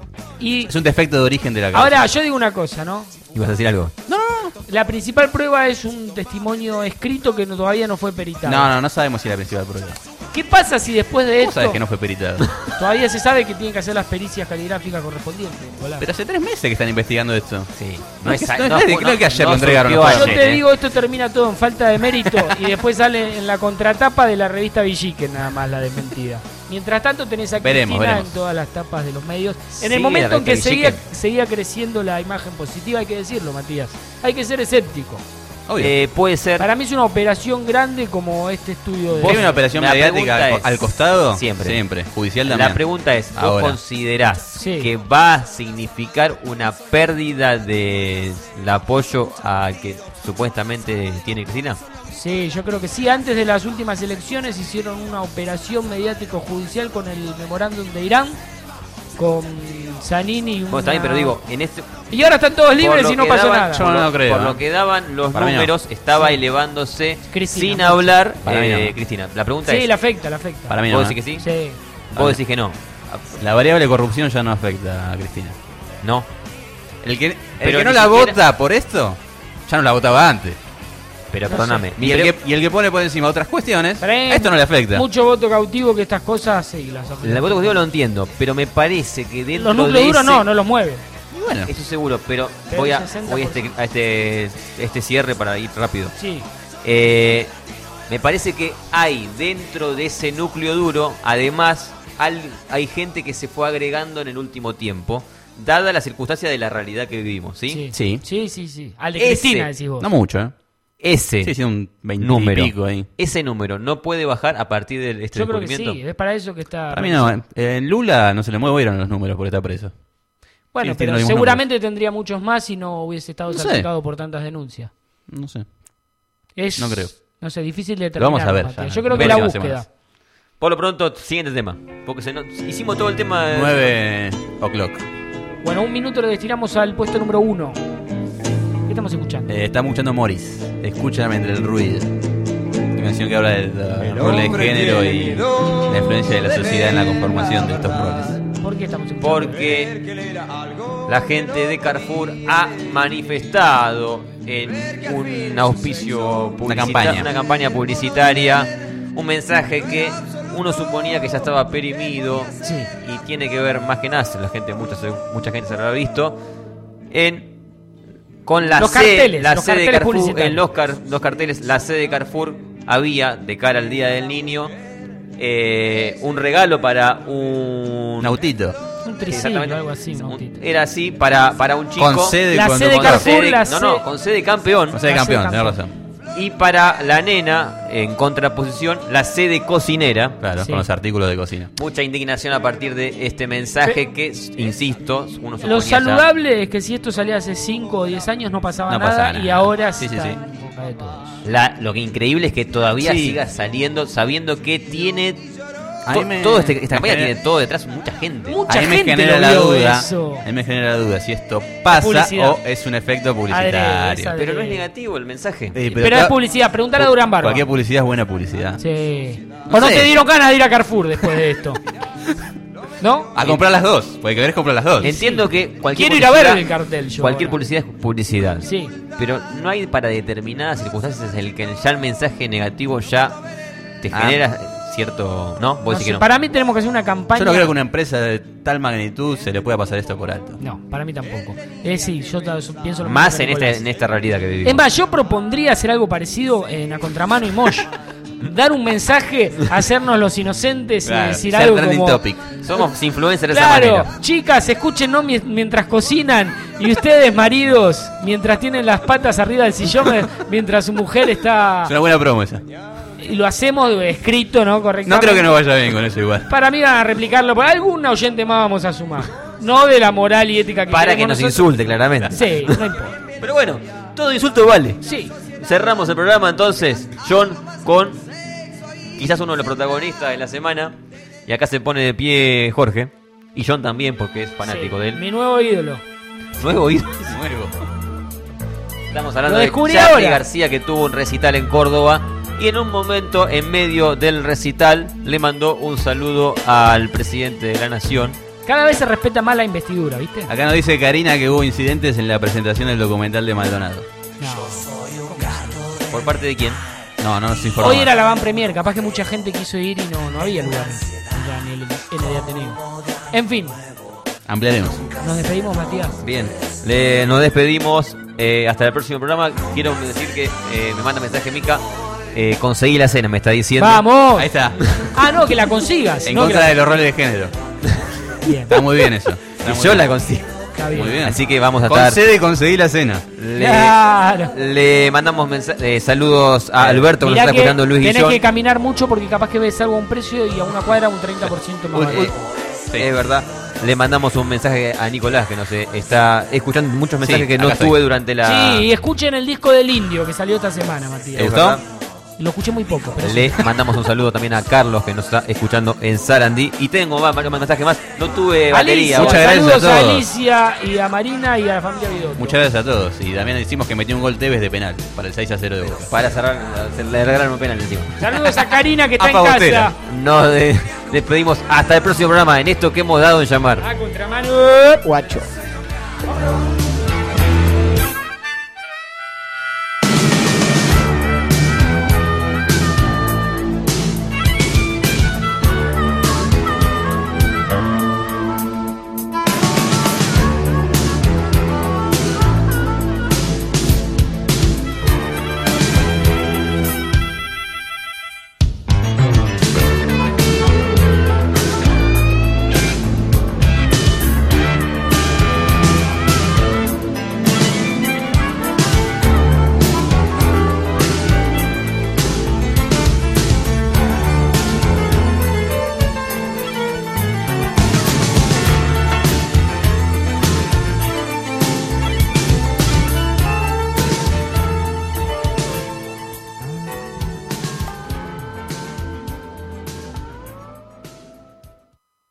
Y Es un defecto de origen de la causa. ahora yo digo una cosa, ¿no? ¿Ibas a decir algo? La principal prueba es un testimonio escrito que no- todavía no fue peritado. No, no, no sabemos si es la principal prueba. ¿Qué pasa si después de ¿Cómo esto sabes que no fue peritado? todavía se sabe que tienen que hacer las pericias caligráficas correspondientes? Nicolás? Pero hace tres meses que están investigando esto. Sí. No es- a- no es- no es que ayer lo entregaron surgió los Yo ayer, te ¿eh? digo, esto termina todo en falta de mérito y después sale en la contratapa de la revista Villique nada más la desmentida. Mientras tanto tenés a Veremos, Cristina veremos. en todas las tapas de los medios. En Sí, el momento la en que revista seguía, Villique. seguía creciendo la imagen positiva, hay que decirlo, Matías. Hay que ser escéptico. Eh, puede ser. Para mí es una operación grande como este estudio de... ¿Hay una operación La mediática pregunta al, es- al costado? Siempre. Siempre. Judicial también. La pregunta es, ¿vos Ahora. considerás Sí. que va a significar una pérdida del apoyo a que supuestamente tiene Cristina? Sí, yo creo que sí. Antes de las últimas elecciones hicieron una operación mediático-judicial con el memorándum de Irán, con Zanini y una... Bueno, está bien, pero digo, en este... Y ahora están todos libres por lo y no que pasó daban- nada. Yo Por, no lo, lo creo, por ¿eh? lo que daban los Para mí no. números, estaba Sí. elevándose Cristina, sin mucho. hablar Para mí eh, no. Cristina. La pregunta Sí, es, le afecta, le afecta. Para mí ¿vos no. decís ¿eh? que sí? Sí. ¿Vos decís que no? La variable corrupción ya no afecta a Cristina. No. El que, el Pero que no ni la siquiera- vota por esto, ya no la votaba antes. Pero No perdóname. Y el, que, y el que pone por encima otras cuestiones, Para mí, a esto no le afecta. Mucho voto cautivo que estas cosas sí las afectan. El voto positivo lo entiendo, pero me parece que dentro Los núcleos de duros ese- no, no los mueven. Y bueno, Eso seguro, pero, Pero voy, el a, sesenta voy a, por ciento. este, a este, este cierre para ir rápido. Sí. Eh, me parece que hay dentro de ese núcleo duro, además, al- hay gente que se fue agregando en el último tiempo, dada la circunstancia de la realidad que vivimos, ¿sí? Sí. Sí. Sí, sí, sí. Al de Ese- Cristina decís vos. no mucho, ¿eh? Ese Sí, sí, un veinte número, y pico ahí. ese número no puede bajar a partir de este Yo creo que descubrimiento. sí, es para eso que está... Para mí no. eh. En Lula no se le mueven los números porque está preso. Bueno, Sí, tiene pero los mismos seguramente tendría muchos más si no hubiese estado No sé. salpicado por tantas denuncias. No sé. Es, No creo. No sé, difícil de Lo determinar. vamos a ver Matías. ya, Yo creo que en la próximas búsqueda. semanas. Por lo pronto, siguiente tema. Porque se no- hicimos todo el tema de... nueve o'clock. Bueno, un minuto le destinamos al puesto número uno. ¿Qué estamos escuchando? Eh, estamos escuchando Morris. Escúchame entre el ruido. Una canción que habla de los roles de género y la influencia de la sociedad en la conformación de estos roles. ¿Por qué estamos escuchando? Porque la gente de Carrefour ha manifestado en un auspicio publicita- Una campaña. una campaña publicitaria un mensaje que uno suponía que ya estaba perimido Sí. y tiene que ver más que nada, la gente, mucha, mucha gente se lo habrá visto, en con la Los C, carteles, la los C de carteles Carrefour, publicitarios. en los, car- los carteles, la C de Carrefour había, de cara al Día del Niño, eh, un regalo para un... Un autito. Un triciclo, Exactamente. algo así, un autito. Era así para, para un chico. Con C de La cuando- C de con- Carrefour, C de- la no, C- no, con C de campeón. Con C de La campeón, C de tenés campeón. razón. Y para la nena, en contraposición, la C de cocinera. Claro, Sí. con los artículos de cocina. Mucha indignación a partir de este mensaje que, insisto, uno suponía Lo ya- saludable es que si esto salía hace cinco o diez años no pasaba No nada, pasaba nada. y ahora Sí, sí, está sí. en boca de todos. La- lo que increíble es que todavía Sí. siga saliendo sabiendo que tiene... A to- mí me- todo este, esta me campaña genera- tiene todo detrás, mucha gente. Mucha A mí me gente genera lo la vio duda. eso. A mí me genera la duda si esto pasa Publicidad. o es un efecto Adrede, publicitario. esa de- Pero no es negativo el mensaje. Sí, Pero, es publicidad, preguntale a Durán Barba. Cualquier publicidad es buena publicidad. Sí. ¿O no sé. te dieron ganas de ir a Carrefour después de esto? ¿No? A comprar las dos, porque querés comprar las dos. Entiendo que cualquier Quiero ir a ver publicidad- el cartel yo Cualquier ahora. publicidad es publicidad. Sí. Pero no hay para determinadas circunstancias el que ya el mensaje negativo ya te Ah. genera cierto... ¿No? Vos No decís sé, que no. Para mí tenemos que hacer una campaña. Yo no creo que una empresa de tal magnitud se le pueda pasar esto por alto. No, para mí tampoco. Es sí, yo ta- pienso lo Más mismo en que esta, Nicolás. en esta realidad que vivimos. Es más, yo propondría hacer algo parecido en A Contramano y Mosh. Dar un mensaje, hacernos los inocentes Claro, y decir ser algo trending como... topic. Somos influencers de esa Claro, manera. chicas, escúchenos mi- mientras cocinan y ustedes, maridos, mientras tienen las patas arriba del sillón, eh, mientras su mujer está... Es una buena promo esa. Y lo hacemos escrito, ¿no? No Correctamente. creo que nos vaya bien con eso igual. Para mí van a replicarlo, por algún oyente más vamos a sumar. No de la moral y ética que Para que queremos nos nosotros. insulte, claramente. Sí, no importa. Pero bueno, todo insulto vale. Sí. Cerramos el programa entonces, John, con quizás uno de los protagonistas de la semana. Y acá se pone de pie Jorge. Y John también, porque es fanático Sí, de él. Mi nuevo ídolo. Nuevo ídolo. Nuevo. Estamos hablando Lo de descubrí Charly ahora. García, que tuvo un recital en Córdoba. Y en un momento, en medio del recital, le mandó un saludo al presidente de la nación. Cada vez se respeta más la investidura, ¿viste? Acá nos dice Karina que hubo incidentes en la presentación del documental de Maldonado. ¿Por parte de quién? No, no nos informó. Hoy era la van premier, capaz que mucha gente quiso ir y no, no había lugar allá en el N D Ateneo. En fin, Ampliaremos. nos despedimos, Matías. Bien, le, nos despedimos. eh, hasta el próximo programa. Quiero decir que eh, me manda mensaje Mica. Eh, conseguí la cena, me está diciendo. ¡Vamos! Ahí está. Ah, no, que la consigas. En no que contra la- de los roles de género. Bien. Está muy bien eso. Está Y muy yo bien. la consigo. Está bien. Muy bien. Así que vamos a estar. Concede y conseguí la cena. Le, Claro. le mandamos mensa- eh, saludos a Alberto, que nos Mirá está que escuchando Luis tenés Guillón. que caminar mucho porque capaz que ves algo a un precio y a una cuadra un treinta por ciento más Uy, barato. uy, sí, es verdad. Le mandamos un mensaje a Nicolás, que nos eh, está escuchando muchos mensajes Sí, que no acá estoy. tuve durante la. Sí, y escuchen el disco del Indio que salió esta semana, Matías. ¿Te gustó? Lo escuché muy poco, pero Le sí. mandamos un saludo también a Carlos, que nos está escuchando en Sarandí. Y tengo más, varios mensajes más. No tuve batería. Alicia, Muchas gracias saludos a a, todos. Alicia y a Marina y a la familia Vidotto. Muchas gracias a todos. Y también decimos que metió un gol Tevez de penal para el seis a cero de Boca. Para cerrar, se le regalaron un penal encima. Saludos a Karina que está en Apa Botera. casa. Nos de- despedimos hasta el próximo programa en esto que hemos dado en llamar. A contramano. Guacho. Para